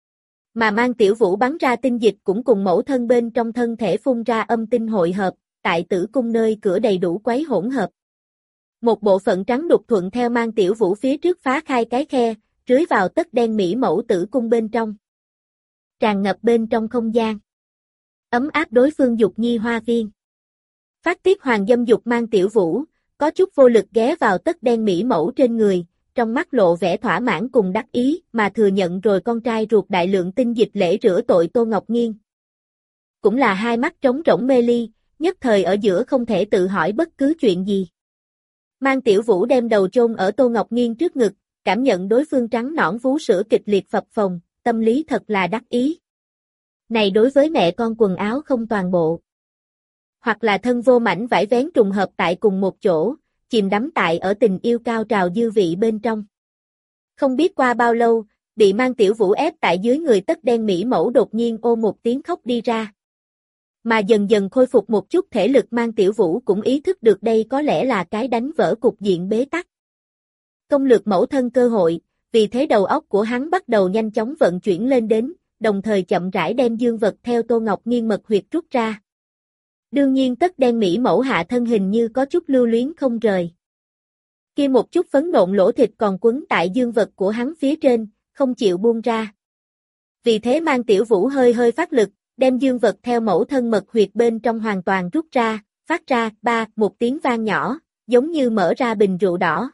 Mà Mang Tiểu Vũ bắn ra tinh dịch cũng cùng mẫu thân bên trong thân thể phun ra âm tinh hội hợp, tại tử cung nơi cửa đầy đủ quấy hỗn hợp. Một bộ phận trắng đục thuận theo Mang Tiểu Vũ phía trước phá khai cái khe, rưới vào tất đen mỹ mẫu tử cung bên trong. Tràn ngập bên trong không gian. Ấm áp đối phương dục nhi hoa viên. Phát tiết hoàng dâm dục Mang Tiểu Vũ, có chút vô lực ghé vào tất đen mỹ mẫu trên người, trong mắt lộ vẻ thỏa mãn cùng đắc ý mà thừa nhận rồi con trai ruột đại lượng tinh dịch lễ rửa tội Tô Ngọc Nghiên. Cũng là hai mắt trống rỗng mê ly, nhất thời ở giữa không thể tự hỏi bất cứ chuyện gì. Mang Tiểu Vũ đem đầu chôn ở Tô Ngọc Nghiên trước ngực, cảm nhận đối phương trắng nõn vú sữa kịch liệt phập phồng, tâm lý thật là đắc ý. Này đối với mẹ con quần áo không toàn bộ. Hoặc là thân vô mảnh vải vén trùng hợp tại cùng một chỗ, chìm đắm tại ở tình yêu cao trào dư vị bên trong. Không biết qua bao lâu, bị Mang Tiểu Vũ ép tại dưới người tất đen mỹ mẫu đột nhiên ô một tiếng khóc đi ra. Mà dần dần khôi phục một chút thể lực Mang Tiểu Vũ cũng ý thức được đây có lẽ là cái đánh vỡ cục diện bế tắc. Công lược mẫu thân cơ hội, vì thế đầu óc của hắn bắt đầu nhanh chóng vận chuyển lên đến, đồng thời chậm rãi đem dương vật theo Tô Ngọc Nghiên mật huyệt rút ra. Đương nhiên tất đen mỹ mẫu hạ thân hình như có chút lưu luyến không rời. Kia một chút phấn nộn lỗ thịt còn quấn tại dương vật của hắn phía trên, không chịu buông ra. Vì thế Mang Tiểu Vũ hơi hơi phát lực, đem dương vật theo mẫu thân mật huyệt bên trong hoàn toàn rút ra, phát ra ba một tiếng vang nhỏ, giống như mở ra bình rượu đỏ.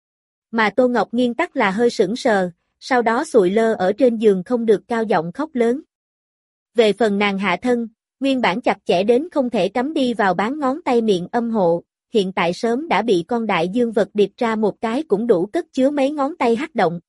Mà Tô Ngọc Nghiên tắc là hơi sững sờ, sau đó sụi lơ ở trên giường không được cao giọng khóc lớn. Về phần nàng hạ thân, nguyên bản chặt chẽ đến không thể cắm đi vào bán ngón tay miệng âm hộ, hiện tại sớm đã bị con đại dương vật điệp ra một cái cũng đủ cất chứa mấy ngón tay hắc động.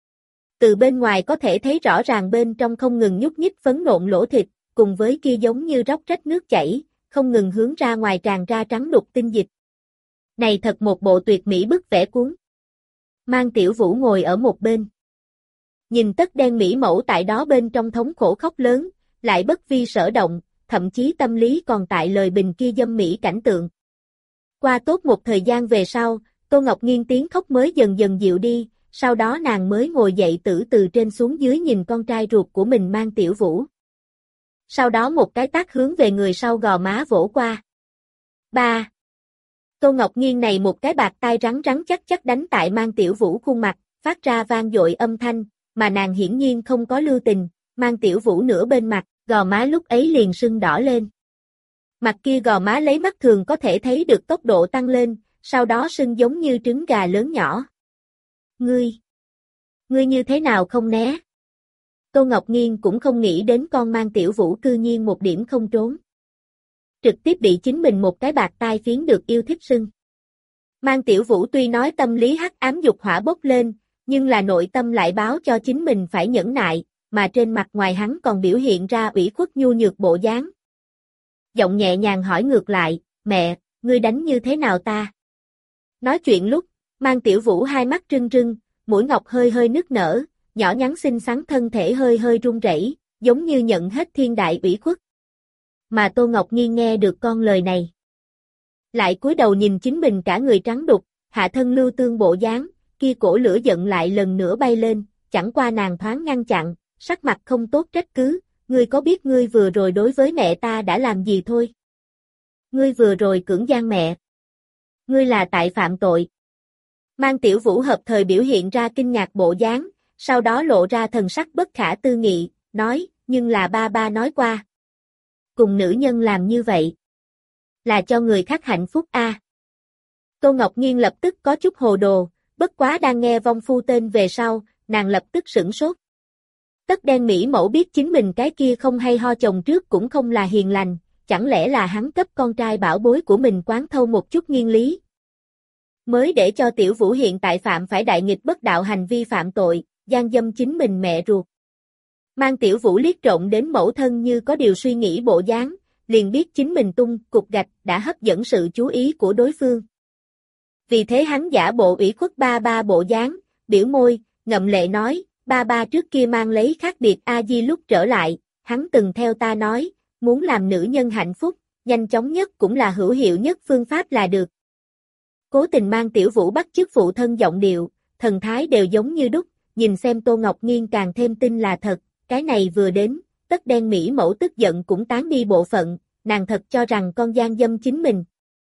Từ bên ngoài có thể thấy rõ ràng bên trong không ngừng nhúc nhích phấn nộn lỗ thịt, cùng với kia giống như róc rách nước chảy, không ngừng hướng ra ngoài tràn ra trắng đục tinh dịch. Này thật một bộ tuyệt mỹ bức vẽ cuốn. Mang Tiểu Vũ ngồi ở một bên. Nhìn tất đen mỹ mẫu tại đó bên trong thống khổ khóc lớn, lại bất vi sở động, thậm chí tâm lý còn tại lời bình kia dâm mỹ cảnh tượng. Qua tốt một thời gian về sau, Tô Ngọc Nghiên tiếng khóc mới dần dần dịu đi, sau đó nàng mới ngồi dậy tử từ trên xuống dưới nhìn con trai ruột của mình Mang Tiểu Vũ. Sau đó một cái tát hướng về người sau gò má vỗ qua. Ba. Tô Ngọc Nghiên này một cái bạc tai rắn rắn chắc chắc đánh tại Mang Tiểu Vũ khuôn mặt, phát ra vang dội âm thanh, mà nàng hiển nhiên không có lưu tình, Mang Tiểu Vũ nửa bên mặt, gò má lúc ấy liền sưng đỏ lên. Mặt kia gò má lấy mắt thường có thể thấy được tốc độ tăng lên, sau đó sưng giống như trứng gà lớn nhỏ. Ngươi! Ngươi như thế nào không né? Tô Ngọc Nghiên cũng không nghĩ đến con Mang Tiểu Vũ cư nhiên một điểm không trốn. Trực tiếp bị chính mình một cái bạc tai phiến được yêu thích sưng. Mang Tiểu Vũ tuy nói tâm lý hắc ám dục hỏa bốc lên, nhưng là nội tâm lại báo cho chính mình phải nhẫn nại, mà trên mặt ngoài hắn còn biểu hiện ra ủy khuất nhu nhược bộ dáng. Giọng nhẹ nhàng hỏi ngược lại, mẹ, ngươi đánh như thế nào ta? Nói chuyện lúc, Mang Tiểu Vũ hai mắt trưng trưng, mũi ngọc hơi hơi nức nở, nhỏ nhắn xinh xắn thân thể hơi hơi run rẩy, giống như nhận hết thiên đại ủy khuất. Mà Tô Ngọc Nghiên nghe được con lời này. Lại cúi đầu nhìn chính mình cả người trắng đục, hạ thân lưu tương bộ dáng, kia cổ lửa giận lại lần nữa bay lên, chẳng qua nàng thoáng ngăn chặn, sắc mặt không tốt trách cứ, ngươi có biết ngươi vừa rồi đối với mẹ ta đã làm gì thôi? Ngươi vừa rồi cưỡng gian mẹ. Ngươi là tại phạm tội. Mang Tiểu Vũ hợp thời biểu hiện ra kinh ngạc bộ dáng, sau đó lộ ra thần sắc bất khả tư nghị, nói, nhưng là ba ba nói qua. Cùng nữ nhân làm như vậy. Là cho người khác hạnh phúc a. À. Tô Ngọc Nghiên lập tức có chút hồ đồ, bất quá đang nghe vong phu tên về sau, nàng lập tức sửng sốt. Tất đen mỹ mẫu biết chính mình cái kia không hay ho chồng trước cũng không là hiền lành, chẳng lẽ là hắn cấp con trai bảo bối của mình quán thâu một chút nghiên lý. Mới để cho Tiểu Vũ hiện tại phạm phải đại nghịch bất đạo hành vi phạm tội, gian dâm chính mình mẹ ruột. Mang Tiểu Vũ liếc trộn đến mẫu thân như có điều suy nghĩ bộ dáng, liền biết chính mình tung cục gạch đã hấp dẫn sự chú ý của đối phương. Vì thế hắn giả bộ ủy khuất ba ba bộ dáng, biểu môi, ngậm lệ nói, ba ba trước kia mang lấy khác biệt A Di lúc trở lại, hắn từng theo ta nói, muốn làm nữ nhân hạnh phúc, nhanh chóng nhất cũng là hữu hiệu nhất phương pháp là được. Cố tình Mang Tiểu Vũ bắt chước phụ thân giọng điệu, thần thái đều giống như đúc, nhìn xem Tô Ngọc Nghiên càng thêm tin là thật, cái này vừa đến, tất đen mỹ mẫu tức giận cũng tán đi bộ phận, nàng thật cho rằng con gian dâm chính mình.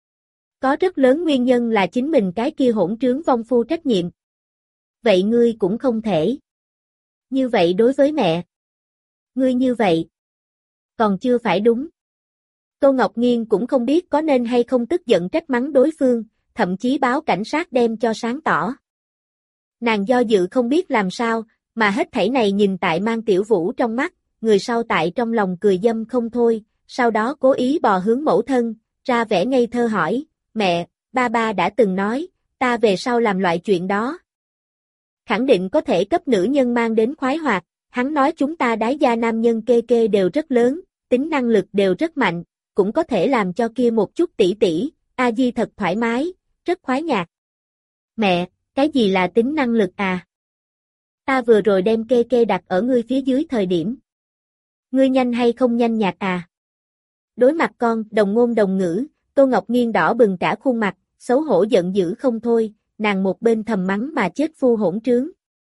Có rất lớn nguyên nhân là chính mình cái kia hỗn trướng vong phu trách nhiệm. Vậy ngươi cũng không thể. Như vậy đối với mẹ. Ngươi như vậy. Còn chưa phải đúng. Tô Ngọc Nghiên cũng không biết có nên hay không tức giận trách mắng đối phương, thậm chí báo cảnh sát đem cho sáng tỏ. Nàng do dự không biết làm sao, mà hết thảy này nhìn tại Mang Tiểu Vũ trong mắt, người sau tại trong lòng cười dâm không thôi, sau đó cố ý bò hướng mẫu thân, ra vẻ ngây thơ hỏi, mẹ, ba ba đã từng nói, ta về sau làm loại chuyện đó. Khẳng định có thể cấp nữ nhân mang đến khoái hoạt, hắn nói chúng ta đái gia nam nhân kê kê đều rất lớn, tính năng lực đều rất mạnh, cũng có thể làm cho kia một chút tỷ tỷ, A Di thật thoải mái, rất khoái nhạc. Mẹ, cái gì là tính năng lực à? Ta vừa rồi đem kê kê đặt ở ngươi phía dưới thời điểm. Ngươi nhanh hay không nhanh nhạt à? Đối mặt con, đồng ngôn đồng ngữ, Tô Ngọc Nghiên đỏ bừng cả khuôn mặt, xấu hổ giận dữ không thôi, nàng một bên thầm mắng mà chết phu hỗn trướng.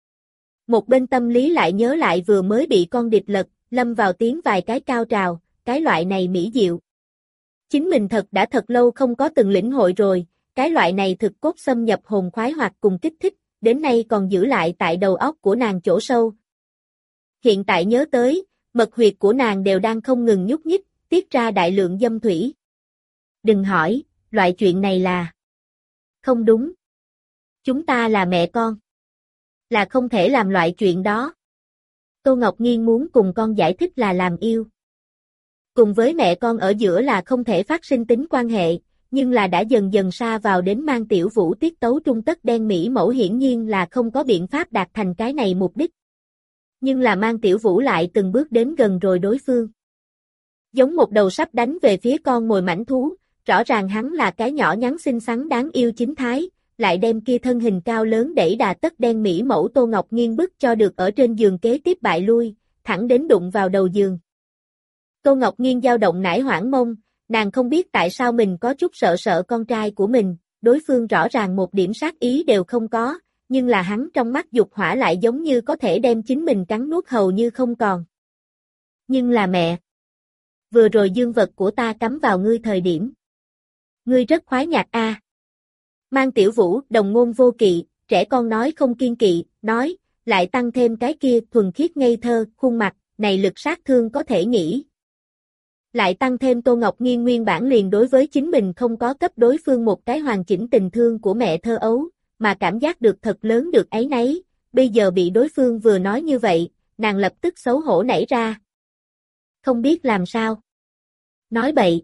Một bên tâm lý lại nhớ lại vừa mới bị con địch lật, lâm vào tiếng vài cái cao trào, cái loại này mỹ diệu. Chính mình thật đã thật lâu không có từng lĩnh hội rồi, cái loại này thực cốt xâm nhập hồn khoái hoặc cùng kích thích, đến nay còn giữ lại tại đầu óc của nàng chỗ sâu. Hiện tại nhớ tới, mật huyệt của nàng đều đang không ngừng nhúc nhích, tiết ra đại lượng dâm thủy. Đừng hỏi, loại chuyện này là... Không đúng. Chúng ta là mẹ con. Là không thể làm loại chuyện đó. Tô Ngọc Nghiên muốn cùng con giải thích là làm yêu. Cùng với mẹ con ở giữa là không thể phát sinh tính quan hệ, nhưng là đã dần dần xa vào đến mang Tiểu Vũ tiết tấu trung tất đen mỹ mẫu hiển nhiên là không có biện pháp đạt thành cái này mục đích. Nhưng là mang Tiểu Vũ lại từng bước đến gần rồi đối phương. Giống một đầu sắp đánh về phía con mồi mảnh thú, rõ ràng hắn là cái nhỏ nhắn xinh xắn đáng yêu chính thái, lại đem kia thân hình cao lớn đẩy đà tất đen mỹ mẫu Tô Ngọc Nghiên bức cho được ở trên giường kế tiếp bại lui, thẳng đến đụng vào đầu giường. Tô Ngọc Nghiên dao động nải hoảng mông, nàng không biết tại sao mình có chút sợ sợ con trai của mình, đối phương rõ ràng một điểm sát ý đều không có, nhưng là hắn trong mắt dục hỏa lại giống như có thể đem chính mình cắn nuốt hầu như không còn. Nhưng là mẹ, vừa rồi dương vật của ta cắm vào ngươi thời điểm. Ngươi rất khoái nhạc a. À. Mang Tiểu Vũ, đồng ngôn vô kỵ, trẻ con nói không kiên kỵ, nói, lại tăng thêm cái kia thuần khiết ngây thơ, khuôn mặt, này lực sát thương có thể nghĩ. Lại tăng thêm Tô Ngọc Nghiên nguyên bản liền đối với chính mình không có cấp đối phương một cái hoàn chỉnh tình thương của mẹ thơ ấu, mà cảm giác được thật lớn được áy náy, bây giờ bị đối phương vừa nói như vậy, nàng lập tức xấu hổ nảy ra. Không biết làm sao. Nói bậy.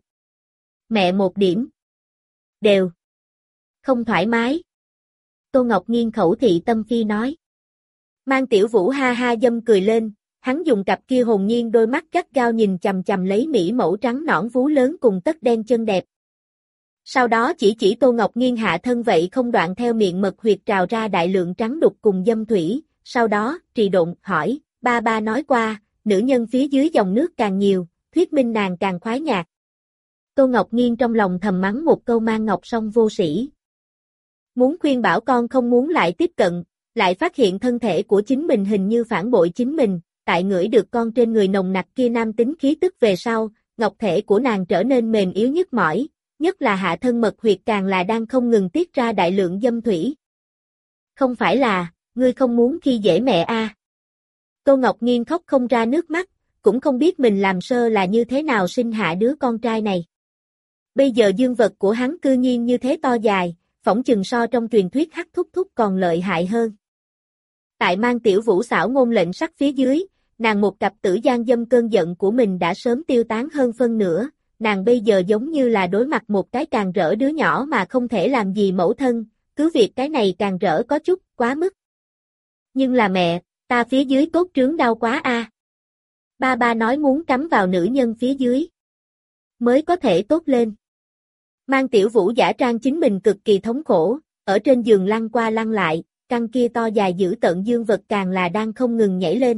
Mẹ một điểm. Đều. Không thoải mái. Tô Ngọc Nghiên khẩu thị tâm phi nói. Mang Tiểu Vũ ha ha dâm cười lên, hắn dùng cặp kia hồn nhiên đôi mắt gắt gao nhìn chằm chằm lấy mỹ mẫu trắng nõn vú lớn cùng tất đen chân đẹp. Sau đó chỉ chỉ Tô Ngọc Nghiên hạ thân vậy không đoạn theo miệng mật huyệt trào ra đại lượng trắng đục cùng dâm thủy, sau đó, trì độn, hỏi, ba ba nói qua, nữ nhân phía dưới dòng nước càng nhiều, thuyết minh nàng càng khoái nhạc. Tô Ngọc Nghiên trong lòng thầm mắng một câu mang ngọc song vô sĩ. Muốn khuyên bảo con không muốn lại tiếp cận, lại phát hiện thân thể của chính mình hình như phản bội chính mình, tại ngửi được con trên người nồng nặc kia nam tính khí tức về sau, ngọc thể của nàng trở nên mềm yếu nhức mỏi, nhất là hạ thân mật huyệt càng là đang không ngừng tiết ra đại lượng dâm thủy. Không phải là, ngươi không muốn khi dễ mẹ a? À. Tô Ngọc Nghiên khóc không ra nước mắt, cũng không biết mình làm sơ là như thế nào sinh hạ đứa con trai này. Bây giờ dương vật của hắn cư nhiên như thế to dài, phỏng chừng so trong truyền thuyết hắc thúc thúc còn lợi hại hơn. Tại mang Tiểu Vũ xảo ngôn lệnh sắc phía dưới, nàng một cặp tử gian dâm cơn giận của mình đã sớm tiêu tán hơn phân nửa, nàng bây giờ giống như là đối mặt một cái càng rỡ đứa nhỏ mà không thể làm gì mẫu thân, cứ việc cái này càng rỡ có chút, quá mức. Nhưng là mẹ, ta phía dưới cốt trướng đau quá a. À. Ba ba nói muốn cắm vào nữ nhân phía dưới, mới có thể tốt lên. Mang Tiểu Vũ giả trang chính mình cực kỳ thống khổ, ở trên giường lăn qua lăn lại, căn kia to dài dữ tợn dương vật càng là đang không ngừng nhảy lên.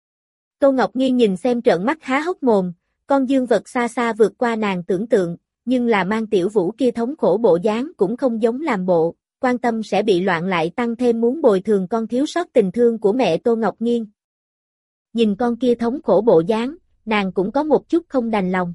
Tô Ngọc Nghiên nhìn xem trợn mắt há hốc mồm, con dương vật xa xa vượt qua nàng tưởng tượng, nhưng là Mang Tiểu Vũ kia thống khổ bộ dáng cũng không giống làm bộ, quan tâm sẽ bị loạn lại tăng thêm muốn bồi thường con thiếu sót tình thương của mẹ Tô Ngọc Nghiên. Nhìn con kia thống khổ bộ dáng, nàng cũng có một chút không đành lòng.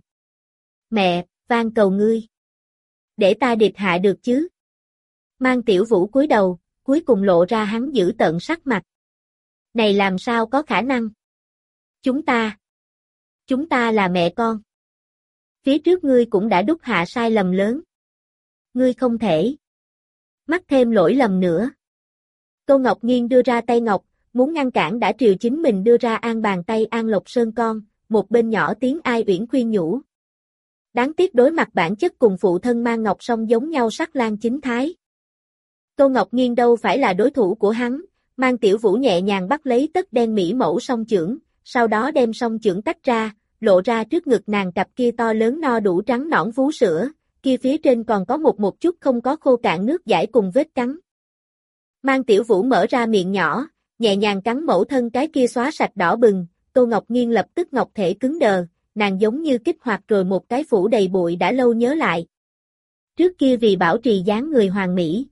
Mẹ, van cầu ngươi. Để ta địch hạ được chứ. Mang Tiểu Vũ cúi đầu, cuối cùng lộ ra hắn dữ tợn sắc mặt. Này làm sao có khả năng? Chúng ta. Chúng ta là mẹ con. Phía trước ngươi cũng đã đúc hạ sai lầm lớn. Ngươi không thể. Mắc thêm lỗi lầm nữa. Tô Ngọc Nghiên đưa ra tay ngọc, muốn ngăn cản đã triều chính mình đưa ra an bàn tay An Lộc Sơn con, một bên nhỏ tiếng ai uyển khuyên nhủ. Đáng tiếc đối mặt bản chất cùng phụ thân Mang Ngọc Song giống nhau sắc lang chính thái. Tô Ngọc Nghiên đâu phải là đối thủ của hắn, Mang Tiểu Vũ nhẹ nhàng bắt lấy tất đen mỹ mẫu song chưởng, sau đó đem song chưởng tách ra, lộ ra trước ngực nàng cặp kia to lớn no đủ trắng nõn vú sữa, kia phía trên còn có một một chút không có khô cạn nước dãi cùng vết cắn. Mang Tiểu Vũ mở ra miệng nhỏ, nhẹ nhàng cắn mẫu thân cái kia xóa sạch đỏ bừng, Tô Ngọc Nghiên lập tức ngọc thể cứng đờ, nàng giống như kích hoạt rồi một cái phủ đầy bụi đã lâu nhớ lại. Trước kia vì bảo trì dáng người hoàn mỹ,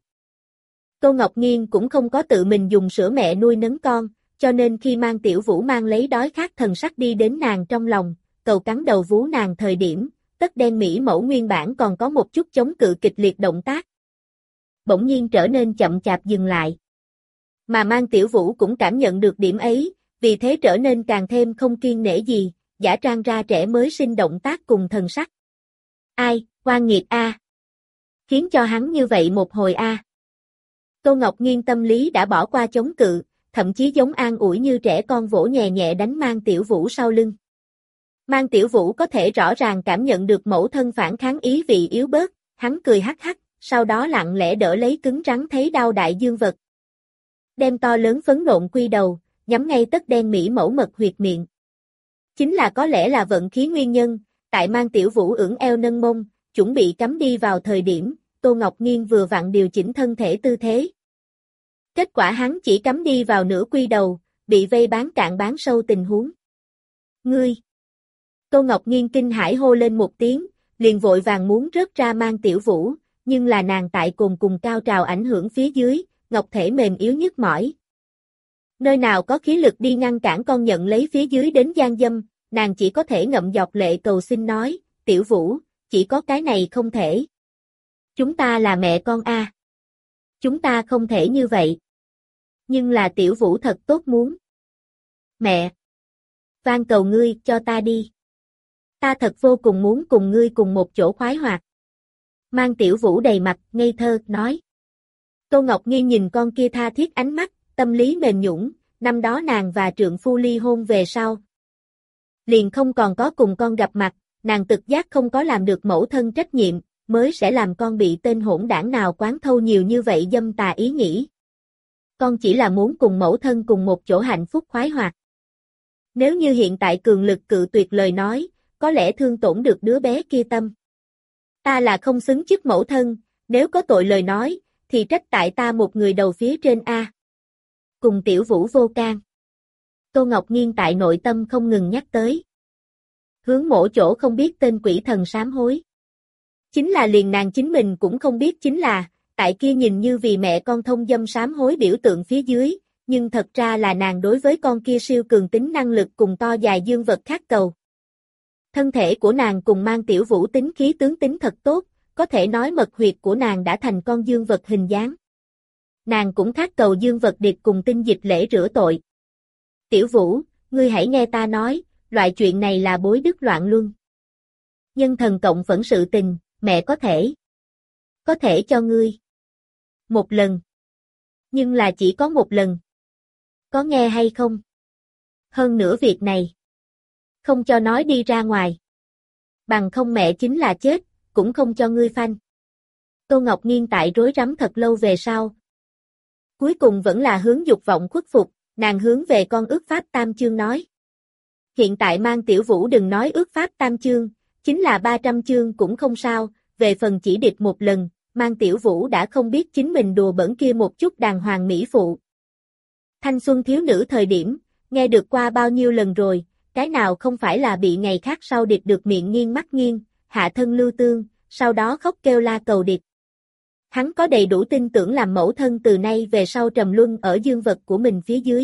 Tô Ngọc Nghiên cũng không có tự mình dùng sữa mẹ nuôi nấng con, cho nên khi Mang Tiểu Vũ mang lấy đói khát thần sắc đi đến nàng trong lòng, cầu cắn đầu vú nàng thời điểm, tất đen mỹ mẫu nguyên bản còn có một chút chống cự kịch liệt động tác. Bỗng nhiên trở nên chậm chạp dừng lại. Mà Mang Tiểu Vũ cũng cảm nhận được điểm ấy, vì thế trở nên càng thêm không kiên nể gì, giả trang ra trẻ mới sinh động tác cùng thần sắc. Ai, oan nghiệt a. Khiến cho hắn như vậy một hồi a. Tô Ngọc Nghiên tâm lý đã bỏ qua chống cự, thậm chí giống an ủi như trẻ con vỗ nhẹ nhẹ đánh Mang Tiểu Vũ sau lưng. Mang Tiểu Vũ có thể rõ ràng cảm nhận được mẫu thân phản kháng ý vị yếu bớt, hắn cười hắc hắc, sau đó lặng lẽ đỡ lấy cứng rắn thấy đau đại dương vật. Đem to lớn phấn nộn quy đầu, nhắm ngay tất đen mỹ mẫu mật huyệt miệng. Chính là có lẽ là vận khí nguyên nhân, tại Mang Tiểu Vũ ưỡn eo nâng mông, chuẩn bị cắm đi vào thời điểm, Tô Ngọc Nghiên vừa vặn điều chỉnh thân thể tư thế. Kết quả hắn chỉ cắm đi vào nửa quy đầu, bị vây bán cạn bán sâu tình huống. Ngươi! Tô Ngọc Nghiên kinh hãi hô lên một tiếng, liền vội vàng muốn rớt ra Mang Tiểu Vũ, nhưng là nàng tại cồn cùng cao trào ảnh hưởng phía dưới, ngọc thể mềm yếu nhức mỏi. Nơi nào có khí lực đi ngăn cản con nhận lấy phía dưới đến gian dâm, nàng chỉ có thể ngậm giọt lệ cầu xin nói, Tiểu Vũ, chỉ có cái này không thể. Chúng ta là mẹ con a. À. Chúng ta không thể như vậy. Nhưng là Tiểu Vũ thật tốt muốn. Mẹ! Van cầu ngươi, cho ta đi. Ta thật vô cùng muốn cùng ngươi cùng một chỗ khoái hoạt. Mang Tiểu Vũ đầy mặt, ngây thơ, nói. Tô Ngọc Nghiên nhìn con kia tha thiết ánh mắt, tâm lý mềm nhũn, năm đó nàng và trượng phu ly hôn về sau. Liền không còn có cùng con gặp mặt, nàng tự giác không có làm được mẫu thân trách nhiệm, mới sẽ làm con bị tên hỗn đảng nào quán thâu nhiều như vậy dâm tà ý nghĩ. Con chỉ là muốn cùng mẫu thân cùng một chỗ hạnh phúc khoái hoạt. Nếu như hiện tại cường lực cự tuyệt lời nói, có lẽ thương tổn được đứa bé kia tâm. Ta là không xứng chức mẫu thân, nếu có tội lời nói, thì trách tại ta một người đầu phía trên A. Cùng Tiểu Vũ vô can. Tô Ngọc Nghiên tại nội tâm không ngừng nhắc tới. Hướng mổ chỗ không biết tên quỷ thần sám hối. Chính là liền nàng chính mình cũng không biết chính là, tại kia nhìn như vì mẹ con thông dâm sám hối biểu tượng phía dưới, nhưng thật ra là nàng đối với con kia siêu cường tính năng lực cùng to dài dương vật khát cầu. Thân thể của nàng cùng Mang Tiểu Vũ tính khí tướng tính thật tốt, có thể nói mật huyệt của nàng đã thành con dương vật hình dáng. Nàng cũng khát cầu dương vật điệp cùng tinh dịch lễ rửa tội. Tiểu Vũ, ngươi hãy nghe ta nói, loại chuyện này là bối đức loạn luân. Nhân thần cộng phẫn sự tình, mẹ có thể. Có thể cho ngươi. Một lần. Nhưng là chỉ có một lần. Có nghe hay không? Hơn nữa việc này. Không cho nói đi ra ngoài. Bằng không mẹ chính là chết, cũng không cho ngươi phanh. Tô Ngọc Nghiên tại rối rắm thật lâu về sau. Cuối cùng vẫn là hướng dục vọng khuất phục, nàng hướng về con ước pháp tam chương nói. Hiện tại Mang Tiểu Vũ đừng nói ước pháp tam chương, chính là ba trăm chương cũng không sao, về phần chỉ điệp một lần, Mang Tiểu Vũ đã không biết chính mình đùa bỡn kia một chút đàng hoàng mỹ phụ. Thanh xuân thiếu nữ thời điểm, nghe được qua bao nhiêu lần rồi, cái nào không phải là bị ngày khác sau điệp được miệng nghiêng mắt nghiêng, hạ thân lưu tương, sau đó khóc kêu la cầu điệp. Hắn có đầy đủ tin tưởng làm mẫu thân từ nay về sau trầm luân ở dương vật của mình phía dưới.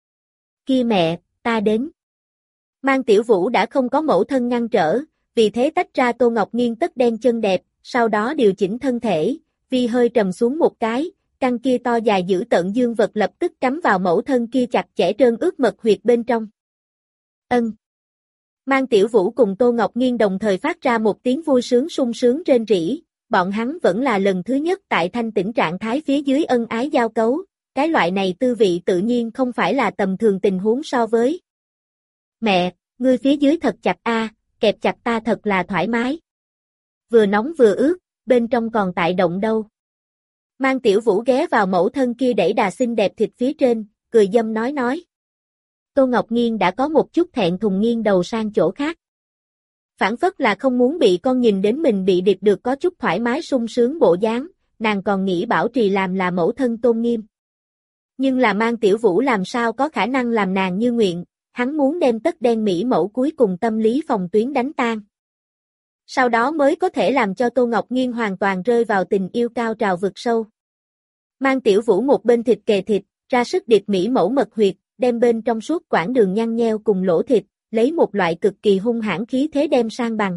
Kia mẹ, ta đến. Mang Tiểu Vũ đã không có mẫu thân ngăn trở, vì thế tách ra Tô Ngọc Nghiên tất đen chân đẹp, sau đó điều chỉnh thân thể, vì hơi trầm xuống một cái, căn kia to dài giữ tận dương vật lập tức cắm vào mẫu thân kia chặt chẽ trơn ướt mật huyệt bên trong. Ân. Mang Tiểu Vũ cùng Tô Ngọc Nghiên đồng thời phát ra một tiếng vui sướng sung sướng rên rỉ, bọn hắn vẫn là lần thứ nhất tại thanh tĩnh trạng thái phía dưới ân ái giao cấu, cái loại này tư vị tự nhiên không phải là tầm thường tình huống so với. Mẹ, ngươi phía dưới thật chặt a, kẹp chặt ta thật là thoải mái. Vừa nóng vừa ướt, bên trong còn tại động đâu. Mang Tiểu Vũ ghé vào mẫu thân kia đẩy đà xinh đẹp thịt phía trên, cười dâm nói nói. Tô Ngọc Nghiên đã có một chút thẹn thùng nghiêng đầu sang chỗ khác. Phản phất là không muốn bị con nhìn đến mình bị điệp được có chút thoải mái sung sướng bộ dáng, nàng còn nghĩ bảo trì làm là mẫu thân tôn nghiêm. Nhưng là Mang Tiểu Vũ làm sao có khả năng làm nàng như nguyện, hắn muốn đem tất đen mỹ mẫu cuối cùng tâm lý phòng tuyến đánh tan. Sau đó mới có thể làm cho Tô Ngọc Nghiên hoàn toàn rơi vào tình yêu cao trào vực sâu. Mang Tiểu Vũ một bên thịt kề thịt, ra sức điệp mỹ mẫu mật huyệt, đem bên trong suốt quãng đường nhăn nheo cùng lỗ thịt, lấy một loại cực kỳ hung hãn khí thế đem sang bằng.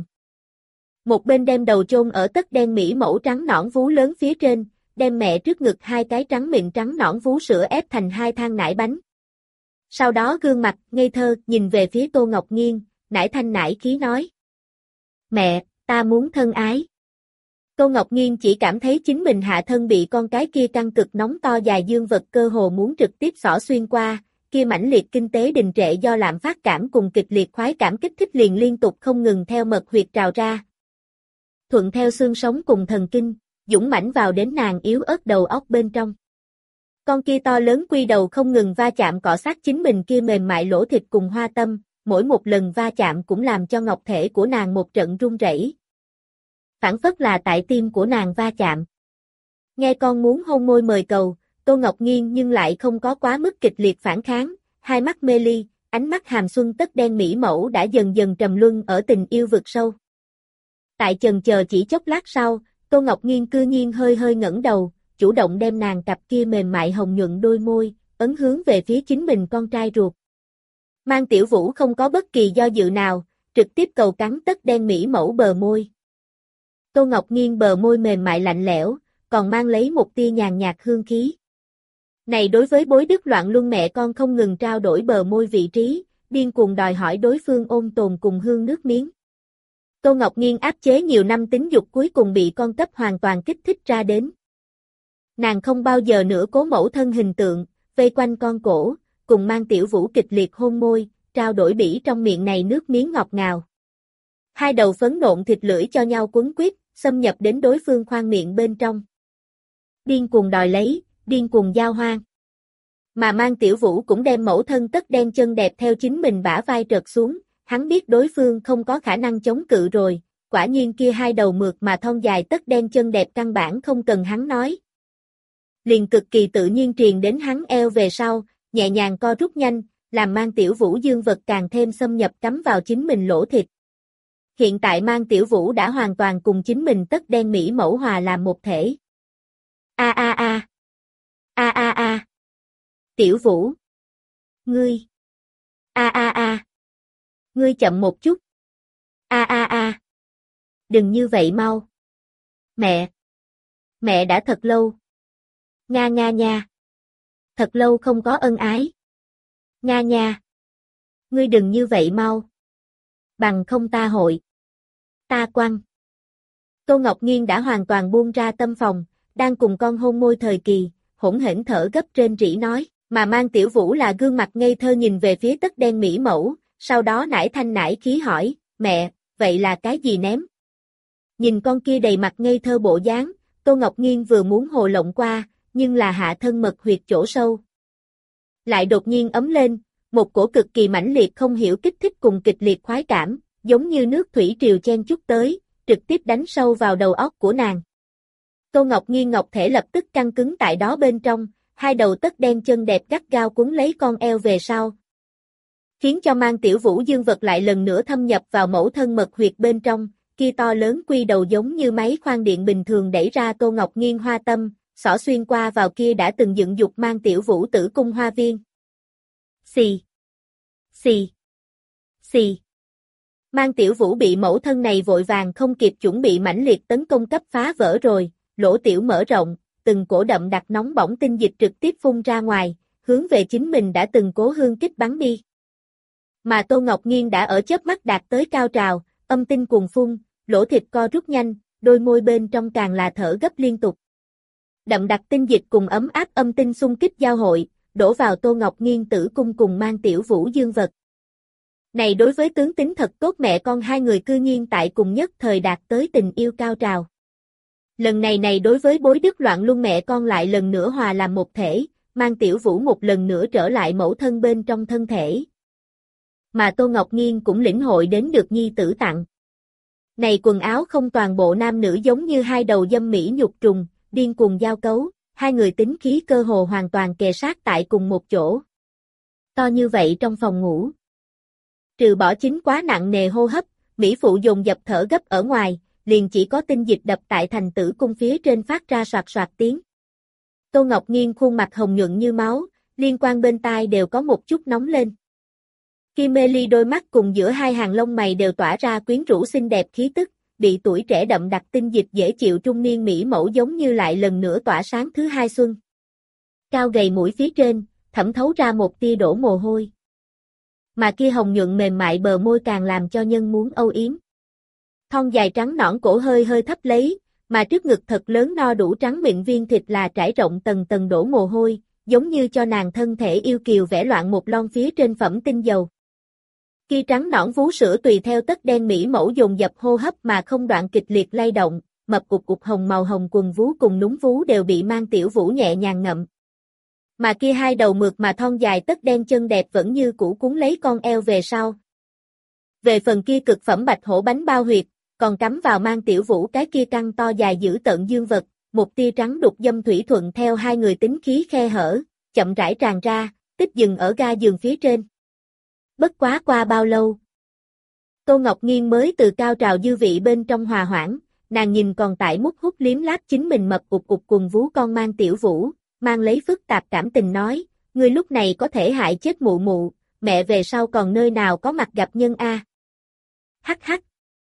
Một bên đem đầu chôn ở tất đen mỹ mẫu trắng nõn vú lớn phía trên, đem mẹ trước ngực hai cái trắng mịn trắng nõn vú sữa ép thành hai thang nải bánh. Sau đó gương mặt ngây thơ nhìn về phía Tô Ngọc Nghiên, nải thanh nải khí nói: "Mẹ, ta muốn thân ái." Tô Ngọc Nghiên chỉ cảm thấy chính mình hạ thân bị con cái kia căng cực nóng to dài dương vật cơ hồ muốn trực tiếp xỏ xuyên qua, kia mãnh liệt kinh tế đình trệ do lạm phát cảm cùng kịch liệt khoái cảm kích thích liền liên tục không ngừng theo mật huyệt trào ra. Thuận theo xương sống cùng thần kinh, dũng mãnh vào đến nàng yếu ớt đầu óc bên trong. Con kia to lớn quy đầu không ngừng va chạm cọ sát chính mình kia mềm mại lỗ thịt cùng hoa tâm, mỗi một lần va chạm cũng làm cho ngọc thể của nàng một trận run rẩy. Phản phất là tại tim của nàng va chạm. Nghe con muốn hôn môi mời cầu, Tô Ngọc Nghiên nhưng lại không có quá mức kịch liệt phản kháng, hai mắt mê ly, ánh mắt hàm xuân tất đen mỹ mẫu đã dần dần trầm luân ở tình yêu vực sâu. Tại chần chờ chỉ chốc lát sau, Tô Ngọc Nghiên cư nhiên hơi hơi ngẩng đầu, chủ động đem nàng cặp kia mềm mại hồng nhuận đôi môi, ấn hướng về phía chính mình con trai ruột. Mang Tiểu Vũ không có bất kỳ do dự nào, trực tiếp cầu cắn tất đen mỹ mẫu bờ môi. Tô Ngọc Nghiên bờ môi mềm mại lạnh lẽo, còn mang lấy một tia nhàn nhạt hương khí. Này đối với bối đức loạn luân mẹ con không ngừng trao đổi bờ môi vị trí, điên cuồng đòi hỏi đối phương ôn tồn cùng hương nước miếng. Tô Ngọc Nghiên áp chế nhiều năm tính dục cuối cùng bị con cấp hoàn toàn kích thích ra đến. Nàng không bao giờ nữa cố mẫu thân hình tượng, vây quanh con cổ, cùng Mang Tiểu Vũ kịch liệt hôn môi, trao đổi bỉ trong miệng này nước miếng ngọt ngào. Hai đầu phấn nộn thịt lưỡi cho nhau quấn quýt, xâm nhập đến đối phương khoang miệng bên trong. Điên cuồng đòi lấy, điên cuồng giao hoan. Mà Mang Tiểu Vũ cũng đem mẫu thân tất đen chân đẹp theo chính mình bả vai trượt xuống, hắn biết đối phương không có khả năng chống cự rồi, quả nhiên kia hai đầu mượt mà thon dài tất đen chân đẹp căn bản không cần hắn nói. Liền cực kỳ tự nhiên truyền đến hắn eo về sau, nhẹ nhàng co rút nhanh, làm Mang Tiểu Vũ dương vật càng thêm xâm nhập cắm vào chính mình lỗ thịt. Hiện tại Mang Tiểu Vũ đã hoàn toàn cùng chính mình tất đen mỹ mẫu hòa làm một thể. A a a. A a a. Tiểu Vũ. Ngươi. A a a. Ngươi chậm một chút. A a a. Đừng như vậy mau. Mẹ. Mẹ đã thật lâu. Nga nga nha. Thật lâu không có ân ái. Nga nha. Ngươi đừng như vậy mau. Bằng không ta hội. Ta quăng. Tô Ngọc Nghiên đã hoàn toàn buông ra tâm phòng, đang cùng con hôn môi thời kỳ, hỗn hển thở gấp trên rỉ nói, mà Mang Tiểu Vũ là gương mặt ngây thơ nhìn về phía tất đen mỹ mẫu, sau đó nải thanh nải khí hỏi, mẹ, vậy là cái gì ném? Nhìn con kia đầy mặt ngây thơ bộ dáng, Tô Ngọc Nghiên vừa muốn hồ lộng qua, nhưng là hạ thân mật huyệt chỗ sâu. Lại đột nhiên ấm lên, một cổ cực kỳ mãnh liệt không hiểu kích thích cùng kịch liệt khoái cảm, giống như nước thủy triều chen chúc tới, trực tiếp đánh sâu vào đầu óc của nàng. Tô Ngọc Nghiên ngọc thể lập tức căng cứng tại đó bên trong, hai đầu tất đen chân đẹp gắt gao cuốn lấy con eo về sau. Khiến cho Mang Tiểu Vũ dương vật lại lần nữa thâm nhập vào mẫu thân mật huyệt bên trong, kia to lớn quy đầu giống như máy khoan điện bình thường đẩy ra Tô Ngọc Nghiên hoa tâm, xỏ xuyên qua vào kia đã từng dựng dục Mang Tiểu Vũ tử cung hoa viên. Xì. Xì. Xì. Mang Tiểu Vũ bị mẫu thân này vội vàng không kịp chuẩn bị mãnh liệt tấn công cấp phá vỡ rồi, lỗ tiểu mở rộng, từng cổ đậm đặc nóng bỏng tinh dịch trực tiếp phun ra ngoài, hướng về chính mình đã từng cố hương kích bắn đi. Mà Tô Ngọc Nghiên đã ở chớp mắt đạt tới cao trào, âm tinh cuồng phun, lỗ thịt co rút nhanh, đôi môi bên trong càng là thở gấp liên tục. Đậm đặc tinh dịch cùng ấm áp âm tinh xung kích giao hội, đổ vào Tô Ngọc Nghiên tử cung cùng Mang Tiểu Vũ dương vật. Này đối với tướng tính thật tốt mẹ con hai người cư nhiên tại cùng nhất thời đạt tới tình yêu cao trào. Lần này này đối với bối đức loạn luân mẹ con lại lần nữa hòa làm một thể, Mang Tiểu Vũ một lần nữa trở lại mẫu thân bên trong thân thể. Mà Tô Ngọc Nghiên cũng lĩnh hội đến được nhi tử tặng. Này quần áo không toàn bộ nam nữ giống như hai đầu dâm mỹ nhục trùng, điên cuồng giao cấu, hai người tính khí cơ hồ hoàn toàn kề sát tại cùng một chỗ. To như vậy trong phòng ngủ. Trừ bỏ chính quá nặng nề hô hấp, mỹ phụ dồn dập thở gấp ở ngoài, liền chỉ có tinh dịch đập tại thành tử cung phía trên phát ra soạt soạt tiếng. Tô Ngọc Nghiên khuôn mặt hồng nhuận như máu, liên quan bên tai đều có một chút nóng lên. Kim mê ly đôi mắt cùng giữa hai hàng lông mày đều tỏa ra quyến rũ xinh đẹp khí tức, bị tuổi trẻ đậm đặc tinh dịch dễ chịu trung niên mỹ mẫu giống như lại lần nữa tỏa sáng thứ hai xuân. Cao gầy mũi phía trên, thẩm thấu ra một tia đổ mồ hôi. Mà kia hồng nhuận mềm mại bờ môi càng làm cho nhân muốn âu yếm. Thon dài trắng nõn cổ hơi hơi thấp lấy, mà trước ngực thật lớn no đủ trắng mịn viên thịt là trải rộng tầng tầng đổ mồ hôi, giống như cho nàng thân thể yêu kiều vẽ loạn một lon phía trên phẩm tinh dầu. Kia trắng nõn vú sữa tùy theo tất đen mỹ mẫu dồn dập hô hấp mà không đoạn kịch liệt lay động, mập cục cục hồng màu hồng quần vú cùng núm vú đều bị mang tiểu vũ nhẹ nhàng ngậm. Mà kia hai đầu mượt mà thon dài tất đen chân đẹp vẫn như cũ cuốn lấy con eo về sau. Về phần kia cực phẩm bạch hổ bánh bao huyệt, còn cắm vào mang tiểu vũ cái kia căng to dài giữ tợn dương vật, một tia trắng đục dâm thủy thuận theo hai người tính khí khe hở, chậm rãi tràn ra, tích dừng ở ga giường phía trên. Bất quá qua bao lâu, Tô Ngọc Nghiên mới từ cao trào dư vị bên trong hòa hoãn, nàng nhìn còn tại mút hút liếm láp chính mình mập ục ục quần vú con mang tiểu vũ, mang lấy phức tạp cảm tình nói, ngươi lúc này có thể hại chết mụ mụ, mẹ về sau còn nơi nào có mặt gặp nhân a. Hắc hắc.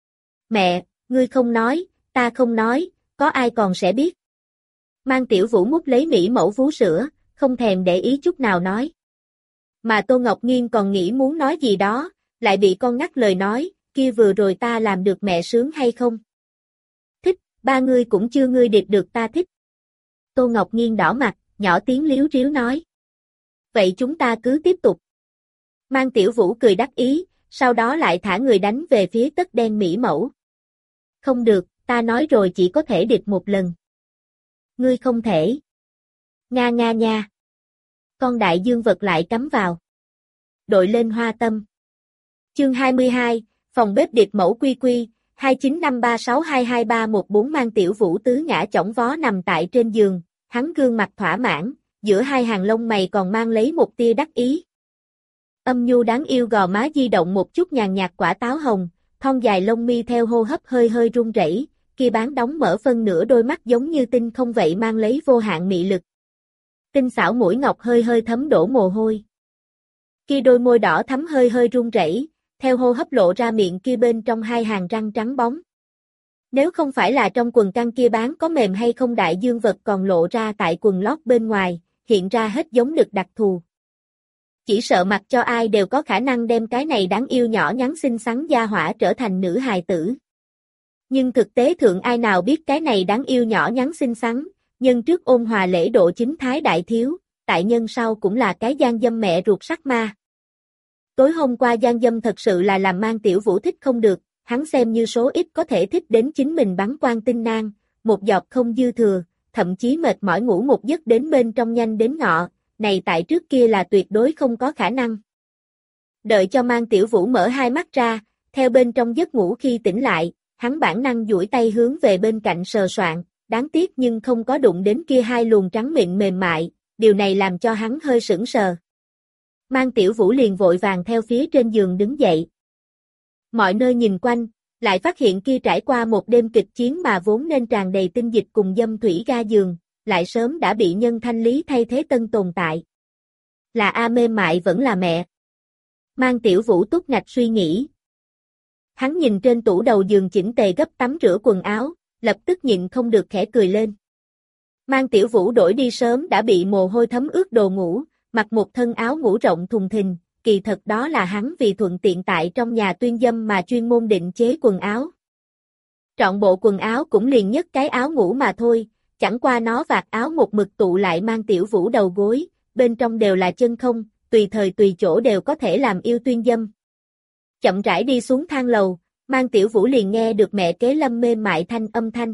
Mẹ, ngươi không nói, ta không nói, có ai còn sẽ biết. Mang tiểu vũ mút lấy mỹ mẫu vú sữa, không thèm để ý chút nào nói. Mà Tô Ngọc Nghiên còn nghĩ muốn nói gì đó, lại bị con ngắt lời nói, kia vừa rồi ta làm được mẹ sướng hay không? Thích, ba ngươi cũng chưa ngươi điệp được ta thích. Tô Ngọc Nghiên đỏ mặt, nhỏ tiếng liếu riếu nói. Vậy chúng ta cứ tiếp tục. Mang tiểu vũ cười đắc ý, sau đó lại thả người đánh về phía tất đen mỹ mẫu. Không được, ta nói rồi chỉ có thể điệp một lần. Ngươi không thể. Nga nga nha. Con đại dương vật lại cắm vào. Đội lên hoa tâm. Chương hai mươi hai, phòng bếp điệp mẫu quy quy, hai chín năm ba sáu hai hai ba một bốn mang tiểu vũ tứ ngã chỏng vó nằm tại trên giường, hắn gương mặt thỏa mãn, giữa hai hàng lông mày còn mang lấy một tia đắc ý. Âm nhu đáng yêu gò má di động một chút nhàn nhạt quả táo hồng, thon dài lông mi theo hô hấp hơi hơi run rẩy, kia bán đóng mở phân nửa đôi mắt giống như tinh không vậy mang lấy vô hạn mị lực. Tinh xảo mũi ngọc hơi hơi thấm đổ mồ hôi. Kia đôi môi đỏ thắm hơi hơi run rẩy, theo hô hấp lộ ra miệng kia bên trong hai hàng răng trắng bóng. Nếu không phải là trong quần căng kia bán có mềm hay không đại dương vật còn lộ ra tại quần lót bên ngoài, hiện ra hết giống được đặc thù. Chỉ sợ mặc cho ai đều có khả năng đem cái này đáng yêu nhỏ nhắn xinh xắn gia hỏa trở thành nữ hài tử. Nhưng thực tế thượng ai nào biết cái này đáng yêu nhỏ nhắn xinh xắn, nhân trước ôn hòa lễ độ chính thái đại thiếu, tại nhân sau cũng là cái gian dâm mẹ ruột sắc ma. Tối hôm qua gian dâm thật sự là làm mang tiểu vũ thích không được, hắn xem như số ít có thể thích đến chính mình bắn quan tinh nang, một giọt không dư thừa, thậm chí mệt mỏi ngủ một giấc đến bên trong nhanh đến ngọ, này tại trước kia là tuyệt đối không có khả năng. Đợi cho mang tiểu vũ mở hai mắt ra, theo bên trong giấc ngủ khi tỉnh lại, hắn bản năng duỗi tay hướng về bên cạnh sờ soạn, đáng tiếc nhưng không có đụng đến kia hai luồng trắng mịn mềm mại, điều này làm cho hắn hơi sững sờ. Mang tiểu vũ liền vội vàng theo phía trên giường đứng dậy. Mọi nơi nhìn quanh, lại phát hiện kia trải qua một đêm kịch chiến mà vốn nên tràn đầy tinh dịch cùng dâm thủy ga giường, lại sớm đã bị nhân thanh lý thay thế tân tồn tại. Là A mê mại vẫn là mẹ. Mang tiểu vũ túc ngạch suy nghĩ. Hắn nhìn trên tủ đầu giường chỉnh tề gấp tắm rửa quần áo, lập tức nhịn không được khẽ cười lên. Mang tiểu vũ đổi đi sớm đã bị mồ hôi thấm ướt đồ ngủ, mặc một thân áo ngủ rộng thùng thình, kỳ thật đó là hắn vì thuận tiện tại trong nhà tuyên dâm mà chuyên môn định chế quần áo. Trọn bộ quần áo cũng liền nhất cái áo ngủ mà thôi, chẳng qua nó vạt áo một mực tụ lại mang tiểu vũ đầu gối, bên trong đều là chân không, tùy thời tùy chỗ đều có thể làm yêu tuyên dâm. Chậm rãi đi xuống thang lầu, mang tiểu vũ liền nghe được mẹ kế Lâm mê mại thanh âm thanh.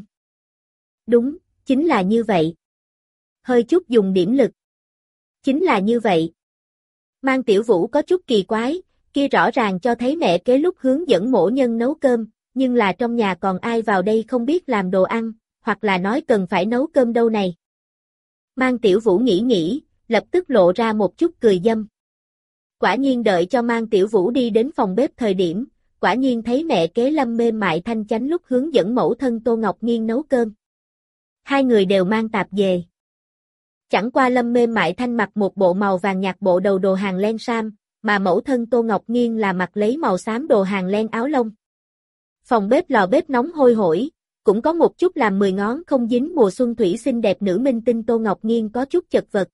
Đúng, chính là như vậy. Hơi chút dùng điểm lực. Chính là như vậy. Mang tiểu vũ có chút kỳ quái, kia rõ ràng cho thấy mẹ kế lúc hướng dẫn mổ nhân nấu cơm, nhưng là trong nhà còn ai vào đây không biết làm đồ ăn, hoặc là nói cần phải nấu cơm đâu này. Mang Tiểu Vũ nghĩ nghĩ, lập tức lộ ra một chút cười dâm. Quả nhiên đợi cho Mang Tiểu Vũ đi đến phòng bếp thời điểm, quả nhiên thấy mẹ kế Lâm Mềm Mại Thanh chánh lúc hướng dẫn mẫu thân Tô Ngọc Nghiên nấu cơm. Hai người đều mang tạp dề. Chẳng qua Lâm Mềm Mại Thanh mặc một bộ màu vàng nhạt bộ đầu đồ hàng len sam, mà mẫu thân Tô Ngọc Nghiên là mặc lấy màu xám đồ hàng len áo lông. Phòng bếp lò bếp nóng hôi hổi, cũng có một chút làm mười ngón không dính mùa xuân thủy xinh đẹp nữ minh tinh Tô Ngọc Nghiên có chút chật vật.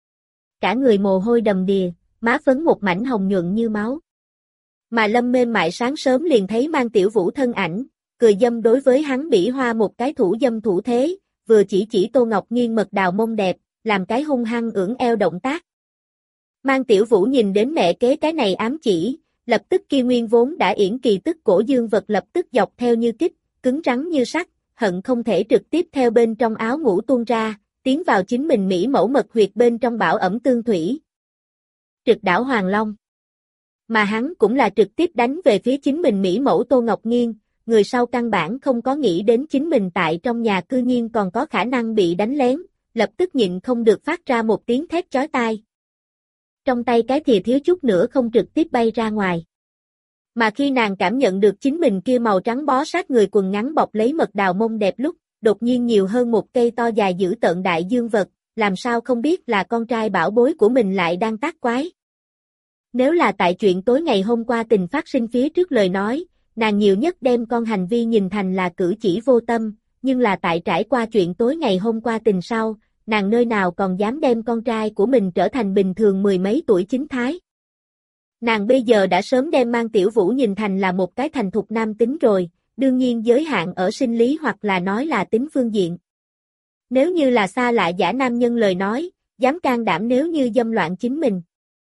Cả người mồ hôi đầm đìa, má phấn một mảnh hồng nhuận như máu. Mà Lâm Mềm Mại sáng sớm liền thấy Mang Tiểu Vũ thân ảnh, cười dâm đối với hắn bỉ hoa một cái thủ dâm thủ thế, vừa chỉ chỉ Tô Ngọc Nghiên mật đào mông đẹp, làm cái hung hăng ưỡn eo động tác. Mang Tiểu Vũ nhìn đến mẹ kế cái này ám chỉ, lập tức kia nguyên vốn đã yển kỳ tức cổ dương vật lập tức dọc theo như kích, cứng rắn như sắt, hận không thể trực tiếp theo bên trong áo ngủ tuôn ra, tiến vào chính mình mỹ mẫu mật huyệt bên trong bảo ẩm tương thủy. Trực đảo Hoàng Long. Mà hắn cũng là trực tiếp đánh về phía chính mình mỹ mẫu Tô Ngọc Nghiên, người sau căn bản không có nghĩ đến chính mình tại trong nhà cư nhiên còn có khả năng bị đánh lén, lập tức nhịn không được phát ra một tiếng thét chói tai. Trong tay cái thìa thiếu chút nữa không trực tiếp bay ra ngoài. Mà khi nàng cảm nhận được chính mình kia màu trắng bó sát người quần ngắn bọc lấy mật đào mông đẹp lúc, đột nhiên nhiều hơn một cây to dài dữ tợn đại dương vật, làm sao không biết là con trai bảo bối của mình lại đang tác quái. Nếu là tại chuyện tối ngày hôm qua tình phát sinh phía trước lời nói, nàng nhiều nhất đem con hành vi nhìn thành là cử chỉ vô tâm, nhưng là tại trải qua chuyện tối ngày hôm qua tình sau, nàng nơi nào còn dám đem con trai của mình trở thành bình thường mười mấy tuổi chính thái. Nàng bây giờ đã sớm đem Mang Tiểu Vũ nhìn thành là một cái thành thục nam tính rồi, đương nhiên giới hạn ở sinh lý hoặc là nói là tính phương diện. Nếu như là xa lạ giả nam nhân lời nói, dám can đảm nếu như dâm loạn chính mình.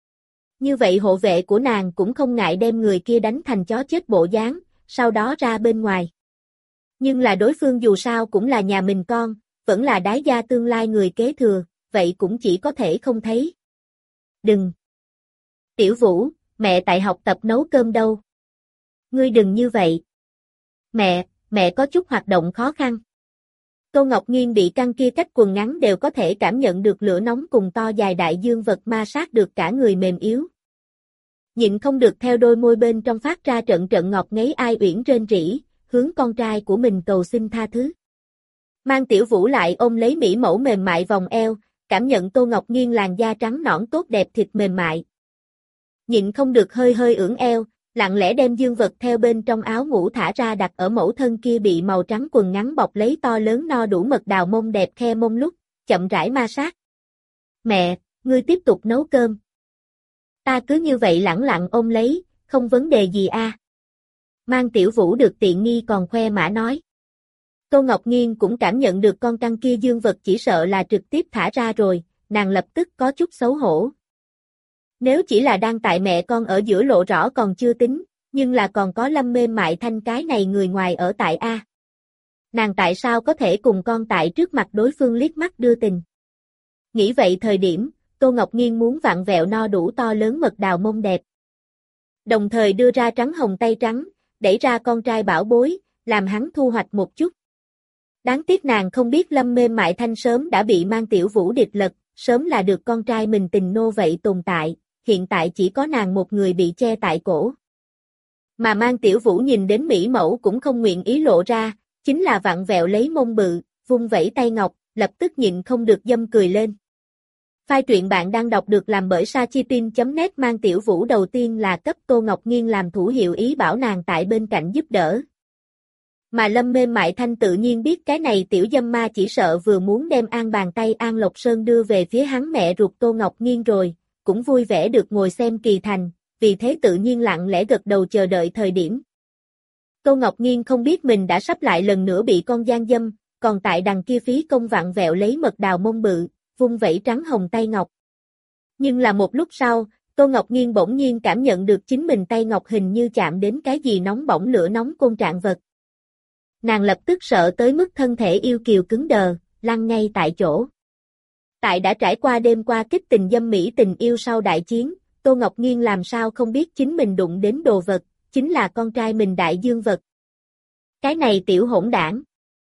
Như vậy hộ vệ của nàng cũng không ngại đem người kia đánh thành chó chết bộ dáng, sau đó ra bên ngoài. Nhưng là đối phương dù sao cũng là nhà mình con, vẫn là đái gia tương lai người kế thừa, vậy cũng chỉ có thể không thấy. Đừng! Tiểu Vũ, mẹ tại học tập nấu cơm đâu. Ngươi đừng như vậy. Mẹ, mẹ có chút hoạt động khó khăn. Tô Ngọc Nghiên bị căng kia cách quần ngắn đều có thể cảm nhận được lửa nóng cùng to dài đại dương vật ma sát được cả người mềm yếu. Nhịn không được theo đôi môi bên trong phát ra trận trận ngọt ngấy ai uyển rên rỉ, hướng con trai của mình cầu xin tha thứ. Mang Tiểu Vũ lại ôm lấy mỹ mẫu mềm mại vòng eo, cảm nhận Tô Ngọc Nghiên làn da trắng nõn tốt đẹp thịt mềm mại. Nhịn không được hơi hơi ưỡn eo, lặng lẽ đem dương vật theo bên trong áo ngủ thả ra đặt ở mẫu thân kia bị màu trắng quần ngắn bọc lấy to lớn no đủ mật đào mông đẹp khe mông lúc, chậm rãi ma sát. Mẹ, ngươi tiếp tục nấu cơm. Ta cứ như vậy lẳng lặng ôm lấy, không vấn đề gì a. À. Mang Tiểu Vũ được tiện nghi còn khoe mã nói. Tô Ngọc Nghiên cũng cảm nhận được con căng kia dương vật chỉ sợ là trực tiếp thả ra rồi, nàng lập tức có chút xấu hổ. Nếu chỉ là đang tại mẹ con ở giữa lộ rõ còn chưa tính, nhưng là còn có Lâm Mềm Mại Thanh cái này người ngoài ở tại A. Nàng tại sao có thể cùng con tại trước mặt đối phương liếc mắt đưa tình. Nghĩ vậy thời điểm, Tô Ngọc Nghiên muốn vặn vẹo no đủ to lớn mật đào mông đẹp. Đồng thời đưa ra trắng hồng tay trắng, đẩy ra con trai bảo bối, làm hắn thu hoạch một chút. Đáng tiếc nàng không biết Lâm Mềm Mại Thanh sớm đã bị Mang Tiểu Vũ địch lật, sớm là được con trai mình tình nô vậy tồn tại, hiện tại chỉ có nàng một người bị che tại cổ. Mà Mang Tiểu Vũ nhìn đến mỹ mẫu cũng không nguyện ý lộ ra, chính là vặn vẹo lấy mông bự, vung vẩy tay ngọc, lập tức nhịn không được dâm cười lên. File truyện bạn đang đọc được làm bởi sachitin chấm net. Mang Tiểu Vũ đầu tiên là cấp Tô Ngọc Nghiên làm thủ hiệu ý bảo nàng tại bên cạnh giúp đỡ. Mà Lâm Mềm Mại Thanh tự nhiên biết cái này tiểu dâm ma chỉ sợ vừa muốn đem an bàn tay An Lộc Sơn đưa về phía hắn mẹ ruột Tô Ngọc Nghiên rồi, cũng vui vẻ được ngồi xem kỳ thành, vì thế tự nhiên lặng lẽ gật đầu chờ đợi thời điểm. Tô Ngọc Nghiên không biết mình đã sắp lại lần nữa bị con gian dâm, còn tại đằng kia phí công vặn vẹo lấy mật đào mông bự, vung vẩy trắng hồng tay ngọc. Nhưng là một lúc sau, Tô Ngọc Nghiên bỗng nhiên cảm nhận được chính mình tay ngọc hình như chạm đến cái gì nóng bỏng lửa nóng côn trạng vật. Nàng lập tức sợ tới mức thân thể yêu kiều cứng đờ, lăn ngay tại chỗ. Tại đã trải qua đêm qua kích tình dâm mỹ tình yêu sau đại chiến, Tô Ngọc Nghiên làm sao không biết chính mình đụng đến đồ vật, chính là con trai mình đại dương vật. Cái này tiểu hỗn đảng.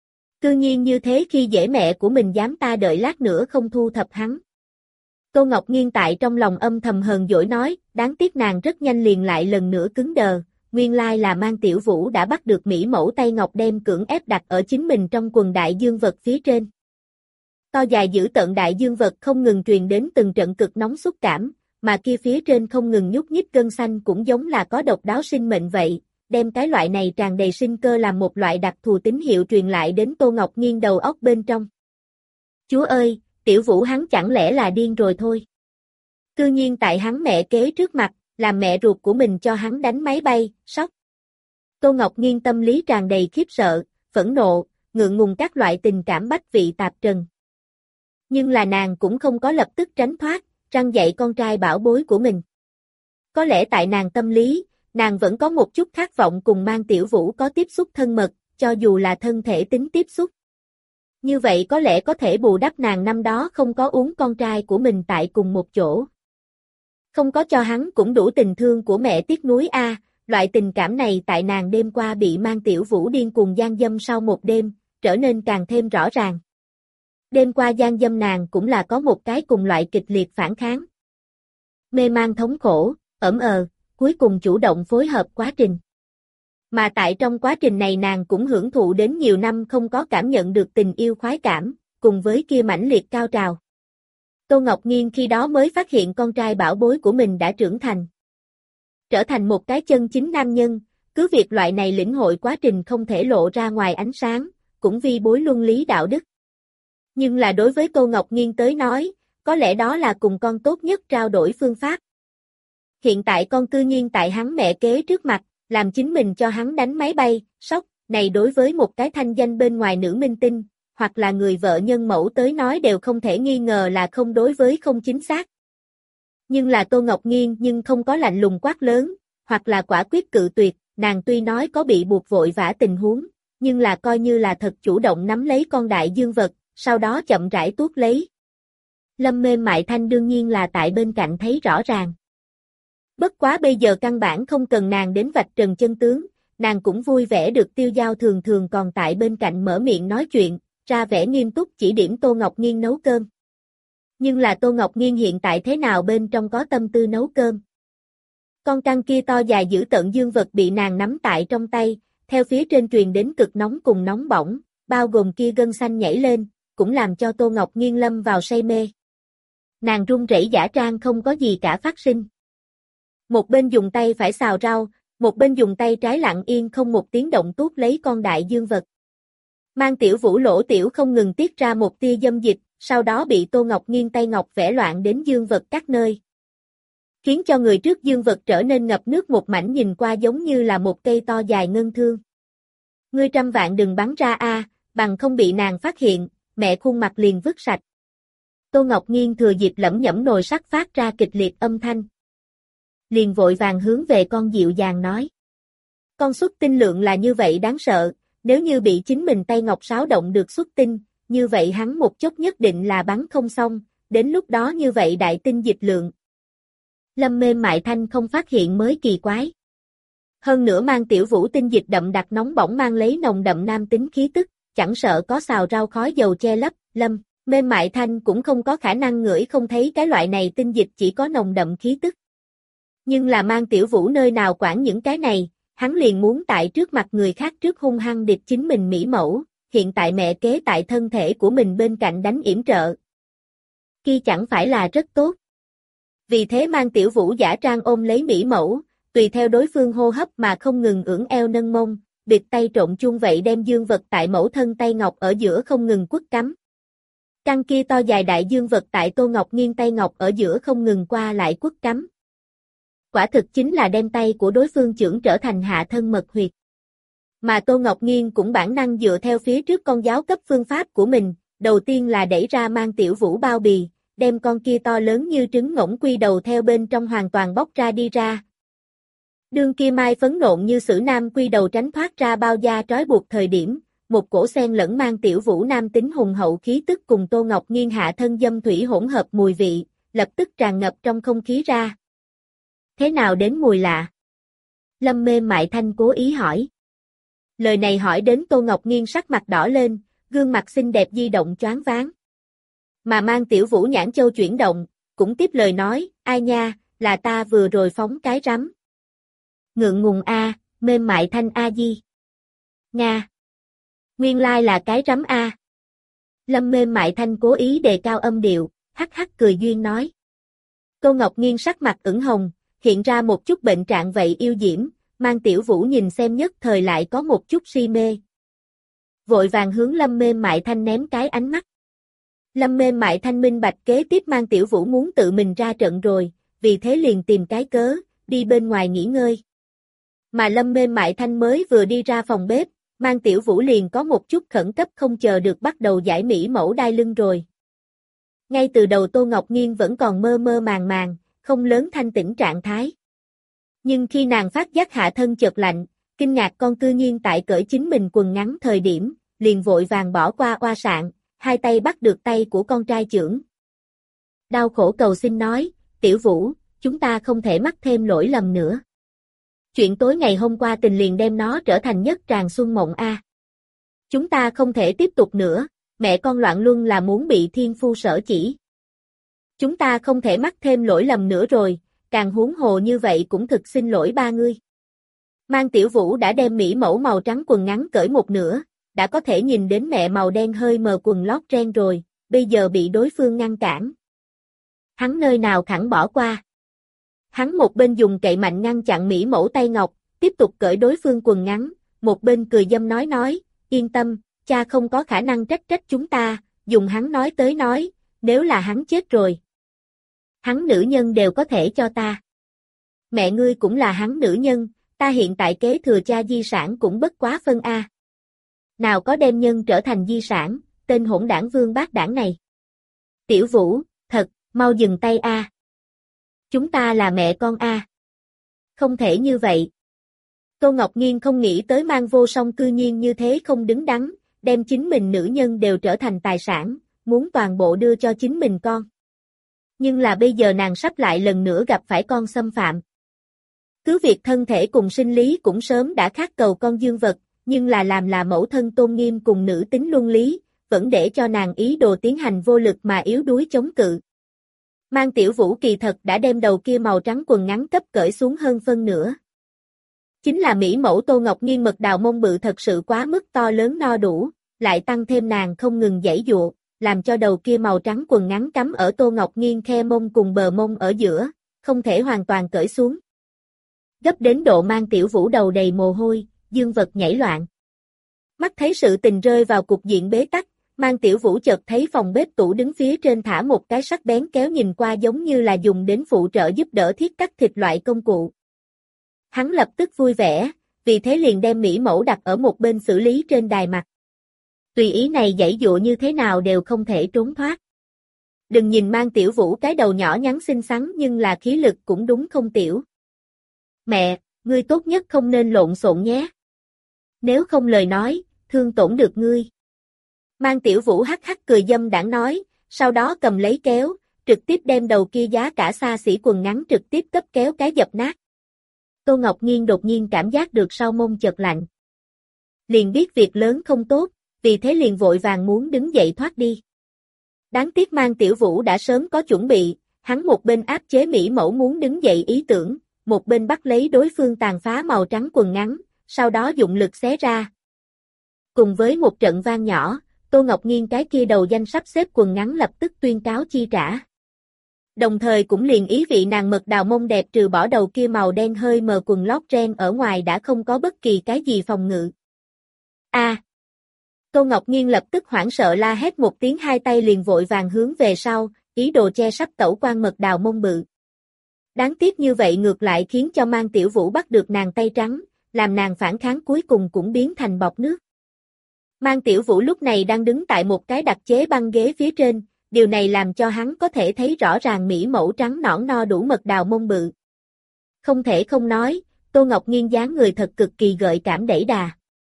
Cư nhiên như thế khi dễ mẹ của mình dám ta đợi lát nữa không thu thập hắn. Tô Ngọc Nghiên tại trong lòng âm thầm hờn dỗi nói, đáng tiếc nàng rất nhanh liền lại lần nữa cứng đờ, nguyên lai là Mang Tiểu Vũ đã bắt được mỹ mẫu tay ngọc đem cưỡng ép đặt ở chính mình trong quần đại dương vật phía trên. To dài dữ tợn đại dương vật không ngừng truyền đến từng trận cực nóng xúc cảm, mà kia phía trên không ngừng nhúc nhích gân xanh cũng giống là có độc đáo sinh mệnh vậy, đem cái loại này tràn đầy sinh cơ làm một loại đặc thù tín hiệu truyền lại đến Tô Ngọc Nghiên đầu óc bên trong. Chúa ơi, Tiểu Vũ hắn chẳng lẽ là điên rồi thôi. Cư nhiên tại hắn mẹ kế trước mặt, làm mẹ ruột của mình cho hắn đánh máy bay, sốc. Tô Ngọc Nghiên tâm lý tràn đầy khiếp sợ, phẫn nộ, ngượng ngùng các loại tình cảm bách vị tạp trần. Nhưng là nàng cũng không có lập tức tránh thoát, răn dạy con trai bảo bối của mình. Có lẽ tại nàng tâm lý, nàng vẫn có một chút khát vọng cùng Mang Tiểu Vũ có tiếp xúc thân mật, cho dù là thân thể tính tiếp xúc. Như vậy có lẽ có thể bù đắp nàng năm đó không có uống con trai của mình tại cùng một chỗ. Không có cho hắn cũng đủ tình thương của mẹ tiếc nuối a, loại tình cảm này tại nàng đêm qua bị Mang Tiểu Vũ điên cuồng gian dâm sau một đêm, trở nên càng thêm rõ ràng. Đêm qua gian dâm nàng cũng là có một cái cùng loại kịch liệt phản kháng. Mê man thống khổ, ẩm ờ, cuối cùng chủ động phối hợp quá trình. Mà tại trong quá trình này nàng cũng hưởng thụ đến nhiều năm không có cảm nhận được tình yêu khoái cảm, cùng với kia mãnh liệt cao trào. Tô Ngọc Nghiên khi đó mới phát hiện con trai bảo bối của mình đã trưởng thành. Trở thành một cái chân chính nam nhân, cứ việc loại này lĩnh hội quá trình không thể lộ ra ngoài ánh sáng, cũng vi bối luân lý đạo đức. Nhưng là đối với Tô Ngọc Nghiên tới nói, có lẽ đó là cùng con tốt nhất trao đổi phương pháp. Hiện tại con cư nhiên tại hắn mẹ kế trước mặt, làm chính mình cho hắn đánh máy bay, sốc, này đối với một cái thanh danh bên ngoài nữ minh tinh, hoặc là người vợ nhân mẫu tới nói đều không thể nghi ngờ là không đối với không chính xác. Nhưng là Tô Ngọc Nghiên nhưng không có lạnh lùng quát lớn, hoặc là quả quyết cự tuyệt, nàng tuy nói có bị buộc vội vã tình huống, nhưng là coi như là thật chủ động nắm lấy con đại dương vật, sau đó chậm rãi tuốt lấy. Lâm Mêm Mại Thanh đương nhiên là tại bên cạnh thấy rõ ràng. Bất quá bây giờ căn bản không cần nàng đến vạch trần chân tướng, nàng cũng vui vẻ được Tiêu Giao thường thường còn tại bên cạnh mở miệng nói chuyện, ra vẻ nghiêm túc chỉ điểm Tô Ngọc Nghiên nấu cơm. Nhưng là Tô Ngọc Nghiên hiện tại thế nào bên trong có tâm tư nấu cơm. Con căng kia to dài dữ tợn dương vật bị nàng nắm tại trong tay, theo phía trên truyền đến cực nóng cùng nóng bỏng, bao gồm kia gân xanh nhảy lên, cũng làm cho Tô Ngọc Nghiên lâm vào say mê. Nàng run rẩy giả trang không có gì cả phát sinh. Một bên dùng tay phải xào rau, một bên dùng tay trái lặng yên không một tiếng động tuốt lấy con đại dương vật. Mang Tiểu Vũ lỗ tiểu không ngừng tiết ra một tia dâm dịch, sau đó bị Tô Ngọc Nghiên tay ngọc vẽ loạn đến dương vật các nơi. Khiến cho người trước dương vật trở nên ngập nước một mảnh nhìn qua giống như là một cây to dài ngân thương. Ngươi trăm vạn đừng bắn ra a, bằng không bị nàng phát hiện, mẹ khuôn mặt liền vứt sạch. Tô Ngọc Nghiên thừa dịp lẩm nhẩm nồi sắt phát ra kịch liệt âm thanh. Liền vội vàng hướng về con dịu dàng nói. Con xuất tinh lượng là như vậy đáng sợ, nếu như bị chính mình tay ngọc xáo động được xuất tinh, như vậy hắn một chốc nhất định là bắn không xong, đến lúc đó như vậy đại tinh dịch lượng. Lâm Mêm Mại Thanh không phát hiện mới kỳ quái. Hơn nữa Mang Tiểu Vũ tinh dịch đậm đặc nóng bỏng mang lấy nồng đậm nam tính khí tức, chẳng sợ có xào rau khói dầu che lấp, Lâm Mêm Mại Thanh cũng không có khả năng ngửi không thấy cái loại này tinh dịch chỉ có nồng đậm khí tức. Nhưng là Mang Tiểu Vũ nơi nào quản những cái này, hắn liền muốn tại trước mặt người khác trước hung hăng địch chính mình mỹ mẫu, hiện tại mẹ kế tại thân thể của mình bên cạnh đánh yểm trợ. Kia chẳng phải là rất tốt. Vì thế Mang Tiểu Vũ giả trang ôm lấy mỹ mẫu, tùy theo đối phương hô hấp mà không ngừng ưỡn eo nâng mông, bịt tay trộn chung vậy đem dương vật tại mẫu thân tay ngọc ở giữa không ngừng quất cắm. Căn kia to dài đại dương vật tại Tô Ngọc Nghiên tay ngọc ở giữa không ngừng qua lại quất cắm. Quả thực chính là đem tay của đối phương chưởng trở thành hạ thân mật huyệt. Mà Tô Ngọc Nghiên cũng bản năng dựa theo phía trước con giáo cấp phương pháp của mình, đầu tiên là đẩy ra Mang Tiểu Vũ bao bì, đem con kia to lớn như trứng ngỗng quy đầu theo bên trong hoàn toàn bóc ra đi ra. Đương kia mai phấn nộn như sử nam quy đầu tránh thoát ra bao da trói buộc thời điểm, một cổ sen lẫn Mang Tiểu Vũ nam tính hùng hậu khí tức cùng Tô Ngọc Nghiên hạ thân dâm thủy hỗn hợp mùi vị, lập tức tràn ngập trong không khí ra. Thế nào đến mùi lạ? Lâm Mêm Mại Thanh cố ý hỏi. Lời này hỏi đến Tô Ngọc Nghiên sắc mặt đỏ lên, gương mặt xinh đẹp di động choáng váng. Mà Mang Tiểu Vũ nhãn châu chuyển động, cũng tiếp lời nói, ai nha, là ta vừa rồi phóng cái rắm. Ngượng ngùng a, mềm mại thanh a di. Nga. Nguyên lai là cái rắm a. Lâm mềm mại thanh cố ý đề cao âm điệu, hắc hắc cười duyên nói. Tô Ngọc Nghiên sắc mặt ửng hồng, hiện ra một chút bệnh trạng vậy yêu diễm, Mang Tiểu Vũ nhìn xem nhất thời lại có một chút si mê. Vội vàng hướng Lâm mềm mại thanh ném cái ánh mắt. Lâm mềm mại thanh minh bạch kế tiếp Mang Tiểu Vũ muốn tự mình ra trận rồi, vì thế liền tìm cái cớ, đi bên ngoài nghỉ ngơi. Mà Lâm mềm mại thanh mới vừa đi ra phòng bếp, Mang Tiểu Vũ liền có một chút khẩn cấp không chờ được bắt đầu giải mỹ mẫu đai lưng rồi. Ngay từ đầu Tô Ngọc Nghiên vẫn còn mơ mơ màng màng, không lớn thanh tĩnh trạng thái. Nhưng khi nàng phát giác hạ thân chợt lạnh, kinh ngạc con cư nhiên tại cởi chính mình quần ngắn thời điểm, liền vội vàng bỏ qua oa sạn, hai tay bắt được tay của con trai trưởng. Đau khổ cầu xin nói, Tiểu Vũ, chúng ta không thể mắc thêm lỗi lầm nữa. Chuyện tối ngày hôm qua tình liền đem nó trở thành nhất tràng xuân mộng a. Chúng ta không thể tiếp tục nữa, mẹ con loạn luân là muốn bị thiên phu sở chỉ. Chúng ta không thể mắc thêm lỗi lầm nữa rồi, càng huống hồ như vậy cũng thực xin lỗi ba ngươi. Mang Tiểu Vũ đã đem mỹ mẫu màu trắng quần ngắn cởi một nửa, đã có thể nhìn đến mẹ màu đen hơi mờ quần lót ren rồi, bây giờ bị đối phương ngăn cản. Hắn nơi nào khẳng bỏ qua. Hắn một bên dùng cậy mạnh ngăn chặn mỹ mẫu tay ngọc, tiếp tục cởi đối phương quần ngắn, một bên cười dâm nói nói, yên tâm, cha không có khả năng trách trách chúng ta, dùng hắn nói tới nói, nếu là hắn chết rồi. Hắn nữ nhân đều có thể cho ta. Mẹ ngươi cũng là hắn nữ nhân, ta hiện tại kế thừa cha di sản cũng bất quá phân a. Nào có đem nhân trở thành di sản, tên hỗn đảng vương bác đảng này. Tiểu Vũ, thật, mau dừng tay a. Chúng ta là mẹ con a. Không thể như vậy. Tô Ngọc Nghiên không nghĩ tới Mang Vô Song cư nhiên như thế không đứng đắn, đem chính mình nữ nhân đều trở thành tài sản, muốn toàn bộ đưa cho chính mình con. Nhưng là bây giờ nàng sắp lại lần nữa gặp phải con xâm phạm. Cứ việc thân thể cùng sinh lý cũng sớm đã khát cầu con dương vật, nhưng là làm là mẫu thân tôn nghiêm cùng nữ tính luân lý, vẫn để cho nàng ý đồ tiến hành vô lực mà yếu đuối chống cự. Mang Tiểu Vũ kỳ thật đã đem đầu kia màu trắng quần ngắn cấp cởi xuống hơn phân nửa. Chính là mỹ mẫu Tô Ngọc Nghiên mật đào mông bự thật sự quá mức to lớn no đủ, lại tăng thêm nàng không ngừng giãy dụa, làm cho đầu kia màu trắng quần ngắn cắm ở Tô Ngọc Nghiên khe mông cùng bờ mông ở giữa, không thể hoàn toàn cởi xuống. Gấp đến độ Mang Tiểu Vũ đầu đầy mồ hôi, dương vật nhảy loạn. Mắt thấy sự tình rơi vào cục diện bế tắc, Mang Tiểu Vũ chợt thấy phòng bếp tủ đứng phía trên thả một cái sắc bén kéo nhìn qua giống như là dùng đến phụ trợ giúp đỡ thiết cắt thịt loại công cụ. Hắn lập tức vui vẻ, vì thế liền đem mỹ mẫu đặt ở một bên xử lý trên đài mặt. Tùy ý này giãy dụa như thế nào đều không thể trốn thoát. Đừng nhìn Mang Tiểu Vũ cái đầu nhỏ nhắn xinh xắn nhưng là khí lực cũng đúng không tiểu. Mẹ, ngươi tốt nhất không nên lộn xộn nhé. Nếu không lời nói, thương tổn được ngươi. Mang Tiểu Vũ hắc hắc cười dâm đãng nói, sau đó cầm lấy kéo, trực tiếp đem đầu kia giá cả xa xỉ quần ngắn trực tiếp cấp kéo cái dập nát. Tô Ngọc Nghiên đột nhiên cảm giác được sau mông chợt lạnh. Liền biết việc lớn không tốt, vì thế liền vội vàng muốn đứng dậy thoát đi. Đáng tiếc Mang Tiểu Vũ đã sớm có chuẩn bị, hắn một bên áp chế mỹ mẫu muốn đứng dậy ý tưởng, một bên bắt lấy đối phương tàn phá màu trắng quần ngắn, sau đó dụng lực xé ra. Cùng với một trận vang nhỏ, Tô Ngọc Nghiên cái kia đầu danh sắp xếp quần ngắn lập tức tuyên cáo chi trả. Đồng thời cũng liền ý vị nàng mật đào mông đẹp trừ bỏ đầu kia màu đen hơi mờ quần lót ren ở ngoài đã không có bất kỳ cái gì phòng ngự. A! À, Tô Ngọc Nghiên lập tức hoảng sợ la hét một tiếng, hai tay liền vội vàng hướng về sau, ý đồ che sắp tẩu quan mật đào mông bự. Đáng tiếc như vậy ngược lại khiến cho Mang Tiểu Vũ bắt được nàng tay trắng, làm nàng phản kháng cuối cùng cũng biến thành bọt nước. Mang Tiểu Vũ lúc này đang đứng tại một cái đặc chế băng ghế phía trên, điều này làm cho hắn có thể thấy rõ ràng mỹ mẫu trắng nõn no đủ mật đào mông bự. Không thể không nói, Tô Ngọc Nghiên dáng người thật cực kỳ gợi cảm đẩy đà.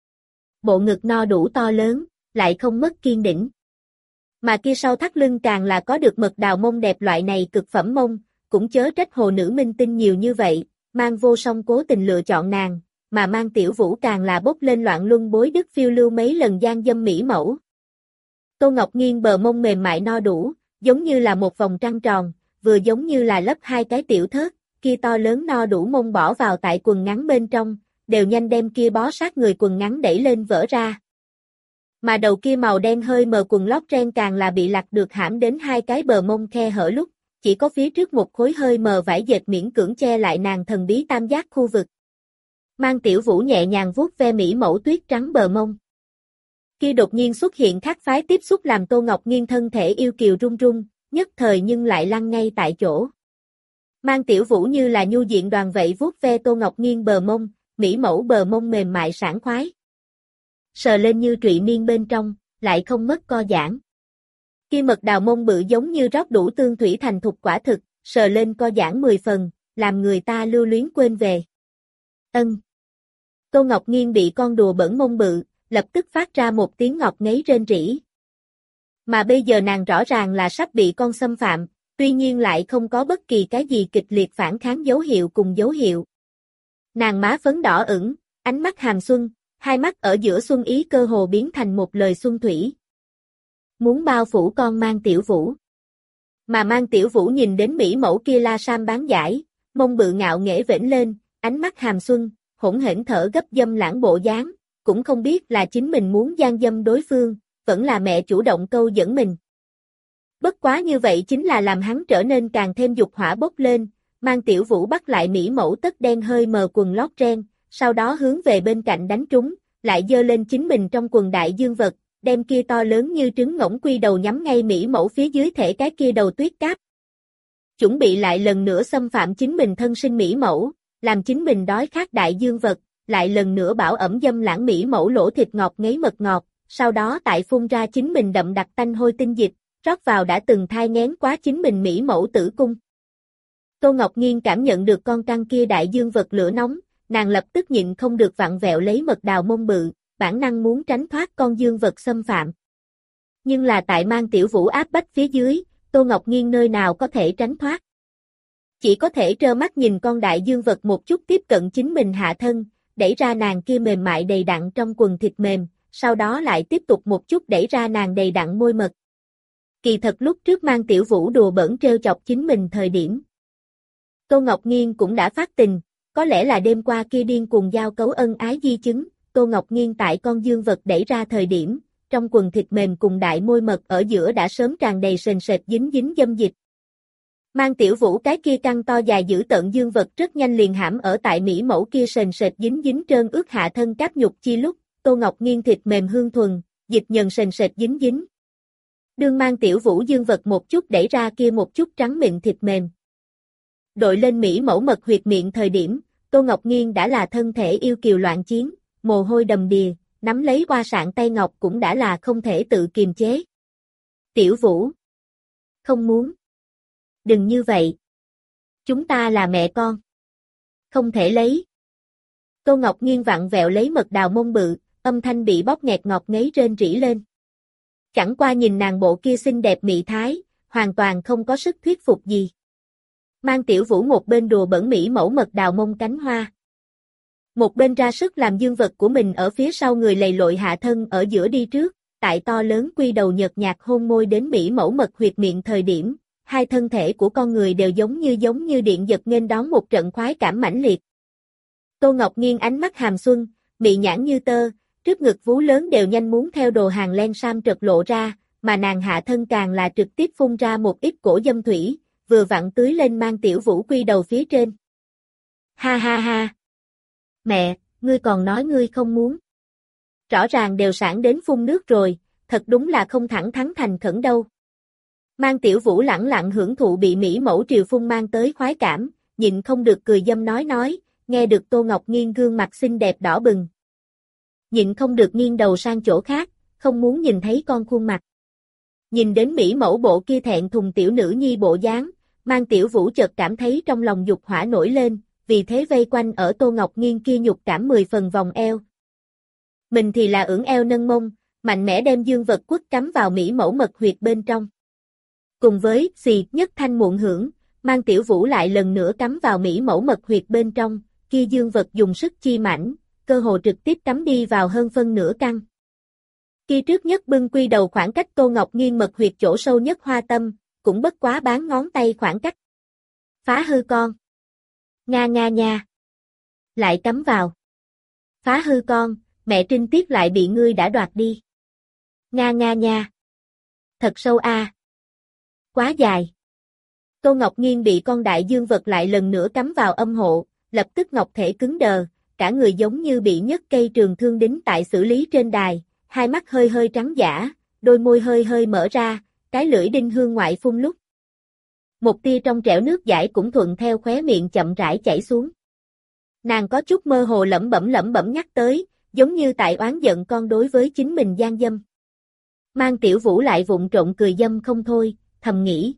Bộ ngực no đủ to lớn, lại không mất kiên đỉnh. Mà kia sau thắt lưng càng là có được mật đào mông đẹp loại này cực phẩm mông, cũng chớ trách hồ nữ minh tinh nhiều như vậy, Mang Vô Song cố tình lựa chọn nàng, mà Mang Tiểu Vũ càng là bốc lên loạn luân bối đức phiêu lưu mấy lần gian dâm mỹ mẫu. Tô Ngọc Nghiên bờ mông mềm mại no đủ, giống như là một vòng trăng tròn, vừa giống như là lấp hai cái tiểu thớt, kia to lớn no đủ mông bỏ vào tại quần ngắn bên trong, đều nhanh đem kia bó sát người quần ngắn đẩy lên vỡ ra. Mà đầu kia màu đen hơi mờ quần lót ren càng là bị lặt được hãm đến hai cái bờ mông khe hở lúc, chỉ có phía trước một khối hơi mờ vải dệt miễn cưỡng che lại nàng thần bí tam giác khu vực. Mang Tiểu Vũ nhẹ nhàng vuốt ve mỹ mẫu tuyết trắng bờ mông. Kia đột nhiên xuất hiện khác phái tiếp xúc làm Tô Ngọc Nghiên thân thể yêu kiều run run, nhất thời nhưng lại lăn ngay tại chỗ. Mang Tiểu Vũ như là nhu diện đoàn vậy vuốt ve Tô Ngọc Nghiên bờ mông, mỹ mẫu bờ mông mềm mại sảng khoái. Sờ lên như trụy miên bên trong, lại không mất co giãn. Kia mật đào mông bự giống như rót đủ tương thủy thành thục quả thực, sờ lên co giãn mười phần, làm người ta lưu luyến quên về. Ân. Tô Ngọc Nghiên bị con đùa bẩn mông bự, lập tức phát ra một tiếng ngọt ngấy rên rỉ. Mà bây giờ nàng rõ ràng là sắp bị con xâm phạm, tuy nhiên lại không có bất kỳ cái gì kịch liệt phản kháng dấu hiệu cùng dấu hiệu. Nàng má phấn đỏ ửng, ánh mắt hàm xuân, hai mắt ở giữa xuân ý cơ hồ biến thành một lời xuân thủy. Muốn bao phủ con Mang Tiểu Vũ. Mà Mang Tiểu Vũ nhìn đến mỹ mẫu kia la sam bán giải, mông bự ngạo nghễ vểnh lên, ánh mắt hàm xuân, hỗn hển thở gấp dâm lãng bộ dáng, cũng không biết là chính mình muốn gian dâm đối phương, vẫn là mẹ chủ động câu dẫn mình. Bất quá như vậy chính là làm hắn trở nên càng thêm dục hỏa bốc lên, Mang Tiểu Vũ bắt lại mỹ mẫu tất đen hơi mờ quần lót ren, sau đó hướng về bên cạnh đánh trúng, lại giơ lên chính mình trong quần đại dương vật, đem kia to lớn như trứng ngỗng quy đầu nhắm ngay mỹ mẫu phía dưới thể cái kia đầu tuyết cáp. Chuẩn bị lại lần nữa xâm phạm chính mình thân sinh mỹ mẫu, làm chính mình đói khát đại dương vật, lại lần nữa bảo ẩm dâm lãng mỹ mẫu lỗ thịt ngọt ngấy mật ngọt, sau đó tại phun ra chính mình đậm đặc tanh hôi tinh dịch, rót vào đã từng thai nghén quá chính mình mỹ mẫu tử cung. Tô Ngọc Nghiên cảm nhận được con trăng kia đại dương vật lửa nóng, nàng lập tức nhịn không được vặn vẹo lấy mật đào mông bự, bản năng muốn tránh thoát con dương vật xâm phạm. Nhưng là tại Mang Tiểu Vũ áp bách phía dưới, Tô Ngọc Nghiên nơi nào có thể tránh thoát. Chỉ có thể trơ mắt nhìn con đại dương vật một chút tiếp cận chính mình hạ thân, đẩy ra nàng kia mềm mại đầy đặn trong quần thịt mềm, sau đó lại tiếp tục một chút đẩy ra nàng đầy đặn môi mật. Kỳ thật lúc trước Mang Tiểu Vũ đùa bỡn trêu chọc chính mình thời điểm, Tô Ngọc Nghiên cũng đã phát tình, có lẽ là đêm qua kia điên cuồng giao cấu ân ái di chứng, Tô Ngọc Nghiên tại con dương vật đẩy ra thời điểm, trong quần thịt mềm cùng đại môi mật ở giữa đã sớm tràn đầy sền sệt dính dính dâm dịch. Mang Tiểu Vũ cái kia căng to dài giữ tận dương vật rất nhanh liền hãm ở tại mỹ mẫu kia sền sệt dính dính trơn ướt hạ thân cáp nhục chi lúc, Tô Ngọc Nghiên thịt mềm hương thuần, dịch nhần sền sệt dính dính. Đương Mang Tiểu Vũ dương vật một chút đẩy ra kia một chút trắng mịn thịt mềm. Đội lên mỹ mẫu mật huyệt miệng thời điểm, Tô Ngọc Nghiên đã là thân thể yêu kiều loạn chiến, mồ hôi đầm đìa, nắm lấy hoa sạn tay ngọc cũng đã là không thể tự kiềm chế. Tiểu Vũ. Không muốn. Đừng như vậy. Chúng ta là mẹ con. Không thể lấy. Tô Ngọc Nghiên vặn vẹo lấy mật đào mông bự, âm thanh bị bóp nghẹt ngọt ngấy rên rỉ lên. Chẳng qua nhìn nàng bộ kia xinh đẹp mị thái, hoàn toàn không có sức thuyết phục gì. Mang Tiểu Vũ một bên đùa bẩn mỹ mẫu mật đào mông cánh hoa. Một bên ra sức làm dương vật của mình ở phía sau người lầy lội hạ thân ở giữa đi trước, tại to lớn quy đầu nhợt nhạt hôn môi đến mỹ mẫu mật huyệt miệng thời điểm, hai thân thể của con người đều giống như giống như điện giật nghênh đón một trận khoái cảm mãnh liệt. Tô Ngọc Nghiên ánh mắt hàm xuân, mị nhãn như tơ, trước ngực vú lớn đều nhanh muốn theo đồ hàng len sam trật lộ ra, mà nàng hạ thân càng là trực tiếp phun ra một ít cổ dâm thủy, vừa vặn tưới lên Mang Tiểu Vũ quy đầu phía trên. Ha ha ha! Mẹ, ngươi còn nói ngươi không muốn. Rõ ràng đều sản đến phun nước rồi, thật đúng là không thẳng thắn thành khẩn đâu. Mang Tiểu Vũ lẳng lặng hưởng thụ bị mỹ mẫu triều phun mang tới khoái cảm, nhịn không được cười dâm nói nói, nghe được Tô Ngọc Nghiên gương mặt xinh đẹp đỏ bừng. Nhịn không được nghiêng đầu sang chỗ khác, không muốn nhìn thấy con khuôn mặt. Nhìn đến mỹ mẫu bộ kia thẹn thùng tiểu nữ nhi bộ dáng, Mang Tiểu Vũ chợt cảm thấy trong lòng dục hỏa nổi lên, vì thế vây quanh ở Tô Ngọc Nghiên kia nhục cảm mười phần vòng eo. Mình thì là ưỡn eo nâng mông, mạnh mẽ đem dương vật quất cắm vào mỹ mẫu mật huyệt bên trong. Cùng với xì nhất thanh muộn hưởng, Mang Tiểu Vũ lại lần nữa cắm vào mỹ mẫu mật huyệt bên trong, kia dương vật dùng sức chi mãnh, cơ hồ trực tiếp cắm đi vào hơn phân nửa căn. Kia trước nhất bưng quy đầu khoảng cách Tô Ngọc Nghiên mật huyệt chỗ sâu nhất hoa tâm, cũng bất quá bán ngón tay khoảng cách. Phá hư con. Nga nga nha. Lại cắm vào. Phá hư con, mẹ trinh tiết lại bị ngươi đã đoạt đi. Nga nga nha. Thật sâu a. À. Quá dài. Tô Ngọc Nghiên bị con đại dương vật lại lần nữa cắm vào âm hộ, lập tức ngọc thể cứng đờ, cả người giống như bị nhấc cây trường thương đính tại xử lý trên đài, hai mắt hơi hơi trắng dã, đôi môi hơi hơi mở ra, cái lưỡi đinh hương ngoại phun lúc. Một tia trong trẻo nước dãi cũng thuận theo khóe miệng chậm rãi chảy xuống. Nàng có chút mơ hồ lẩm bẩm lẩm bẩm nhắc tới, giống như tại oán giận con đối với chính mình gian dâm. Mang Tiểu Vũ lại vụng trộn cười dâm không thôi, thầm nghĩ.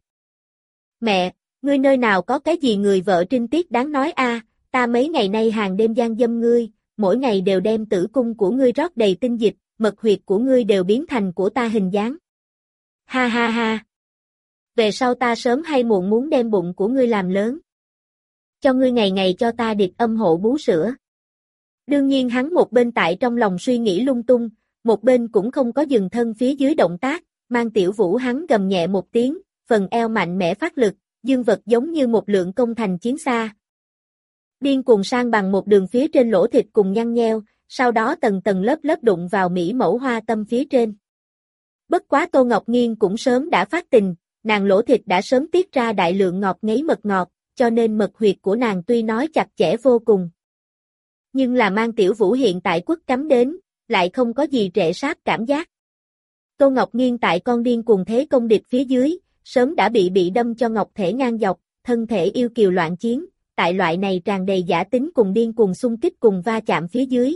Mẹ, ngươi nơi nào có cái gì người vợ trinh tiết đáng nói a? Ta mấy ngày nay hàng đêm gian dâm ngươi, mỗi ngày đều đem tử cung của ngươi rót đầy tinh dịch, mật huyệt của ngươi đều biến thành của ta hình dáng. Ha ha ha. Về sau ta sớm hay muộn muốn đem bụng của ngươi làm lớn. Cho ngươi ngày ngày cho ta điệp âm hộ bú sữa. Đương nhiên hắn một bên tại trong lòng suy nghĩ lung tung, một bên cũng không có dừng thân phía dưới động tác, Mang Tiểu Vũ hắn gầm nhẹ một tiếng, phần eo mạnh mẽ phát lực, dương vật giống như một lượng công thành chiến xa. Điên cuồng sang bằng một đường phía trên lỗ thịt cùng nhăn nheo, sau đó tầng tầng lớp lớp đụng vào mỹ mẫu hoa tâm phía trên. Bất quá Tô Ngọc Nghiên cũng sớm đã phát tình, nàng lỗ thịt đã sớm tiết ra đại lượng ngọt ngấy mật ngọt, cho nên mật huyệt của nàng tuy nói chặt chẽ vô cùng. Nhưng là Mang Tiểu Vũ hiện tại quất cắm đến, lại không có gì trệ sát cảm giác. Tô Ngọc Nghiên tại con điên cuồng thế công địch phía dưới, sớm đã bị bị đâm cho ngọc thể ngang dọc, thân thể yêu kiều loạn chiến, tại loại này tràn đầy giả tính cùng điên cuồng xung kích cùng va chạm phía dưới.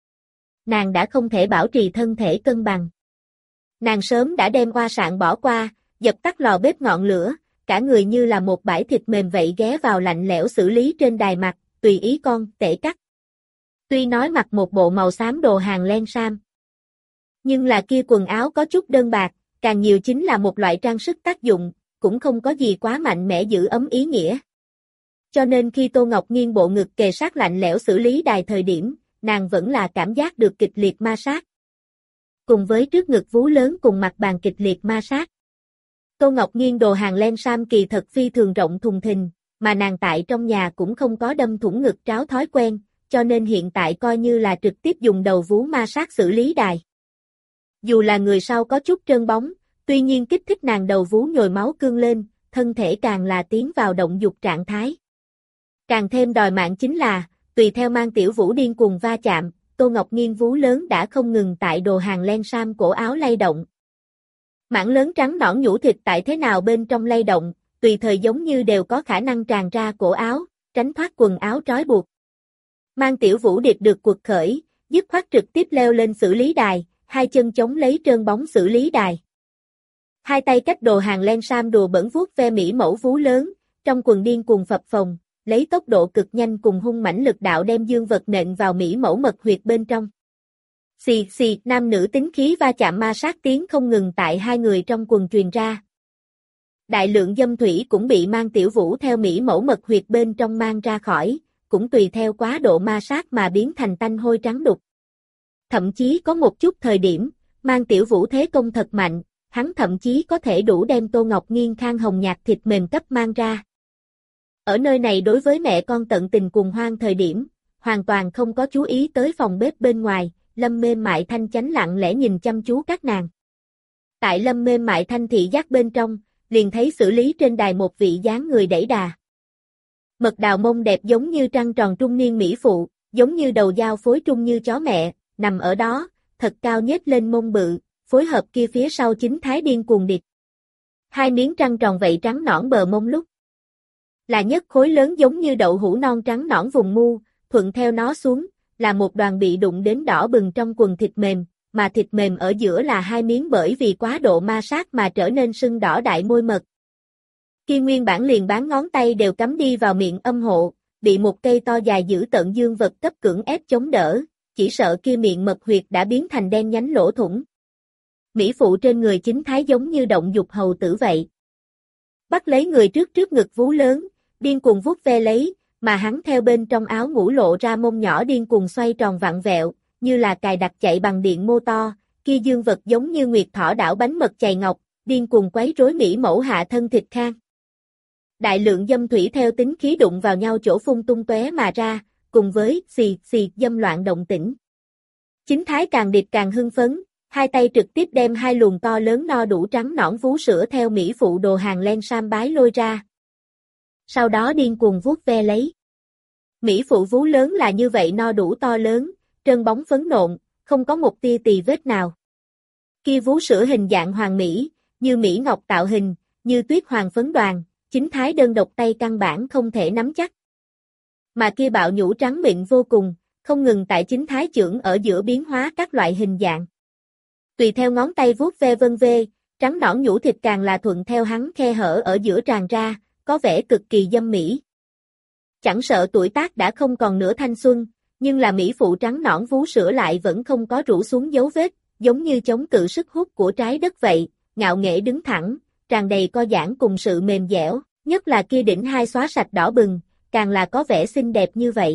Nàng đã không thể bảo trì thân thể cân bằng. Nàng sớm đã đem oa sạn bỏ qua, dập tắt lò bếp ngọn lửa, cả người như là một bãi thịt mềm vậy ghé vào lạnh lẽo xử lý trên đài mặt, tùy ý con tể cắt. Tuy nói mặc một bộ màu xám đồ hàng len sam, nhưng là kia quần áo có chút đơn bạc, càng nhiều chính là một loại trang sức tác dụng, cũng không có gì quá mạnh mẽ giữ ấm ý nghĩa. Cho nên khi Tô Ngọc Nghiên bộ ngực kề sát lạnh lẽo xử lý đài thời điểm, nàng vẫn là cảm giác được kịch liệt ma sát. Cùng với trước ngực vú lớn cùng mặt bàn kịch liệt ma sát. Tô Ngọc Nghiên đồ hàng len sam kỳ thật phi thường rộng thùng thình, mà nàng tại trong nhà cũng không có đâm thủng ngực tráo thói quen, cho nên hiện tại coi như là trực tiếp dùng đầu vú ma sát xử lý đài. Dù là người sau có chút trơn bóng, tuy nhiên kích thích nàng đầu vú nhồi máu cương lên, thân thể càng là tiến vào động dục trạng thái. Càng thêm đòi mạng chính là, tùy theo Mang Tiểu Vũ điên cuồng va chạm, Tô Ngọc Nghiên vú lớn đã không ngừng tại đồ hàng len sam cổ áo lay động. Mảng lớn trắng nõn nhũ thịt tại thế nào bên trong lay động, tùy thời giống như đều có khả năng tràn ra cổ áo, tránh thoát quần áo trói buộc. Mang Tiểu Vũ điệp được quật khởi, dứt khoát trực tiếp leo lên xử lý đài, hai chân chống lấy trơn bóng xử lý đài. Hai tay cách đồ hàng len sam đùa bẩn vuốt ve mỹ mẫu vú lớn, trong quần điên cuồng phập phồng, lấy tốc độ cực nhanh cùng hung mãnh lực đạo đem dương vật nện vào mỹ mẫu mật huyệt bên trong. Xì xì, nam nữ tính khí va chạm ma sát tiếng không ngừng tại hai người trong quần truyền ra. Đại lượng dâm thủy cũng bị Mang Tiểu Vũ theo mỹ mẫu mật huyệt bên trong mang ra khỏi, cũng tùy theo quá độ ma sát mà biến thành tanh hôi trắng đục. Thậm chí có một chút thời điểm, Mang Tiểu Vũ thế công thật mạnh, hắn thậm chí có thể đủ đem Tô Ngọc Nghiên khang hồng nhạt thịt mềm cấp mang ra. Ở nơi này đối với mẹ con tận tình cùng hoang thời điểm, hoàn toàn không có chú ý tới phòng bếp bên ngoài, Lâm Mêm Mại Thanh chánh lặng lẽ nhìn chăm chú các nàng. Tại Lâm Mêm Mại Thanh thị giác bên trong, liền thấy xử lý trên đài một vị dáng người đẩy đà. Mật đào mông đẹp giống như trăng tròn trung niên mỹ phụ, giống như đầu dao phối trung như chó mẹ, nằm ở đó, thật cao nhếch lên mông bự, phối hợp kia phía sau chính thái điên cuồng điệp. Hai miếng trăng tròn vậy trắng nõn bờ mông lúc là nhất khối lớn giống như đậu hũ non trắng nõn vùng mu, thuận theo nó xuống, là một đoàn bị đụng đến đỏ bừng trong quần thịt mềm, mà thịt mềm ở giữa là hai miếng bởi vì quá độ ma sát mà trở nên sưng đỏ đại môi mật. Kia nguyên bản liền bán ngón tay đều cắm đi vào miệng âm hộ, bị một cây to dài giữ tận dương vật cấp cưỡng ép chống đỡ, chỉ sợ kia miệng mật huyệt đã biến thành đen nhánh lỗ thủng. Mỹ phụ trên người chính thái giống như động dục hầu tử vậy. Bắt lấy người trước trước ngực vú lớn, điên cuồng vuốt ve lấy, mà hắn theo bên trong áo ngủ lộ ra mông nhỏ điên cuồng xoay tròn vặn vẹo, như là cài đặt chạy bằng điện mô to, kia dương vật giống như nguyệt thỏ đảo bánh mật chày ngọc, điên cuồng quấy rối Mỹ mẫu hạ thân thịt khang. Đại lượng dâm thủy theo tính khí đụng vào nhau chỗ phun tung tóe mà ra, cùng với xì xì dâm loạn động tĩnh. Chính thái càng điệp càng hưng phấn, hai tay trực tiếp đem hai luồng to lớn no đủ trắng nõn vú sữa theo Mỹ phụ đồ hàng len sam bái lôi ra. Sau đó điên cuồng vuốt ve lấy. Mỹ phụ vú lớn là như vậy no đủ to lớn, trơn bóng phấn nộn, không có một tia tì vết nào. Kia vú sữa hình dạng hoàng mỹ, như Mỹ ngọc tạo hình, như tuyết hoàng phấn đoàn, chính thái đơn độc tay căn bản không thể nắm chắc. Mà kia bạo nhũ trắng mịn vô cùng, không ngừng tại chính thái chưởng ở giữa biến hóa các loại hình dạng. Tùy theo ngón tay vuốt ve vân vê, trắng nõn nhũ thịt càng là thuận theo hắn khe hở ở giữa tràn ra, có vẻ cực kỳ dâm mỹ. Chẳng sợ tuổi tác đã không còn nửa thanh xuân, nhưng là Mỹ phụ trắng nõn vú sữa lại vẫn không có rũ xuống dấu vết, giống như chống cự sức hút của trái đất vậy, ngạo nghễ đứng thẳng, tràn đầy co giãn cùng sự mềm dẻo, nhất là kia đỉnh hai xóa sạch đỏ bừng, càng là có vẻ xinh đẹp như vậy.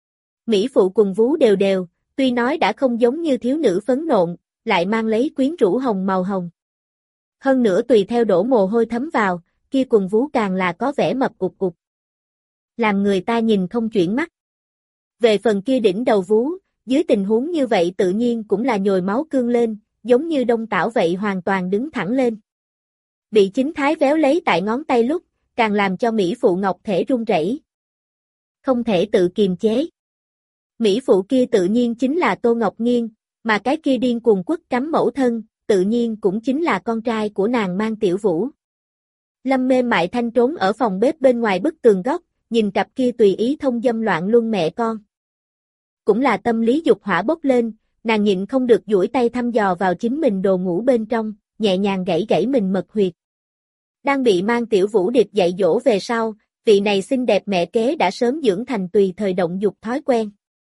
Mỹ phụ cùng vú đều đều, tuy nói đã không giống như thiếu nữ phấn nộn, lại mang lấy quyến rũ hồng màu hồng. Hơn nữa tùy theo đổ mồ hôi thấm vào, kia cùng vú càng là có vẻ mập ục ục. Làm người ta nhìn không chuyển mắt. Về phần kia đỉnh đầu vú, dưới tình huống như vậy tự nhiên cũng là nhồi máu cương lên, giống như đông tảo vậy hoàn toàn đứng thẳng lên. Bị chính thái véo lấy tại ngón tay lúc, càng làm cho Mỹ phụ ngọc thể run rẩy. Không thể tự kiềm chế. Mỹ phụ kia tự nhiên chính là Tô Ngọc Nghiên, mà cái kia điên cuồng quất cắm mẫu thân, tự nhiên cũng chính là con trai của nàng Mang Tiểu Vũ. Lâm Mê Mại Thanh trốn ở phòng bếp bên ngoài bức tường góc, nhìn cặp kia tùy ý thông dâm loạn luân mẹ con. Cũng là tâm lý dục hỏa bốc lên, nàng nhịn không được duỗi tay thăm dò vào chính mình đồ ngủ bên trong, nhẹ nhàng gãy gãy mình mật huyệt. Đang bị Mang Tiểu Vũ điệp dạy dỗ về sau, vị này xinh đẹp mẹ kế đã sớm dưỡng thành tùy thời động dục thói quen.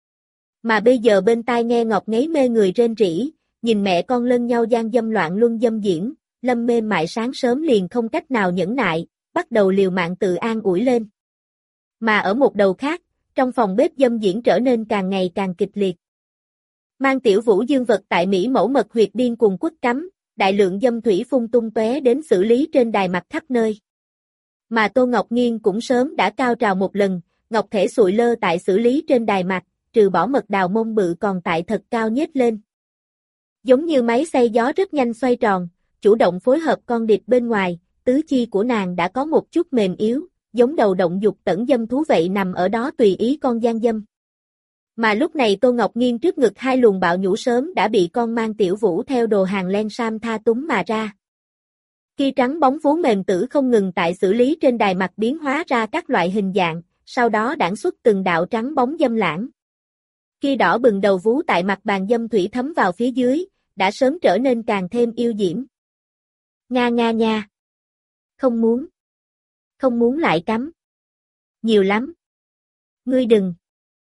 Mà bây giờ bên tai nghe ngọt ngấy mê người rên rỉ, nhìn mẹ con lân nhau gian dâm loạn luân dâm diễn, Lâm Mê Mại sáng sớm liền không cách nào nhẫn nại, bắt đầu liều mạng tự an ủi lên. Mà ở một đầu khác, trong phòng bếp dâm diễn trở nên càng ngày càng kịch liệt. Mang Tiểu Vũ dương vật tại Mỹ mẫu mật huyệt điên cuồng quất cắm, đại lượng dâm thủy phun tung tóe đến xử lý trên đài mặt khắp nơi. Mà Tô Ngọc Nghiên cũng sớm đã cao trào một lần, ngọc thể sụi lơ tại xử lý trên đài mặt, trừ bỏ mật đào mông bự còn tại thật cao nhếch lên. Giống như máy xay gió rất nhanh xoay tròn, chủ động phối hợp con địch bên ngoài, tứ chi của nàng đã có một chút mềm yếu, giống đầu động dục tẩn dâm thú vậy nằm ở đó tùy ý con gian dâm. Mà lúc này Tô Ngọc Nghiên trước ngực hai luồng bạo nhũ sớm đã bị con Mang Tiểu Vũ theo đồ hàng len sam tha túng mà ra. Kia trắng bóng vú mềm tử không ngừng tại xử lý trên đài mặt biến hóa ra các loại hình dạng, sau đó đãng xuất từng đạo trắng bóng dâm lãng. Kia đỏ bừng đầu vú tại mặt bàn dâm thủy thấm vào phía dưới, đã sớm trở nên càng thêm yêu diễm. Nga nga nha. Không muốn. Không muốn lại cắm. Nhiều lắm. Ngươi đừng.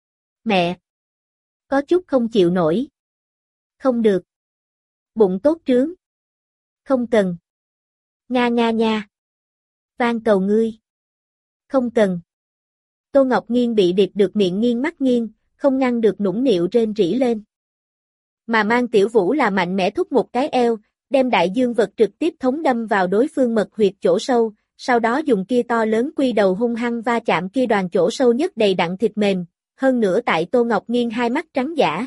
Mẹ. Có chút không chịu nổi. Không được. Bụng tốt trướng. Không cần. Nga nga nha. Van cầu ngươi. Không cần. Tô Ngọc Nghiên bị điệp được miệng nghiêng mắt nghiêng, không ngăn được nũng nịu rên rỉ lên. Mà Mang Tiểu Vũ là mạnh mẽ thúc một cái eo, đem đại dương vật trực tiếp thống đâm vào đối phương mật huyệt chỗ sâu, sau đó dùng kia to lớn quy đầu hung hăng va chạm kia đoàn chỗ sâu nhất đầy đặn thịt mềm, hơn nữa tại Tô Ngọc Nghiên hai mắt trắng dã.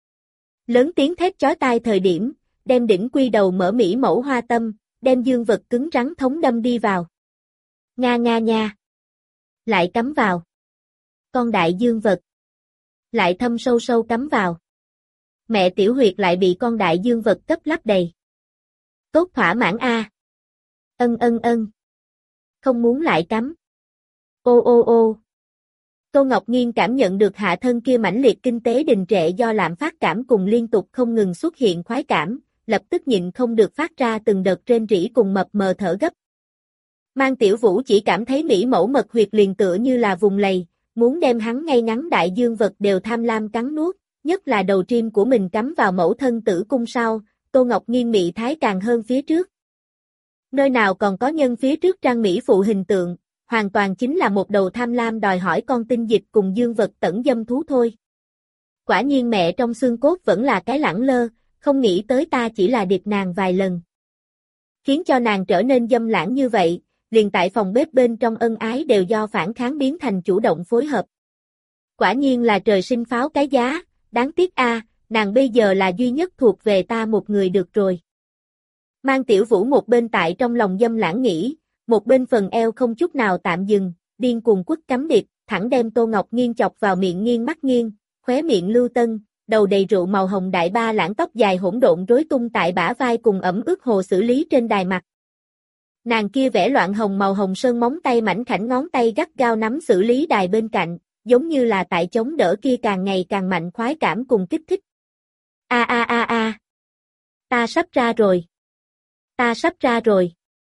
Lớn tiếng thét chói tai thời điểm, đem đỉnh quy đầu mở Mỹ mẫu hoa tâm, đem dương vật cứng rắn thống đâm đi vào. Nga nga nha. Lại cắm vào. Con đại dương vật. Lại thâm sâu sâu cắm vào. Mẹ tiểu huyệt lại bị con đại dương vật cấp lấp đầy. Tốt thỏa mãn a. Ân ân ân. Không muốn lại cắm. Ô ô ô. Tô Ngọc Nghiên cảm nhận được hạ thân kia mãnh liệt kinh tế đình trệ do lạm phát cảm cùng liên tục không ngừng xuất hiện khoái cảm, lập tức nhịn không được phát ra từng đợt rên rỉ cùng mập mờ thở gấp. Mang Tiểu Vũ chỉ cảm thấy Mỹ mẫu mật huyệt liền tựa như là vùng lầy, muốn đem hắn ngay ngắn đại dương vật đều tham lam cắn nuốt, nhất là đầu trim của mình cắm vào mẫu thân tử cung sau, Tô Ngọc Nghiên mị thái càng hơn phía trước. Nơi nào còn có nhân phía trước trang Mỹ phụ hình tượng, hoàn toàn chính là một đầu tham lam đòi hỏi con tinh dịch cùng dương vật tẩn dâm thú thôi. Quả nhiên mẹ trong xương cốt vẫn là cái lẳng lơ, không nghĩ tới ta chỉ là điệp nàng vài lần. Khiến cho nàng trở nên dâm lãng như vậy, liền tại phòng bếp bên trong ân ái đều do phản kháng biến thành chủ động phối hợp. Quả nhiên là trời sinh pháo cái giá, đáng tiếc a, nàng bây giờ là duy nhất thuộc về ta một người được rồi. Mang Tiểu Vũ một bên tại trong lòng dâm lãng nghĩ, một bên phần eo không chút nào tạm dừng, điên cuồng quất cắm điệp, thẳng đem Tô Ngọc Nghiên chọc vào miệng nghiêng mắt nghiêng, khóe miệng lưu tân, đầu đầy rượu màu hồng đại ba lãng tóc dài hỗn độn rối tung tại bả vai cùng ẩm ướt hồ xử lý trên đài mặt. Nàng kia vẽ loạn hồng màu hồng sơn móng tay mảnh khảnh ngón tay gắt gao nắm xử lý đài bên cạnh, giống như là tại chống đỡ kia càng ngày càng mạnh khoái cảm cùng kích thích. A a a a. Ta sắp ra rồi. Ta sắp ra rồi.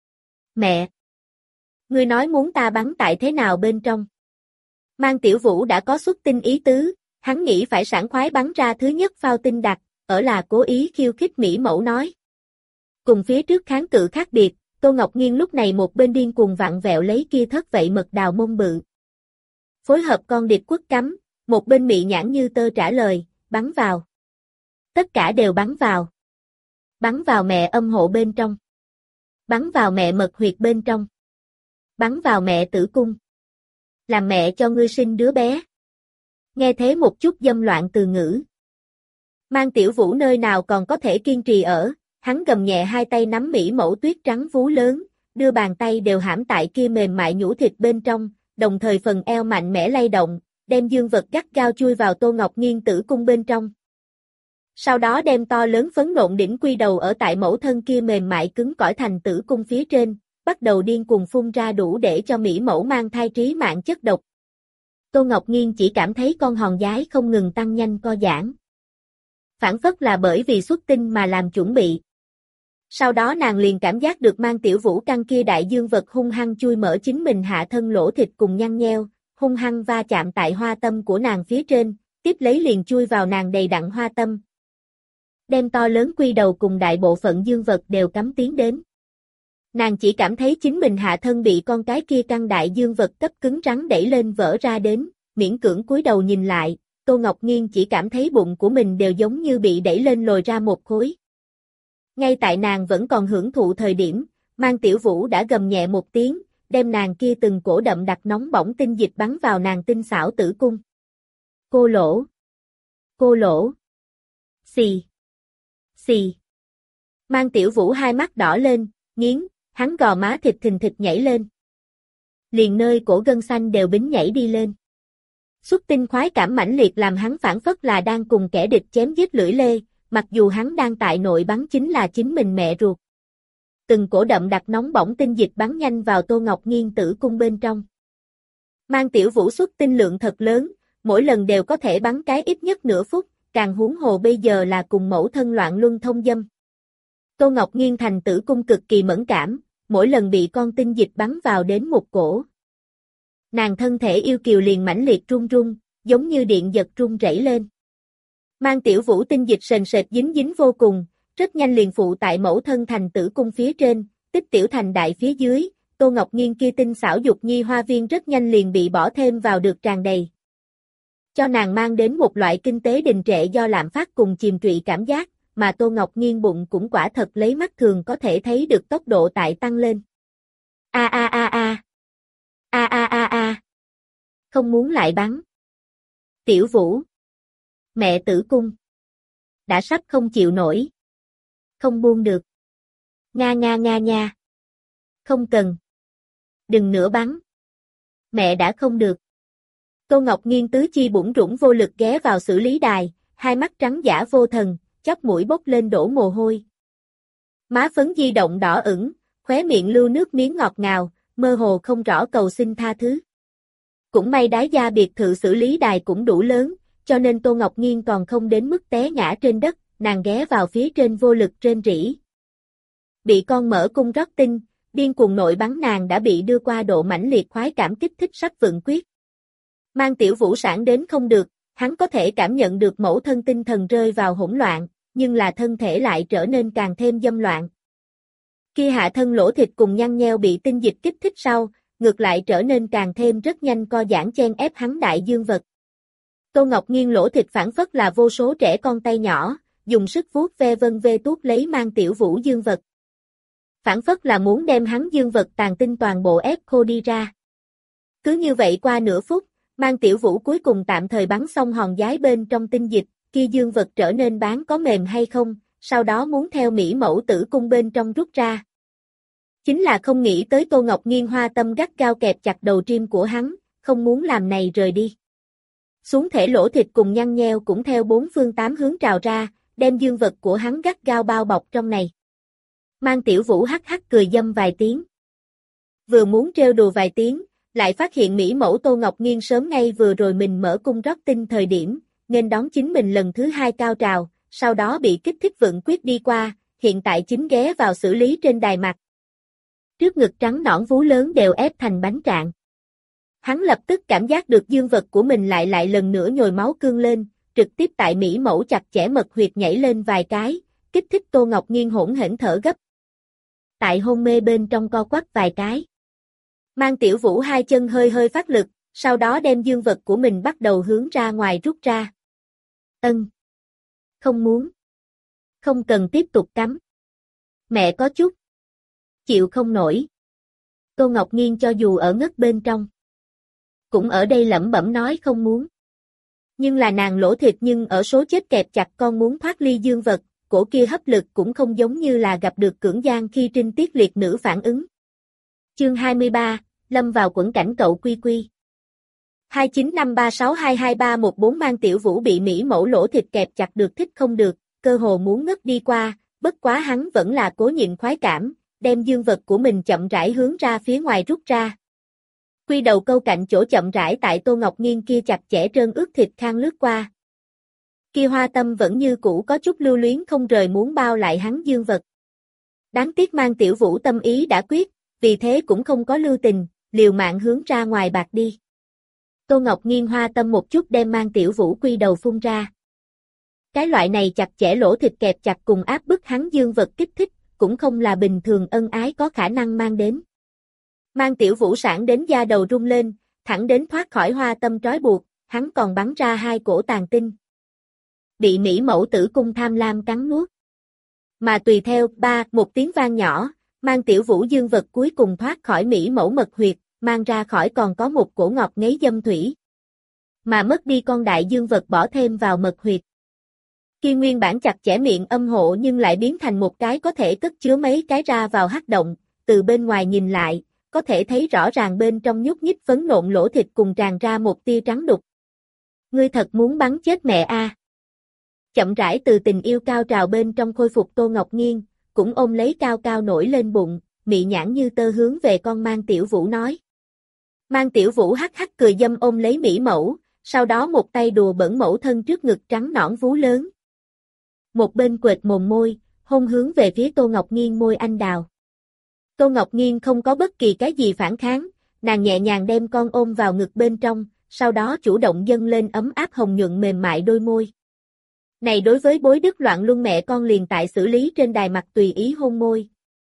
Mẹ. Ngươi nói muốn ta bắn tại thế nào bên trong? Mang Tiểu Vũ đã có xuất tinh ý tứ, hắn nghĩ phải sảng khoái bắn ra thứ nhất phao tinh đặc, ở là cố ý khiêu khích mỹ mẫu nói. Cùng phía trước kháng cự khác biệt, Tô Ngọc Nghiên lúc này một bên điên cuồng vặn vẹo lấy kia thất vậy mật đào mông bự. Phối hợp con điệp quất cắm, một bên mị nhãn như tơ trả lời, bắn vào. Tất cả đều bắn vào. Bắn vào mẹ âm hộ bên trong. Bắn vào mẹ mật huyệt bên trong. Bắn vào mẹ tử cung. Làm mẹ cho ngươi sinh đứa bé. Nghe thế một chút dâm loạn từ ngữ. Mang Tiểu Vũ nơi nào còn có thể kiên trì ở, hắn gầm nhẹ hai tay nắm mỹ mẫu tuyết trắng vú lớn, đưa bàn tay đều hãm tại kia mềm mại nhũ thịt bên trong, đồng thời phần eo mạnh mẽ lay động, đem dương vật gắt gao chui vào Tô Ngọc Nghiên tử cung bên trong. Sau đó đem to lớn phấn nộn đỉnh quy đầu ở tại mẫu thân kia mềm mại cứng cỏi thành tử cung phía trên, bắt đầu điên cuồng phun ra đủ để cho mỹ mẫu mang thai trí mạng chất độc. Tô Ngọc Nghiên chỉ cảm thấy con hòn giái không ngừng tăng nhanh co giãn. Phản phất là bởi vì xuất tinh mà làm chuẩn bị. Sau đó nàng liền cảm giác được Mang Tiểu Vũ căng kia đại dương vật hung hăng chui mở chính mình hạ thân lỗ thịt cùng nhăn nheo, hung hăng va chạm tại hoa tâm của nàng phía trên, tiếp lấy liền chui vào nàng đầy đặn hoa tâm. Đem to lớn quy đầu cùng đại bộ phận dương vật đều cắm tiến đến. Nàng chỉ cảm thấy chính mình hạ thân bị con cái kia căng đại dương vật cấp cứng rắn đẩy lên vỡ ra đến, miễn cưỡng cúi đầu nhìn lại, Tô Ngọc Nghiên chỉ cảm thấy bụng của mình đều giống như bị đẩy lên lồi ra một khối. Ngay tại nàng vẫn còn hưởng thụ thời điểm, Mang Tiểu Vũ đã gầm nhẹ một tiếng, đem nàng kia từng cổ đậm đặc nóng bỏng tinh dịch bắn vào nàng tinh xảo tử cung. Cô lỗ. Cô lỗ. Xì. Xì. Mang Tiểu Vũ hai mắt đỏ lên, nghiến, hắn gò má thịt thình thịch nhảy lên. Liền nơi cổ gân xanh đều bính nhảy đi lên. Xuất tinh khoái cảm mãnh liệt làm hắn phản phất là đang cùng kẻ địch chém giết lưỡi lê, mặc dù hắn đang tại nội bắn chính là chính mình mẹ ruột. Từng cổ đậm đặc nóng bỏng tinh dịch bắn nhanh vào Tô Ngọc Nghiên tử cung bên trong. Mang Tiểu Vũ xuất tinh lượng thật lớn, mỗi lần đều có thể bắn cái ít nhất nửa phút, càng huống hồ bây giờ là cùng mẫu thân loạn luân thông dâm. Tô Ngọc Nghiên thành tử cung cực kỳ mẫn cảm, mỗi lần bị con tinh dịch bắn vào đến một cổ. Nàng thân thể yêu kiều liền mãnh liệt run run, giống như điện giật run rẩy lên. Mang Tiểu Vũ tinh dịch sền sệt dính dính vô cùng, rất nhanh liền phụ tại mẫu thân thành tử cung phía trên, tích tiểu thành đại phía dưới, Tô Ngọc Nghiên kia tinh xảo dục nhi hoa viên rất nhanh liền bị bỏ thêm vào được tràn đầy. Cho nàng mang đến một loại kinh tế đình trệ do lạm phát cùng chìm trụy cảm giác, mà Tô Ngọc Nghiên bụng cũng quả thật lấy mắt thường có thể thấy được tốc độ tại tăng lên. A a a a. A a a a. Không muốn lại bắn. Tiểu Vũ. Mẹ tử cung. Đã sắp không chịu nổi. Không buông được. Nga nga nga nha. Không cần. Đừng nữa bắn. Mẹ đã không được. Tô Ngọc Nghiên tứ chi bủn rủn vô lực ghé vào xử lý đài, hai mắt trắng dã vô thần, chóp mũi bốc lên đổ mồ hôi. Má phấn di động đỏ ửng, khóe miệng lưu nước miếng ngọt ngào, mơ hồ không rõ cầu xin tha thứ. Cũng may đái gia biệt thự xử lý đài cũng đủ lớn, cho nên Tô Ngọc Nghiên còn không đến mức té ngã trên đất, nàng ghé vào phía trên vô lực rên rỉ. Bị con mở cung rót tinh, điên cuồng nội bắn nàng đã bị đưa qua độ mãnh liệt khoái cảm kích thích sắp vượng quyết. Mang Tiểu Vũ sản đến không được, hắn có thể cảm nhận được mẫu thân tinh thần rơi vào hỗn loạn, nhưng là thân thể lại trở nên càng thêm dâm loạn. Kia hạ thân lỗ thịt cùng nhăn nheo bị tinh dịch kích thích sau, ngược lại trở nên càng thêm rất nhanh co giãn chen ép hắn đại dương vật. Tô Ngọc Nghiên lỗ thịt phản phất là vô số trẻ con tay nhỏ, dùng sức vuốt ve vân vê tuốt lấy Mang Tiểu Vũ dương vật. Phản phất là muốn đem hắn dương vật tàn tinh toàn bộ ép khô đi ra. Cứ như vậy qua nửa phút, Mang Tiểu Vũ cuối cùng tạm thời bắn xong hòn giái bên trong tinh dịch, kia dương vật trở nên bán có mềm hay không, sau đó muốn theo mỹ mẫu tử cung bên trong rút ra. Chính là không nghĩ tới Tô Ngọc Nghiên hoa tâm gắt gao kẹp chặt đầu trim của hắn, không muốn làm này rời đi. Xuống thể lỗ thịt cùng nhăn nheo cũng theo bốn phương tám hướng trào ra, đem dương vật của hắn gắt gao bao bọc trong này. Mang Tiểu Vũ hắc hắc cười dâm vài tiếng. Vừa muốn trêu đùa vài tiếng, lại phát hiện mỹ mẫu Tô Ngọc Nghiên sớm ngay vừa rồi mình mở cung rót tinh thời điểm, nên đón chính mình lần thứ hai cao trào, sau đó bị kích thích vượng quyết đi qua, hiện tại chính ghé vào xử lý trên đài mặt. Trước ngực trắng nõn vú lớn đều ép thành bánh trạng. Hắn lập tức cảm giác được dương vật của mình lại lại lần nữa nhồi máu cương lên, trực tiếp tại mỹ mẫu chặt chẽ mật huyệt nhảy lên vài cái, kích thích Tô Ngọc Nghiên hỗn hển thở gấp. Tại hôn mê bên trong co quắp vài cái. Mang Tiểu Vũ hai chân hơi hơi phát lực, sau đó đem dương vật của mình bắt đầu hướng ra ngoài rút ra. Ân. Không muốn. Không cần tiếp tục cắm. Mẹ có chút. Chịu không nổi. Tô Ngọc Nghiên cho dù ở ngất bên trong. Cũng ở đây lẩm bẩm nói không muốn. Nhưng là nàng lỗ thịt nhưng ở số chết kẹp chặt con muốn thoát ly dương vật, cổ kia hấp lực cũng không giống như là gặp được cưỡng gian khi trinh tiết liệt nữ phản ứng. Chương hai mươi ba, lâm vào quẫn cảnh cậu quy quy. hai chín năm ba sáu hai hai ba một bốn Mang Tiểu Vũ bị mỹ mẫu lỗ thịt kẹp chặt được thích không được, cơ hồ muốn ngất đi qua, bất quá hắn vẫn là cố nhịn khoái cảm, đem dương vật của mình chậm rãi hướng ra phía ngoài rút ra. Quy đầu câu cạnh chỗ chậm rãi tại Tô Ngọc Nghiên kia chặt chẽ trơn ướt thịt khang lướt qua. Kia hoa tâm vẫn như cũ có chút lưu luyến không rời muốn bao lại hắn dương vật. Đáng tiếc Mang Tiểu Vũ tâm ý đã quyết, vì thế cũng không có lưu tình, liều mạng hướng ra ngoài bạc đi. Tô Ngọc Nghiên hoa tâm một chút đem Mang Tiểu Vũ quy đầu phun ra. Cái loại này chặt chẽ lỗ thịt kẹp chặt cùng áp bức hắn dương vật kích thích, cũng không là bình thường ân ái có khả năng mang đến. Mang Tiểu Vũ sản đến da đầu rung lên, thẳng đến thoát khỏi hoa tâm trói buộc, hắn còn bắn ra hai cổ tàn tinh. Bị mỹ mẫu tử cung tham lam cắn nuốt. Mà tùy theo ba một tiếng vang nhỏ, Mang Tiểu Vũ dương vật cuối cùng thoát khỏi mỹ mẫu mật huyệt, mang ra khỏi còn có một cổ ngọt ngấy dâm thủy. Mà mất đi con đại dương vật bỏ thêm vào mật huyệt. Kia nguyên bản chặt chẽ miệng âm hộ nhưng lại biến thành một cái có thể cất chứa mấy cái ra vào hắc động, từ bên ngoài nhìn lại, có thể thấy rõ ràng bên trong nhúc nhích phấn nộn lỗ thịt cùng tràn ra một tia trắng đục. Ngươi thật muốn bắn chết mẹ a. Chậm rãi từ tình yêu cao trào bên trong khôi phục Tô Ngọc Nghiên, cũng ôm lấy cao cao nổi lên bụng, mị nhãn như tơ hướng về con Mang Tiểu Vũ nói. Mang Tiểu Vũ hắc hắc cười dâm ôm lấy mỹ mẫu, sau đó một tay đùa bẩn mẫu thân trước ngực trắng nõn vú lớn. Một bên quệt mồm môi, hôn hướng về phía Tô Ngọc Nghiên môi anh đào. Tô Ngọc Nghiên không có bất kỳ cái gì phản kháng, nàng nhẹ nhàng đem con ôm vào ngực bên trong, sau đó chủ động dâng lên ấm áp hồng nhuận mềm mại đôi môi. Này đối với bối đức loạn luân mẹ con liền tại xử lý trên đài mặt tùy ý hôn môi.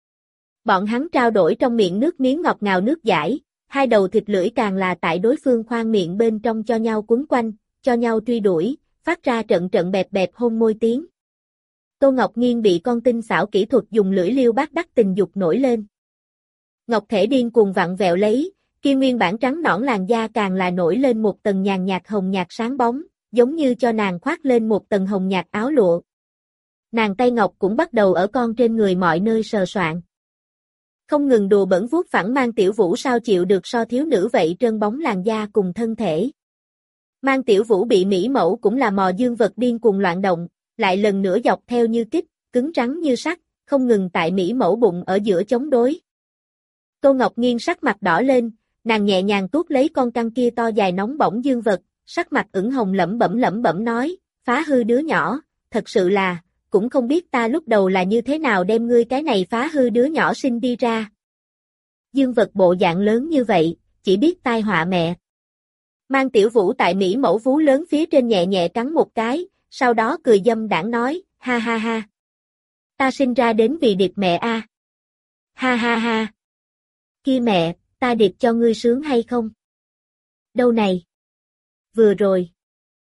Bọn hắn trao đổi trong miệng nước miếng ngọt ngào nước giải, hai đầu thịt lưỡi càng là tại đối phương khoang miệng bên trong cho nhau quấn quanh, cho nhau truy đuổi, phát ra trận trận bẹp bẹp hôn môi tiếng. Tô Ngọc Nghiên bị con tinh xảo kỹ thuật dùng lưỡi liêu bát đắc tình dục nổi lên. Ngọc thể điên cuồng vặn vẹo lấy, kia nguyên bản trắng nõn làn da càng là nổi lên một tầng nhàn nhạt hồng nhạt sáng bóng, giống như cho nàng khoác lên một tầng hồng nhạt áo lụa. Nàng tay ngọc cũng bắt đầu ở con trên người mọi nơi sờ soạn. Không ngừng đùa bẩn vuốt phẳng Mang Tiểu Vũ sao chịu được so thiếu nữ vậy trơn bóng làn da cùng thân thể. Mang Tiểu Vũ bị mỹ mẫu cũng là mò dương vật điên cuồng loạn động, lại lần nữa dọc theo như kích, cứng rắn như sắt, không ngừng tại mỹ mẫu bụng ở giữa chống đối. Tô Ngọc Nghiên sắc mặt đỏ lên, nàng nhẹ nhàng tuốt lấy con căng kia to dài nóng bỏng dương vật, sắc mặt ửng hồng lẩm bẩm lẩm bẩm nói, phá hư đứa nhỏ, thật sự là, cũng không biết ta lúc đầu là như thế nào đem ngươi cái này phá hư đứa nhỏ sinh đi ra. Dương vật bộ dạng lớn như vậy, chỉ biết tai họa mẹ. Mang Tiểu Vũ tại mỹ mẫu vú lớn phía trên nhẹ nhẹ cắn một cái, sau đó cười dâm đãng nói, ha ha ha. Ta sinh ra đến vì điệp mẹ a. À. Ha ha ha. Kia mẹ, ta điệp cho ngươi sướng hay không? Đâu này? Vừa rồi.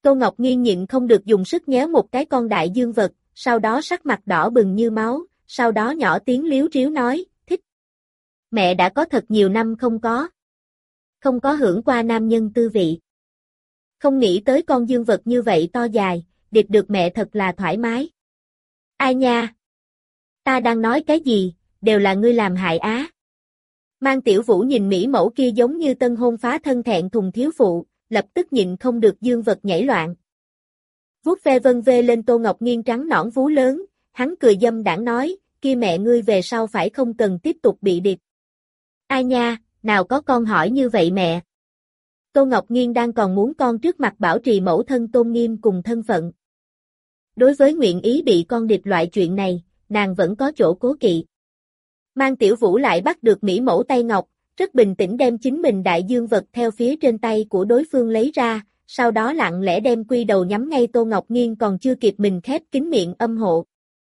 Tô Ngọc Nghiên nhịn không được dùng sức nhéo một cái con đại dương vật, sau đó sắc mặt đỏ bừng như máu, sau đó nhỏ tiếng liếu riếu nói, thích. Mẹ đã có thật nhiều năm không có. Không có hưởng qua nam nhân tư vị. Không nghĩ tới con dương vật như vậy to dài, địch được mẹ thật là thoải mái. Ai nha? Ta đang nói cái gì, đều là ngươi làm hại á. Mang Tiểu Vũ nhìn mỹ mẫu kia giống như tân hôn phá thân thẹn thùng thiếu phụ, lập tức nhịn không được dương vật nhảy loạn. Vuốt ve vân vê lên Tô Ngọc Nghiên trắng nõn vú lớn, hắn cười dâm đãng nói, kia mẹ ngươi về sau phải không cần tiếp tục bị điệp. Ai nha, nào có con hỏi như vậy mẹ. Tô Ngọc Nghiên đang còn muốn con trước mặt bảo trì mẫu thân tôn nghiêm cùng thân phận. Đối với nguyện ý bị con địch loại chuyện này, nàng vẫn có chỗ cố kỵ. Mang Tiểu Vũ lại bắt được mỹ mẫu tay ngọc, rất bình tĩnh đem chính mình đại dương vật theo phía trên tay của đối phương lấy ra, sau đó lặng lẽ đem quy đầu nhắm ngay Tô Ngọc Nghiên còn chưa kịp mình khép kín miệng âm hộ.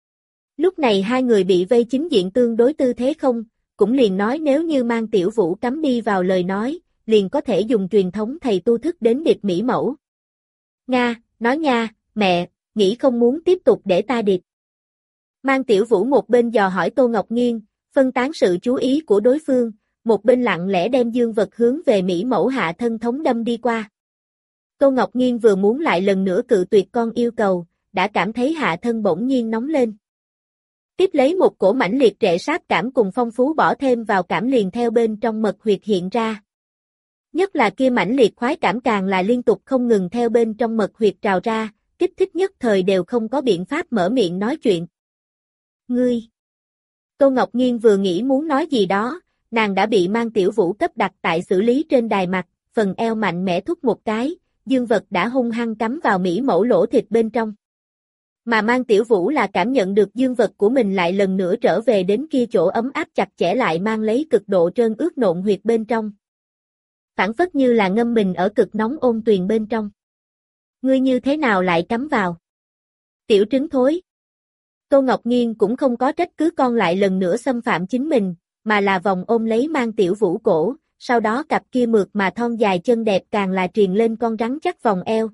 Lúc này hai người bị vây chính diện tương đối tư thế không, cũng liền nói nếu như Mang Tiểu Vũ cắm đi vào lời nói, liền có thể dùng truyền thống thầy tu thức đến điệp mỹ mẫu. Nga, nói nha, mẹ, nghĩ không muốn tiếp tục để ta điệp. Mang Tiểu Vũ một bên dò hỏi Tô Ngọc Nghiên, phân tán sự chú ý của đối phương, một bên lặng lẽ đem dương vật hướng về mỹ mẫu hạ thân thống đâm đi qua. Tô Ngọc Nghiên vừa muốn lại lần nữa cự tuyệt con yêu cầu, đã cảm thấy hạ thân bỗng nhiên nóng lên. Tiếp lấy một cổ mãnh liệt trệ sát cảm cùng phong phú bỏ thêm vào cảm liền theo bên trong mật huyệt hiện ra. Nhất là kia mãnh liệt khoái cảm càng là liên tục không ngừng theo bên trong mật huyệt trào ra, kích thích nhất thời đều không có biện pháp mở miệng nói chuyện. Ngươi! Tô Ngọc Nghiên vừa nghĩ muốn nói gì đó, nàng đã bị Mang Tiểu Vũ cấp đặt tại xử lý trên đài mặt, phần eo mạnh mẽ thúc một cái, dương vật đã hung hăng cắm vào mỹ mẫu lỗ thịt bên trong. Mà Mang Tiểu Vũ là cảm nhận được dương vật của mình lại lần nữa trở về đến kia chỗ ấm áp chặt chẽ lại mang lấy cực độ trơn ướt nộn huyệt bên trong. Phản phất như là ngâm mình ở cực nóng ôn tuyền bên trong. Ngươi như thế nào lại cắm vào? Tiểu trứng thối. Tô Ngọc Nghiên cũng không có trách cứ con lại lần nữa xâm phạm chính mình, mà là vòng ôm lấy Mang Tiểu Vũ cổ, sau đó cặp kia mượt mà thon dài chân đẹp càng là truyền lên con rắn chắc vòng eo.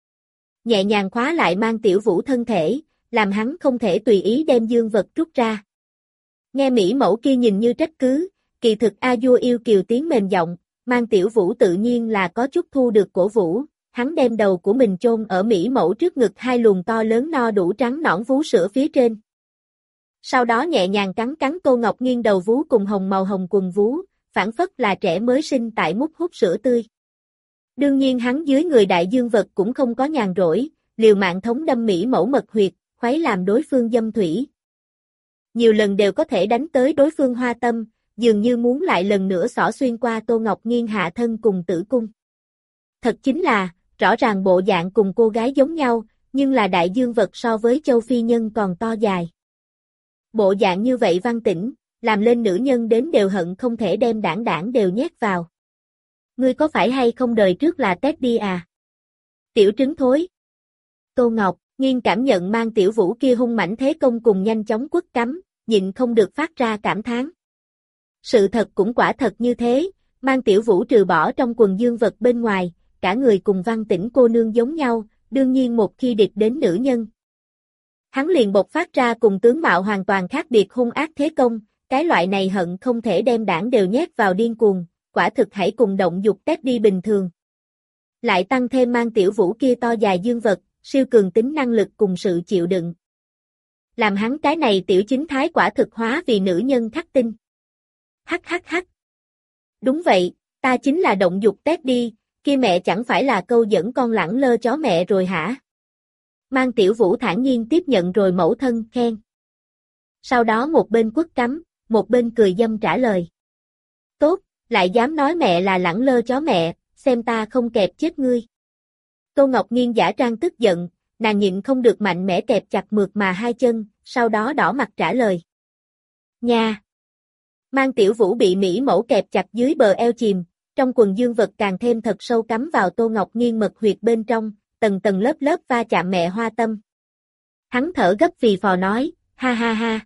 Nhẹ nhàng khóa lại Mang Tiểu Vũ thân thể, làm hắn không thể tùy ý đem dương vật rút ra. Nghe mỹ mẫu kia nhìn như trách cứ, kỳ thực a vua yêu kiều tiếng mềm giọng, Mang Tiểu Vũ tự nhiên là có chút thu được cổ vũ, hắn đem đầu của mình chôn ở mỹ mẫu trước ngực hai luồng to lớn no đủ trắng nõn vú sữa phía trên. Sau đó nhẹ nhàng cắn cắn Tô Ngọc Nghiên đầu vú cùng hồng màu hồng quần vú, phản phất là trẻ mới sinh tại mút hút sữa tươi. Đương nhiên hắn dưới người đại dương vật cũng không có nhàn rỗi, liều mạng thống đâm mỹ mẫu mật huyệt, khuấy làm đối phương dâm thủy. Nhiều lần đều có thể đánh tới đối phương hoa tâm, dường như muốn lại lần nữa xỏ xuyên qua Tô Ngọc Nghiên hạ thân cùng tử cung. Thật chính là, rõ ràng bộ dạng cùng cô gái giống nhau, nhưng là đại dương vật so với châu phi nhân còn to dài. Bộ dạng như vậy văn tĩnh, làm lên nữ nhân đến đều hận không thể đem đảng đảng đều nhét vào. Ngươi có phải hay không đời trước là Teddy à? Tiểu trứng thối. Tô Ngọc Nghiên cảm nhận Mang Tiểu Vũ kia hung mãnh thế công cùng nhanh chóng quất cắm, nhịn không được phát ra cảm thán. Sự thật cũng quả thật như thế, Mang Tiểu Vũ trừ bỏ trong quần dương vật bên ngoài, cả người cùng văn tĩnh cô nương giống nhau, đương nhiên một khi địch đến nữ nhân. Hắn liền bộc phát ra cùng tướng mạo hoàn toàn khác biệt hung ác thế công, cái loại này hận không thể đem đảng đều nhét vào điên cuồng, quả thực hãy cùng động dục tét đi bình thường. Lại tăng thêm Mang Tiểu Vũ kia to dài dương vật, siêu cường tính năng lực cùng sự chịu đựng. Làm hắn cái này tiểu chính thái quả thực hóa vì nữ nhân khắc tinh. Hắc hắc hắc. Đúng vậy, ta chính là động dục tét đi, kia mẹ chẳng phải là câu dẫn con lẳng lơ chó mẹ rồi hả? Mang Tiểu Vũ thản nhiên tiếp nhận rồi mẫu thân khen. Sau đó một bên quất cắm, một bên cười dâm trả lời. Tốt, lại dám nói mẹ là lẳng lơ chó mẹ, xem ta không kẹp chết ngươi. Tô Ngọc Nghiên giả trang tức giận, nàng nhịn không được mạnh mẽ kẹp chặt mượt mà hai chân, sau đó đỏ mặt trả lời. Nha! Mang Tiểu Vũ bị mỹ mẫu kẹp chặt dưới bờ eo chìm, trong quần dương vật càng thêm thật sâu cắm vào Tô Ngọc Nghiên mật huyệt bên trong, tầng tầng lớp lớp va chạm mẹ hoa tâm. Hắn thở gấp phì phò nói, ha ha ha.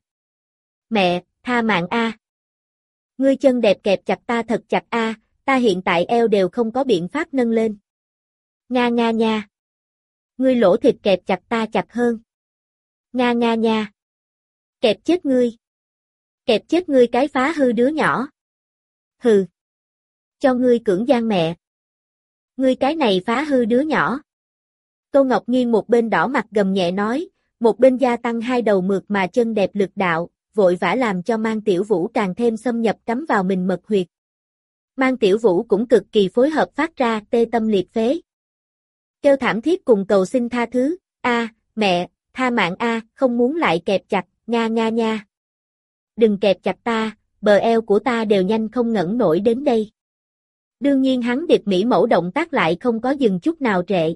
Mẹ, tha mạng a. Ngươi chân đẹp kẹp chặt ta thật chặt a, ta hiện tại eo đều không có biện pháp nâng lên. Nga nga nha. Ngươi lỗ thịt kẹp chặt ta chặt hơn. Nga nga nha. Kẹp chết ngươi. Kẹp chết ngươi cái phá hư đứa nhỏ. Hừ. Cho ngươi cưỡng gian mẹ. Ngươi cái này phá hư đứa nhỏ. Tô Ngọc Nghiên một bên đỏ mặt gầm nhẹ nói, một bên gia tăng hai đầu mượt mà chân đẹp lực đạo, vội vã làm cho Mang Tiểu Vũ càng thêm xâm nhập cắm vào mình mật huyệt. Mang Tiểu Vũ cũng cực kỳ phối hợp phát ra tê tâm liệt phế. Kêu thảm thiết cùng cầu xin tha thứ, a, mẹ, tha mạng a, không muốn lại kẹp chặt, nga nga nha. Đừng kẹp chặt ta, bờ eo của ta đều nhanh không ngẩng nổi đến đây. Đương nhiên hắn điệp mỹ mẫu động tác lại không có dừng chút nào trệ.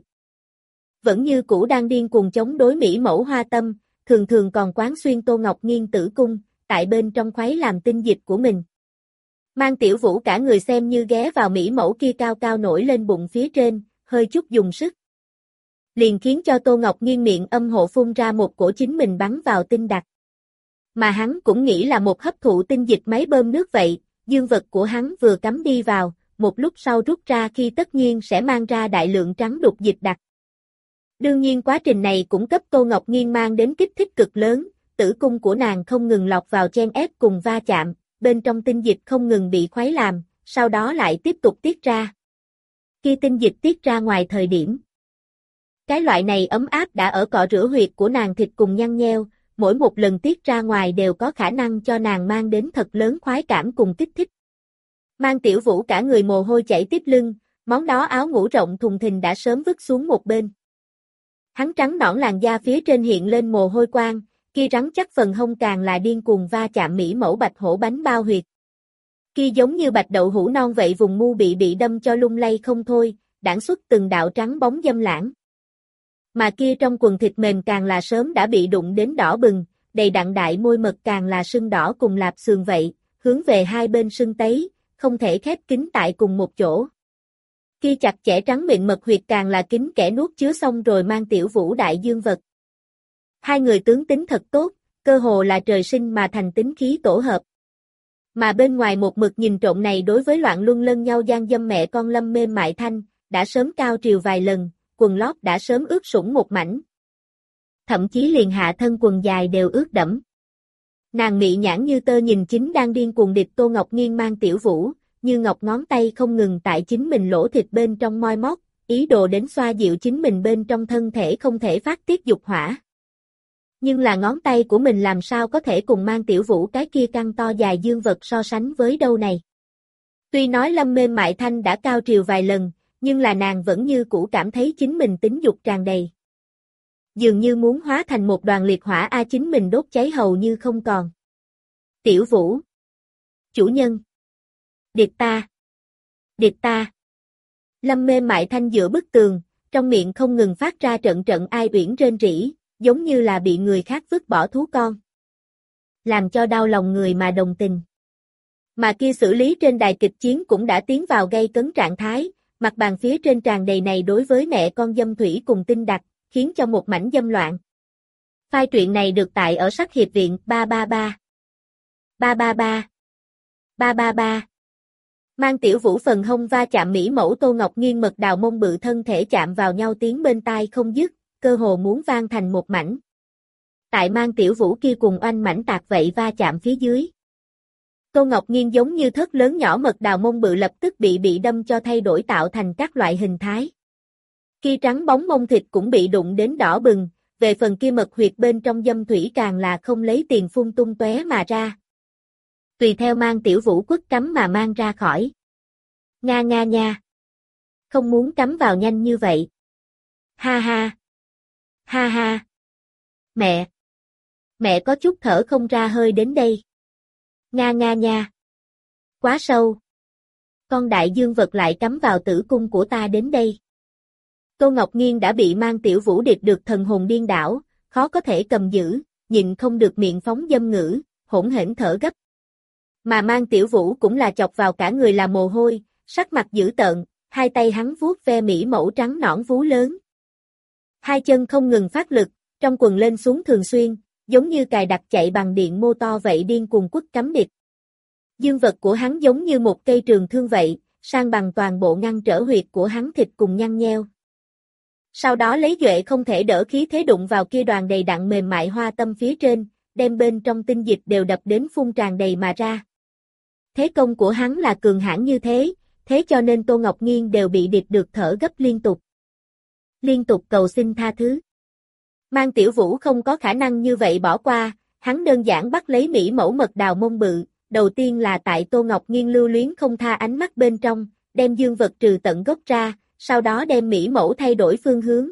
Vẫn như cũ đang điên cuồng chống đối mỹ mẫu Hoa Tâm, thường thường còn quán xuyên Tô Ngọc Nghiên tử cung, tại bên trong khoái làm tinh dịch của mình. Mang Tiểu Vũ cả người xem như ghé vào mỹ mẫu kia cao cao nổi lên bụng phía trên, hơi chút dùng sức. Liền khiến cho Tô Ngọc Nghiên miệng âm hộ phun ra một cổ chính mình bắn vào tinh đặc. Mà hắn cũng nghĩ là một hấp thụ tinh dịch máy bơm nước vậy, dương vật của hắn vừa cắm đi vào, một lúc sau rút ra khi tất nhiên sẽ mang ra đại lượng trắng đục dịch đặc. Đương nhiên quá trình này cũng cấp Tô Ngọc Nghiên mang đến kích thích cực lớn, tử cung của nàng không ngừng lọt vào chen ép cùng va chạm, bên trong tinh dịch không ngừng bị khuấy làm, sau đó lại tiếp tục tiết ra. Khi tinh dịch tiết ra ngoài thời điểm, cái loại này ấm áp đã ở cọ rửa huyệt của nàng thịt cùng nhăn nheo, mỗi một lần tiết ra ngoài đều có khả năng cho nàng mang đến thật lớn khoái cảm cùng kích thích. Mang Tiểu Vũ cả người mồ hôi chảy tiếp lưng, món đó áo ngủ rộng thùng thình đã sớm vứt xuống một bên. Hắn trắng nõn làn da phía trên hiện lên mồ hôi quang, kia rắn chắc phần hông càng là điên cuồng va chạm mỹ mẫu bạch hổ bánh bao huyệt. Kia giống như bạch đậu hũ non vậy vùng mu bị bị đâm cho lung lay không thôi, đãng xuất từng đạo trắng bóng dâm lãng. Mà kia trong quần thịt mềm càng là sớm đã bị đụng đến đỏ bừng, đầy đặn đại môi mật càng là sưng đỏ cùng lạp xương vậy, hướng về hai bên sưng tấy, không thể khép kín tại cùng một chỗ. Kia chặt chẽ trắng miệng mật huyệt càng là kín kẽ nuốt chứa xong rồi Mang Tiểu Vũ đại dương vật. Hai người tướng tính thật tốt, cơ hồ là trời sinh mà thành tính khí tổ hợp. Mà bên ngoài một mực nhìn trộm này đối với loạn luân lân nhau gian dâm mẹ con Lâm Mê Mại Thanh, đã sớm cao triều vài lần, quần lót đã sớm ướt sũng một mảnh. Thậm chí liền hạ thân quần dài đều ướt đẫm. Nàng mị nhãn như tơ nhìn chính đang điên cuồng địch Tô Ngọc Nghiên Mang Tiểu Vũ, như ngọc ngón tay không ngừng tại chính mình lỗ thịt bên trong moi móc, ý đồ đến xoa dịu chính mình bên trong thân thể không thể phát tiết dục hỏa. Nhưng là ngón tay của mình làm sao có thể cùng Mang Tiểu Vũ cái kia căng to dài dương vật so sánh với đâu này. Tuy nói Lâm Mê Mại Thanh đã cao triều vài lần, nhưng là nàng vẫn như cũ cảm thấy chính mình tính dục tràn đầy. Dường như muốn hóa thành một đoàn liệt hỏa a chính mình đốt cháy hầu như không còn. Tiểu Vũ. Chủ nhân. Điệt ta. Điệt ta. Lâm Mê Mại Thanh dựa bức tường, trong miệng không ngừng phát ra trận trận ai uyển rên rỉ, giống như là bị người khác vứt bỏ thú con. Làm cho đau lòng người mà đồng tình. Mà kia xử lý trên đài kịch chiến cũng đã tiến vào gây cấn trạng thái, mặt bàn phía trên tràn đầy này đối với mẹ con dâm thủy cùng tinh đặc, khiến cho một mảnh dâm loạn. Phai truyện này được tải ở Sắc Hiệp Viện ba ba ba. ba ba ba. ba ba ba. Mang Tiểu Vũ phần hông va chạm mỹ mẫu Tô Ngọc Nghiên mật đào mông bự thân thể chạm vào nhau tiếng bên tai không dứt, cơ hồ muốn vang thành một mảnh. Tại Mang Tiểu Vũ kia cùng oanh mảnh tạc vậy va chạm phía dưới. Tô Ngọc Nghiên giống như thất lớn nhỏ mật đào mông bự lập tức bị bị đâm cho thay đổi tạo thành các loại hình thái. Kia trắng bóng mông thịt cũng bị đụng đến đỏ bừng, về phần kia mật huyệt bên trong dâm thủy càng là không lấy tiền phun tung tóe mà ra. Tùy theo Mang Tiểu Vũ quất cắm mà mang ra khỏi. Nga nga nha. Không muốn cắm vào nhanh như vậy. Ha ha. Ha ha. Mẹ. Mẹ có chút thở không ra hơi đến đây. Nga nga nha. Quá sâu. Con đại dương vật lại cắm vào tử cung của ta đến đây. Tô Ngọc Nghiên đã bị Mang Tiểu Vũ địch được thần hồn điên đảo, khó có thể cầm giữ, nhịn không được miệng phóng dâm ngữ, hỗn hển thở gấp. Mà Mang Tiểu Vũ cũng là chọc vào cả người là mồ hôi, sắc mặt dữ tợn, hai tay hắn vuốt ve mỹ mẫu trắng nõn vú lớn. Hai chân không ngừng phát lực, trong quần lên xuống thường xuyên, giống như cài đặt chạy bằng điện mô to vậy điên cuồng quất cắm địch. Dương vật của hắn giống như một cây trường thương vậy, sang bằng toàn bộ ngăn trở huyệt của hắn thịt cùng nhăn nheo. Sau đó lấy duệ không thể đỡ khí thế đụng vào kia đoàn đầy đặn mềm mại hoa tâm phía trên, đem bên trong tinh dịch đều đập đến phun tràn đầy mà ra. Thế công của hắn là cường hãn như thế, thế cho nên Tô Ngọc Nghiên đều bị điệp được thở gấp liên tục. Liên tục cầu xin tha thứ. Mang Tiểu Vũ không có khả năng như vậy bỏ qua, hắn đơn giản bắt lấy mỹ mẫu mật đào mông bự, đầu tiên là tại Tô Ngọc Nghiên lưu luyến không tha ánh mắt bên trong, đem dương vật trừ tận gốc ra, sau đó đem mỹ mẫu thay đổi phương hướng.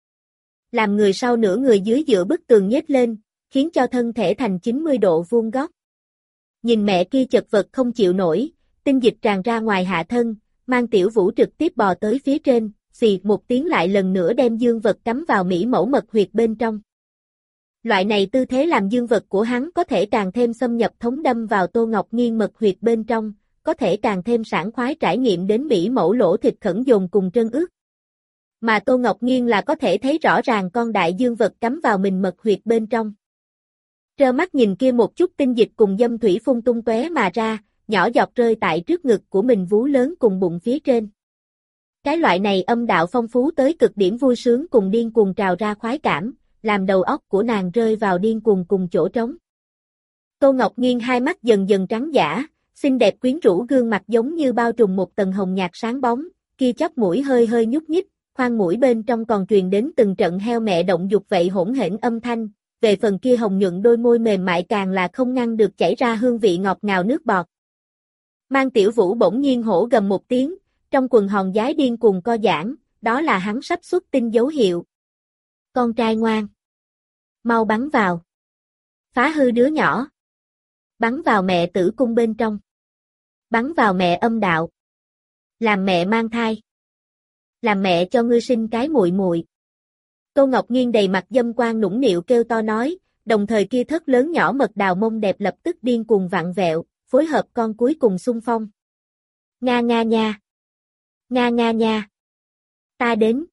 Làm người sau nửa người dưới dựa bức tường nhếch lên, khiến cho thân thể thành chín mươi độ vuông góc. Nhìn mẹ kia chật vật không chịu nổi, tinh dịch tràn ra ngoài hạ thân, Mang Tiểu Vũ trực tiếp bò tới phía trên, xì một tiếng lại lần nữa đem dương vật cắm vào mỹ mẫu mật huyệt bên trong. Loại này tư thế làm dương vật của hắn có thể càng thêm xâm nhập thống đâm vào Tô Ngọc Nghiên mật huyệt bên trong, có thể càng thêm sảng khoái trải nghiệm đến mỹ mẫu lỗ thịt khẩn dồn cùng trơn ướt. Mà Tô Ngọc Nghiên là có thể thấy rõ ràng con đại dương vật cắm vào mình mật huyệt bên trong. Trơ mắt nhìn kia một chút tinh dịch cùng dâm thủy phun tung tóe mà ra, nhỏ giọt rơi tại trước ngực của mình vú lớn cùng bụng phía trên. Cái loại này âm đạo phong phú tới cực điểm vui sướng cùng điên cuồng trào ra khoái cảm, làm đầu óc của nàng rơi vào điên cuồng cùng chỗ trống. Tô Ngọc Nghiên hai mắt dần dần trắng dã, xinh đẹp quyến rũ gương mặt giống như bao trùm một tầng hồng nhạt sáng bóng, kia chóp mũi hơi hơi nhúc nhích, khoang mũi bên trong còn truyền đến từng trận heo mẹ động dục vậy hỗn hển âm thanh, về phần kia hồng nhuận đôi môi mềm mại càng là không ngăn được chảy ra hương vị ngọt ngào nước bọt. Mang Tiểu Vũ bỗng nhiên hổ gầm một tiếng, trong quần hòn giái điên cuồng co giãn, đó là hắn sắp xuất tinh dấu hiệu. Con trai ngoan, mau bắn vào. Phá hư đứa nhỏ. Bắn vào mẹ tử cung bên trong. Bắn vào mẹ âm đạo. Làm mẹ mang thai. Làm mẹ cho ngươi sinh cái muội muội. Tô Ngọc Nghiên đầy mặt dâm quan nũng nịu kêu to nói, đồng thời kia thất lớn nhỏ mật đào mông đẹp lập tức điên cuồng vặn vẹo, phối hợp con cuối cùng xung phong. Nga nga nha. Nga nga nha. Ta đến.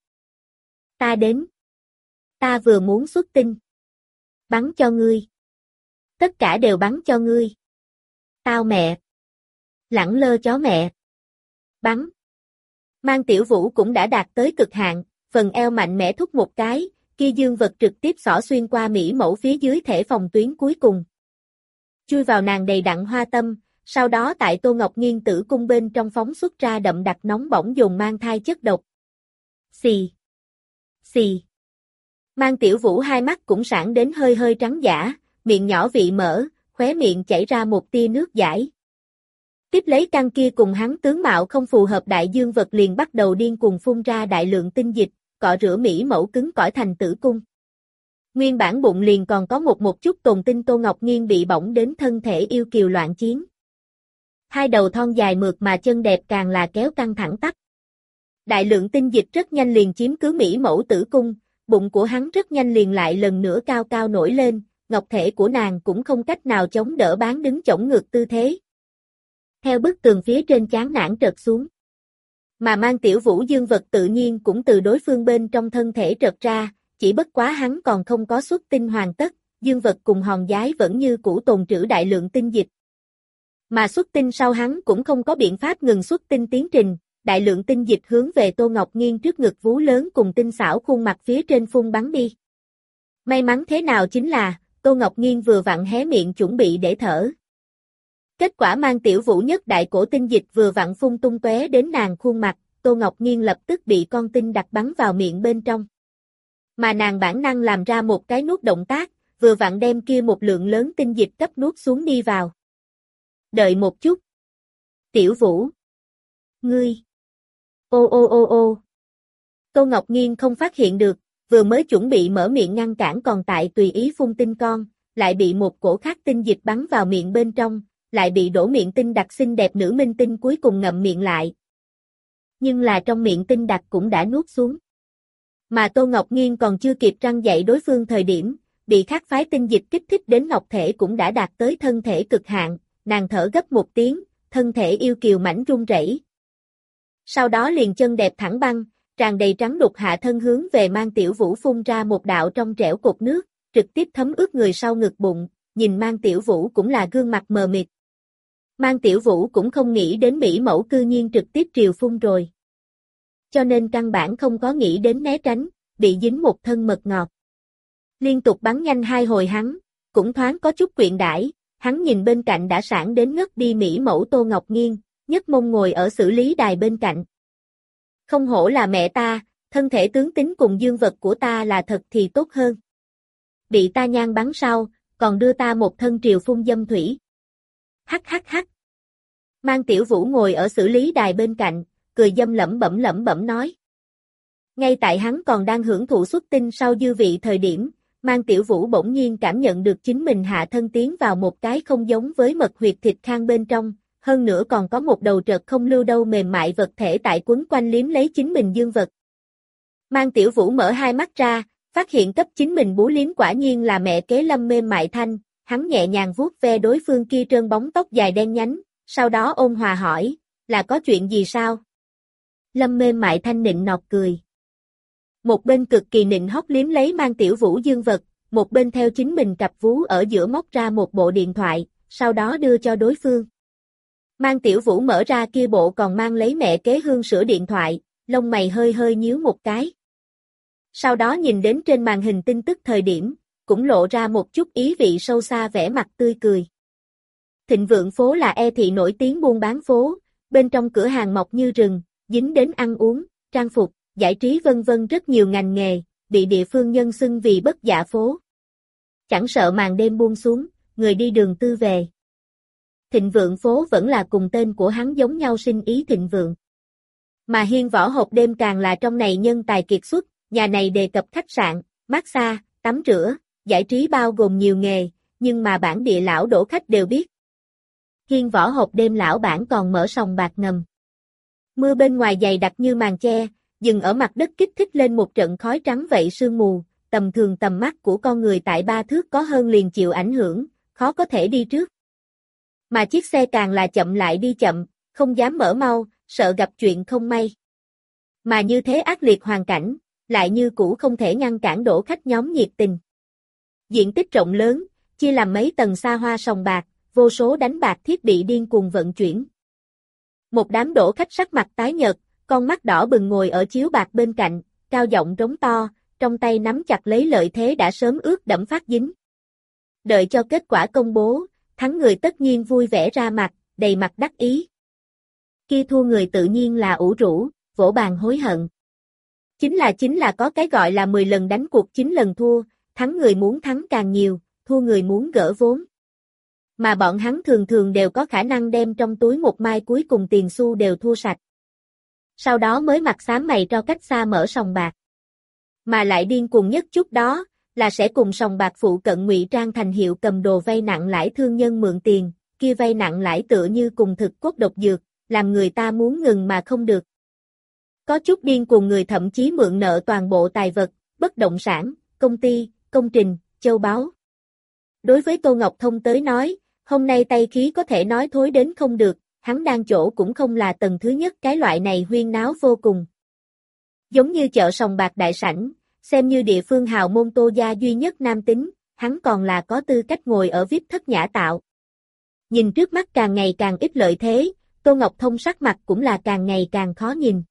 Ta đến. Ta vừa muốn xuất tinh. Bắn cho ngươi. Tất cả đều bắn cho ngươi. Tao mẹ. Lẳng lơ chó mẹ. Bắn. Mang Tiểu Vũ cũng đã đạt tới cực hạn, phần eo mạnh mẽ thúc một cái, kia dương vật trực tiếp xỏ xuyên qua mỹ mẫu phía dưới thể phòng tuyến cuối cùng. Chui vào nàng đầy đặn hoa tâm, sau đó tại Tô Ngọc Nghiên tử cung bên trong phóng xuất ra đậm đặc nóng bỏng dồn mang thai chất độc. Xì. Xì. Mang Tiểu Vũ hai mắt cũng sảng đến hơi hơi trắng dã, miệng nhỏ vị mở, khóe miệng chảy ra một tia nước dãi. Tiếp lấy căn kia cùng hắn tướng mạo không phù hợp đại dương vật liền bắt đầu điên cuồng phun ra đại lượng tinh dịch, cọ rửa mỹ mẫu cứng cỏi thành tử cung. Nguyên bản bụng liền còn có một một chút tồn tinh Tô Ngọc Nghiên bị bỏng đến thân thể yêu kiều loạn chiến. Hai đầu thon dài mượt mà chân đẹp càng là kéo căng thẳng tắp. Đại lượng tinh dịch rất nhanh liền chiếm cứ mỹ mẫu tử cung, bụng của hắn rất nhanh liền lại lần nữa cao cao nổi lên, ngọc thể của nàng cũng không cách nào chống đỡ bán đứng chổng ngược tư thế. Theo bức tường phía trên chán nản trật xuống. Mà Mang Tiểu Vũ dương vật tự nhiên cũng từ đối phương bên trong thân thể trật ra, chỉ bất quá hắn còn không có xuất tinh hoàn tất, dương vật cùng hòn giái vẫn như cũ tồn trữ đại lượng tinh dịch. Mà xuất tinh sau hắn cũng không có biện pháp ngừng xuất tinh tiến trình, đại lượng tinh dịch hướng về Tô Ngọc Nghiên trước ngực vú lớn cùng tinh xảo khuôn mặt phía trên phun bắn đi. May mắn thế nào chính là, Tô Ngọc Nghiên vừa vặn hé miệng chuẩn bị để thở. Kết quả Mang Tiểu Vũ nhất đại cổ tinh dịch vừa vặn phun tung tóe đến nàng khuôn mặt, Tô Ngọc Nghiên lập tức bị con tinh đặt bắn vào miệng bên trong. Mà nàng bản năng làm ra một cái nuốt động tác, vừa vặn đem kia một lượng lớn tinh dịch cấp nuốt xuống đi vào. Đợi một chút. Tiểu Vũ. Ngươi. Ô ô ô ô. Tô Ngọc Nghiên không phát hiện được, vừa mới chuẩn bị mở miệng ngăn cản còn tại tùy ý phun tinh con, lại bị một cổ khác tinh dịch bắn vào miệng bên trong, lại bị đổ miệng tinh đặc xinh đẹp nữ minh tinh cuối cùng ngậm miệng lại. Nhưng là trong miệng tinh đặc cũng đã nuốt xuống. Mà Tô Ngọc Nghiên còn chưa kịp răng dậy đối phương thời điểm, bị khác phái tinh dịch kích thích đến ngọc thể cũng đã đạt tới thân thể cực hạn, nàng thở gấp một tiếng, thân thể yêu kiều mảnh run rẩy. Sau đó liền chân đẹp thẳng băng, tràn đầy trắng đục hạ thân hướng về Mang Tiểu Vũ phun ra một đạo trong trẻo cột nước, trực tiếp thấm ướt người sau ngực bụng, nhìn Mang Tiểu Vũ cũng là gương mặt mờ mịt. Mang Tiểu Vũ cũng không nghĩ đến mỹ mẫu cư nhiên trực tiếp triều phun rồi. Cho nên căn bản không có nghĩ đến né tránh, bị dính một thân mật ngọt. Liên tục bắn nhanh hai hồi hắn, cũng thoáng có chút quyện đãi, hắn nhìn bên cạnh đã sảng đến ngất đi mỹ mẫu Tô Ngọc Nghiên, nhấc mông ngồi ở xử lý đài bên cạnh. Không hổ là mẹ ta, thân thể tướng tính cùng dương vật của ta là thật thì tốt hơn. Bị ta nhan bắn sau, còn đưa ta một thân triều phun dâm thủy. Hắc hắc hắc. Mang Tiểu Vũ ngồi ở xử lý đài bên cạnh, cười dâm lẩm bẩm lẩm bẩm nói. Ngay tại hắn còn đang hưởng thụ xuất tinh sau dư vị thời điểm, Mang Tiểu Vũ bỗng nhiên cảm nhận được chính mình hạ thân tiến vào một cái không giống với mật huyệt thịt khang bên trong, hơn nữa còn có một đầu trợt không lưu đâu mềm mại vật thể tại quấn quanh liếm lấy chính mình dương vật. Mang Tiểu Vũ mở hai mắt ra, phát hiện cấp chính mình bú liếm quả nhiên là mẹ kế Lâm Mềm Mại Thanh, hắn nhẹ nhàng vuốt ve đối phương kia trơn bóng tóc dài đen nhánh, sau đó ôn hòa hỏi, là có chuyện gì sao? Lâm Mềm Mại Thanh nịnh nọt cười. Một bên cực kỳ nịnh hót liếm lấy Mang Tiểu Vũ dương vật, một bên theo chính mình cặp vú ở giữa móc ra một bộ điện thoại, sau đó đưa cho đối phương. Mang Tiểu Vũ mở ra kia bộ còn mang lấy mẹ kế hương sữa điện thoại, lông mày hơi hơi nhíu một cái. Sau đó nhìn đến trên màn hình tin tức thời điểm, cũng lộ ra một chút ý vị sâu xa vẻ mặt tươi cười. Thịnh Vượng phố là E thị nổi tiếng buôn bán phố, bên trong cửa hàng mọc như rừng, dính đến ăn uống, trang phục, giải trí vân vân rất nhiều ngành nghề, bị địa phương nhân xưng vì bất dạ phố. Chẳng sợ màn đêm buông xuống, người đi đường tư về. Thịnh Vượng phố vẫn là cùng tên của hắn giống nhau sinh ý thịnh vượng. Mà Hiên Võ hộp đêm càng là trong này nhân tài kiệt xuất, nhà này đề cập khách sạn, massage, tắm rửa, giải trí bao gồm nhiều nghề, nhưng mà bản địa lão đổ khách đều biết. Hiên Võ hộp đêm lão bản còn mở sòng bạc ngầm. Mưa bên ngoài dày đặc như màn che, dừng ở mặt đất kích thích lên một trận khói trắng vậy sương mù, tầm thường tầm mắt của con người tại ba thước có hơn liền chịu ảnh hưởng, khó có thể đi trước. Mà chiếc xe càng là chậm lại đi chậm, không dám mở mau, sợ gặp chuyện không may. Mà như thế ác liệt hoàn cảnh, lại như cũ không thể ngăn cản đổ khách nhóm nhiệt tình. Diện tích rộng lớn, chia làm mấy tầng xa hoa sòng bạc, vô số đánh bạc thiết bị điên cuồng vận chuyển. Một đám đổ khách sắc mặt tái nhợt, con mắt đỏ bừng ngồi ở chiếu bạc bên cạnh, cao giọng rống to, trong tay nắm chặt lấy lợi thế đã sớm ướt đẫm phát dính. Đợi cho kết quả công bố, thắng người tất nhiên vui vẻ ra mặt, đầy mặt đắc ý. Kia thua người tự nhiên là ủ rũ, vỗ bàn hối hận. Chính là chính là có cái gọi là mười lần đánh cuộc chín lần thua, thắng người muốn thắng càng nhiều, thua người muốn gỡ vốn. Mà bọn hắn thường thường đều có khả năng đem trong túi một mai cuối cùng tiền xu đều thua sạch. Sau đó mới mặt xám mày cho cách xa mở sòng bạc. Mà lại điên cuồng nhất chút đó, là sẽ cùng sòng bạc phụ cận ngụy trang thành hiệu cầm đồ vay nặng lãi thương nhân mượn tiền, kia vay nặng lãi tựa như cùng thực cốt độc dược, làm người ta muốn ngừng mà không được. Có chút điên cuồng người thậm chí mượn nợ toàn bộ tài vật, bất động sản, công ty, công trình, châu báu. Đối với Tô Ngọc Thông tới nói, hôm nay tay khí có thể nói thối đến không được, hắn đang chỗ cũng không là tầng thứ nhất cái loại này huyên náo vô cùng. Giống như chợ sòng bạc đại sảnh, xem như địa phương hào môn Tô gia duy nhất nam tính, hắn còn là có tư cách ngồi ở vi ai pi thất nhã tạo. Nhìn trước mắt càng ngày càng ít lợi thế, Tô Ngọc Thông sắc mặt cũng là càng ngày càng khó nhìn.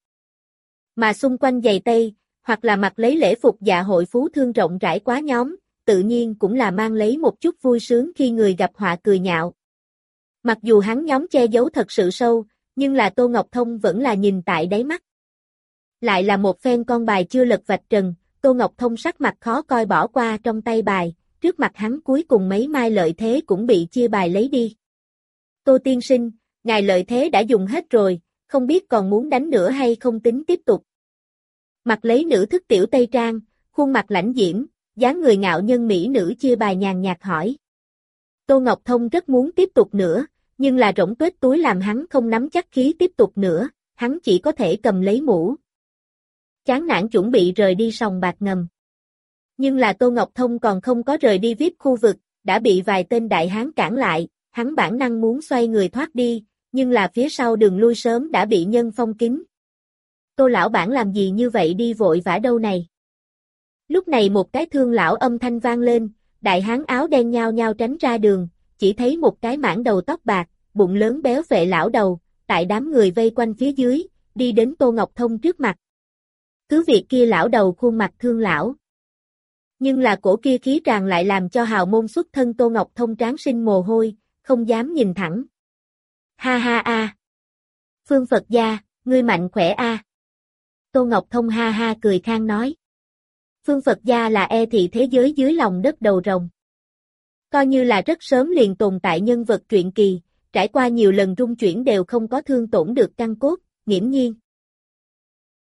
Mà xung quanh giày tây, hoặc là mặc lấy lễ phục dạ hội phú thương rộng rãi quá nhóm, tự nhiên cũng là mang lấy một chút vui sướng khi người gặp họa cười nhạo. Mặc dù hắn nhóm che giấu thật sự sâu, nhưng là Tô Ngọc Thông vẫn là nhìn tại đáy mắt. Lại là một phen con bài chưa lật vạch trần, Tô Ngọc Thông sắc mặt khó coi bỏ qua trong tay bài, trước mặt hắn cuối cùng mấy mai lợi thế cũng bị chia bài lấy đi. Tô tiên sinh, ngài lợi thế đã dùng hết rồi, không biết còn muốn đánh nữa hay không tính tiếp tục. Mặc lấy nữ thức tiểu tây trang, khuôn mặt lãnh diễm, dáng người ngạo nhân mỹ nữ chia bài nhàn nhạt hỏi. Tô Ngọc Thông rất muốn tiếp tục nữa, nhưng là rỗng tuếch túi làm hắn không nắm chắc khí tiếp tục nữa, hắn chỉ có thể cầm lấy mũ. Chán nản chuẩn bị rời đi sòng bạc ngầm. Nhưng là Tô Ngọc Thông còn không có rời đi vi ai pi khu vực, đã bị vài tên đại hán cản lại, hắn bản năng muốn xoay người thoát đi, nhưng là phía sau đường lui sớm đã bị nhân phong kín. Tô lão bản làm gì như vậy đi vội vã đâu này? Lúc này một cái thương lão âm thanh vang lên, đại hán áo đen nhao nhao tránh ra đường, chỉ thấy một cái mảng đầu tóc bạc, bụng lớn béo phệ lão đầu, tại đám người vây quanh phía dưới, đi đến Tô Ngọc Thông trước mặt. cứ việc kia lão đầu khuôn mặt thương lão. Nhưng là cổ kia khí tràn lại làm cho hào môn xuất thân Tô Ngọc Thông trán sinh mồ hôi, không dám nhìn thẳng. Ha ha a. Phương Phật gia, ngươi mạnh khỏe a. Tô Ngọc Thông ha ha cười khang nói. Phương Phật gia là e thị thế giới dưới lòng đất đầu rồng. Coi như là rất sớm liền tồn tại nhân vật truyện kỳ, trải qua nhiều lần rung chuyển đều không có thương tổn được căn cốt, nghiễm nhiên.